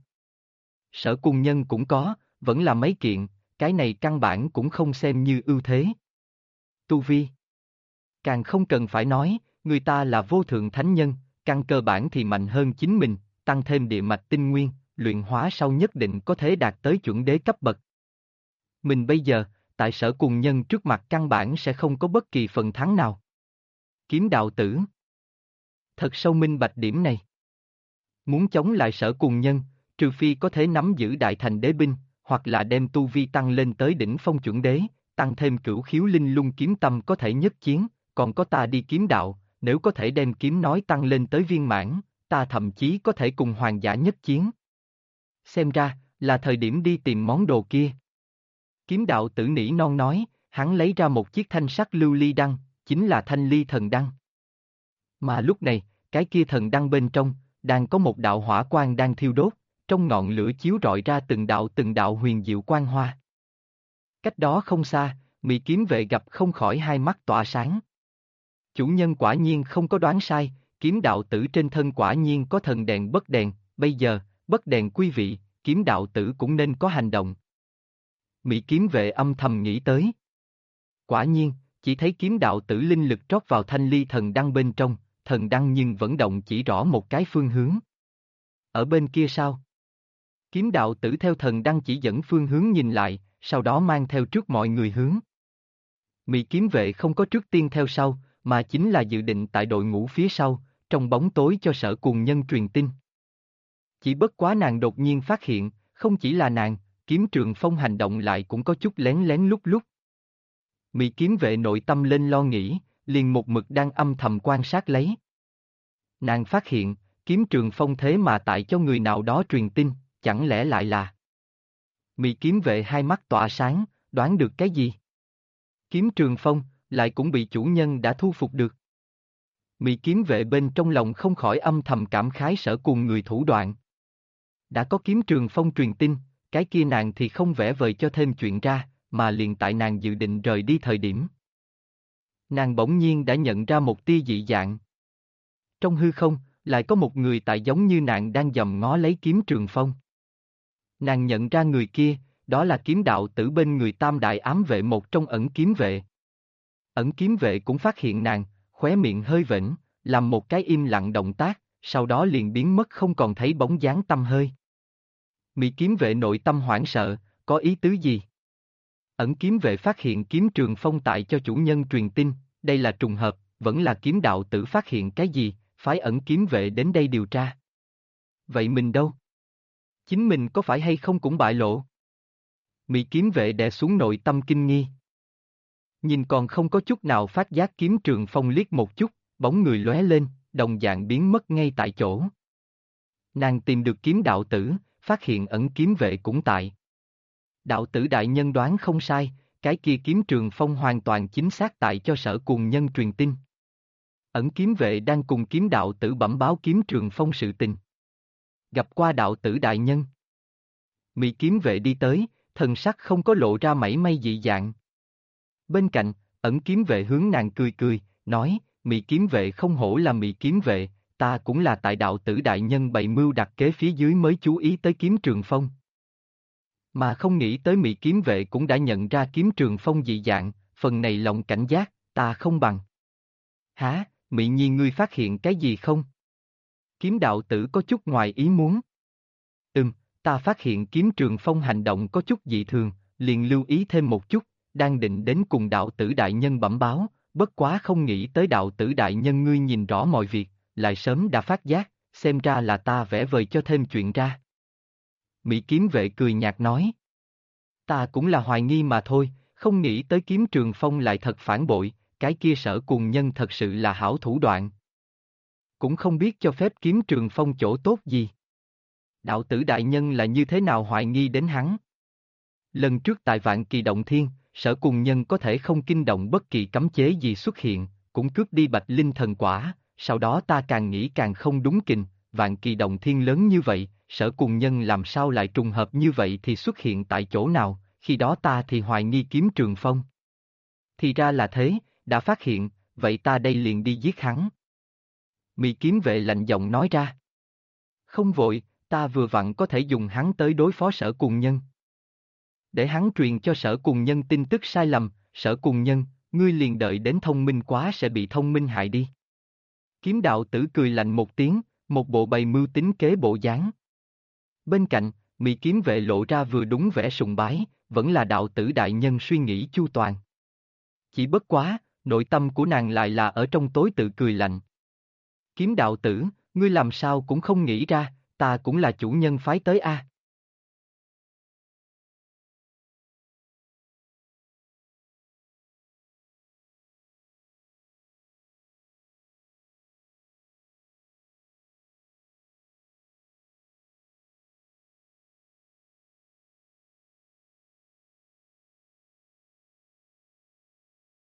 Sở Cuồng Nhân cũng có, vẫn là mấy kiện, cái này căn bản cũng không xem như ưu thế. Tu vi. Càng không cần phải nói, người ta là vô thượng thánh nhân, căn cơ bản thì mạnh hơn chính mình, tăng thêm địa mạch tinh nguyên, luyện hóa sau nhất định có thể đạt tới chuẩn đế cấp bậc. Mình bây giờ, tại Sở Cuồng Nhân trước mặt căn bản sẽ không có bất kỳ phần thắng nào. Kiếm đạo tử. Thật sâu minh bạch điểm này. Muốn chống lại Sở Cuồng Nhân, trừ phi có thể nắm giữ đại thành đế binh, hoặc là đem tu vi tăng lên tới đỉnh phong chuẩn đế, tăng thêm Cửu Khiếu Linh Lung kiếm tâm có thể nhất chiến, còn có ta đi kiếm đạo, nếu có thể đem kiếm nói tăng lên tới viên mãn, ta thậm chí có thể cùng hoàng giả nhất chiến. Xem ra, là thời điểm đi tìm món đồ kia. Kiếm đạo tử nỉ non nói, hắn lấy ra một chiếc thanh sắc lưu ly đăng, chính là thanh ly thần đăng. Mà lúc này, cái kia thần đăng bên trong, đang có một đạo hỏa quang đang thiêu đốt, trong ngọn lửa chiếu rọi ra từng đạo huyền diệu quang hoa. Cách đó không xa, Mị kiếm vệ gặp không khỏi hai mắt tỏa sáng. Chủ nhân quả nhiên không có đoán sai, kiếm đạo tử trên thân quả nhiên có thần đèn bất đèn, bây giờ, bất đèn quý vị, kiếm đạo tử cũng nên có hành động. Mị kiếm vệ âm thầm nghĩ tới. Quả nhiên, chỉ thấy kiếm đạo tử linh lực trót vào thanh ly thần đăng bên trong, thần đăng nhưng vẫn động chỉ rõ một cái phương hướng. Ở bên kia sao? Kiếm đạo tử theo thần đăng chỉ dẫn phương hướng nhìn lại, sau đó mang theo trước mọi người hướng. Mị kiếm vệ không có trước tiên theo sau, mà chính là dự định tại đội ngũ phía sau, trong bóng tối cho Sở Cuồng Nhân truyền tin. Chỉ bất quá nàng đột nhiên phát hiện, không chỉ là nàng, Kiếm Trường Phong hành động lại cũng có chút lén lén lúc lúc. Mị kiếm vệ nội tâm lên lo nghĩ, liền một mực đang âm thầm quan sát lấy. Nàng phát hiện, Kiếm Trường Phong thế mà tại cho người nào đó truyền tin, chẳng lẽ lại là... Mị kiếm vệ hai mắt tỏa sáng, đoán được cái gì? Kiếm Trường Phong, lại cũng bị chủ nhân đã thu phục được. Mị kiếm vệ bên trong lòng không khỏi âm thầm cảm khái Sở Cuồng người thủ đoạn. Đã có Kiếm Trường Phong truyền tin, cái kia nàng thì không vẽ vời cho thêm chuyện ra, mà liền tại nàng dự định rời đi thời điểm. Nàng bỗng nhiên đã nhận ra một tia dị dạng. Trong hư không, lại có một người tại giống như nàng đang dòm ngó lấy Kiếm Trường Phong. Nàng nhận ra người kia, đó là kiếm đạo tử bên người tam đại ám vệ một trong ẩn kiếm vệ. Ẩn kiếm vệ cũng phát hiện nàng, khóe miệng hơi vểnh, làm một cái im lặng động tác, sau đó liền biến mất không còn thấy bóng dáng tăm hơi. Mị kiếm vệ nội tâm hoảng sợ, có ý tứ gì? Ẩn kiếm vệ phát hiện Kiếm Trường Phong tại cho chủ nhân truyền tin, đây là trùng hợp, vẫn là kiếm đạo tử phát hiện cái gì, phái ẩn kiếm vệ đến đây điều tra. Vậy mình đâu? Chính mình có phải hay không cũng bại lộ? Mị kiếm vệ đè xuống nội tâm kinh nghi. Nhìn còn không có chút nào phát giác Kiếm Trường Phong liếc một chút, bóng người lóe lên, đồng dạng biến mất ngay tại chỗ. Nàng tìm được kiếm đạo tử, phát hiện ẩn kiếm vệ cũng tại. Đạo tử đại nhân đoán không sai, cái kia Kiếm Trường Phong hoàn toàn chính xác tại cho Sở Cuồng Nhân truyền tin. Ẩn kiếm vệ đang cùng kiếm đạo tử bẩm báo Kiếm Trường Phong sự tình. Gặp qua đạo tử đại nhân. Mị kiếm vệ đi tới, thần sắc không có lộ ra mảy may dị dạng. Bên cạnh, ẩn kiếm vệ hướng nàng cười cười, nói, Mị kiếm vệ không hổ là Mị kiếm vệ, ta cũng là tại đạo tử đại nhân bày mưu đặt kế phía dưới mới chú ý tới Kiếm Trường Phong. Mà không nghĩ tới Mị kiếm vệ cũng đã nhận ra Kiếm Trường Phong dị dạng, phần này lòng cảnh giác, ta không bằng. Hả, Mị nhi ngươi phát hiện cái gì không? Kiếm đạo tử có chút ngoài ý muốn. Ta phát hiện Kiếm Trường Phong hành động có chút dị thường, liền lưu ý thêm một chút, đang định đến cùng đạo tử đại nhân bẩm báo, bất quá không nghĩ tới đạo tử đại nhân ngươi nhìn rõ mọi việc, lại sớm đã phát giác, xem ra là ta vẽ vời cho thêm chuyện ra. Mị kiếm vệ cười nhạt nói. Ta cũng là hoài nghi mà thôi, không nghĩ tới Kiếm Trường Phong lại thật phản bội, cái kia Sở Cuồng Nhân thật sự là hảo thủ đoạn. Cũng không biết cho phép Kiếm Trường Phong chỗ tốt gì. Đạo tử đại nhân là như thế nào hoài nghi đến hắn? Lần trước tại Vạn Kỳ Động Thiên, Sở Cùng Nhân có thể không kinh động bất kỳ cấm chế gì xuất hiện, cũng cướp đi Bạch Linh thần quả, sau đó ta càng nghĩ càng không đúng kình, vạn kỳ động thiên lớn như vậy, Sở Cùng Nhân làm sao lại trùng hợp như vậy thì xuất hiện tại chỗ nào, khi đó ta thì hoài nghi Kiếm Trường Phong. Thì ra là thế, đã phát hiện, vậy ta đây liền đi giết hắn. Mị kiếm vệ lạnh giọng nói ra. Không vội, ta vừa vặn có thể dùng hắn tới đối phó Sở Cùng Nhân. Để hắn truyền cho Sở Cùng Nhân tin tức sai lầm, Sở Cùng Nhân, ngươi liền đợi đến thông minh quá sẽ bị thông minh hại đi. Kiếm đạo tử cười lạnh một tiếng, một bộ bày mưu tính kế bộ dáng. Bên cạnh, Mị kiếm vệ lộ ra vừa đúng vẻ sùng bái, vẫn là đạo tử đại nhân suy nghĩ chu toàn. Chỉ bất quá, nội tâm của nàng lại là ở trong tối tự cười lạnh. Kiếm đạo tử, ngươi làm sao cũng không nghĩ ra, ta cũng là chủ nhân phái tới a.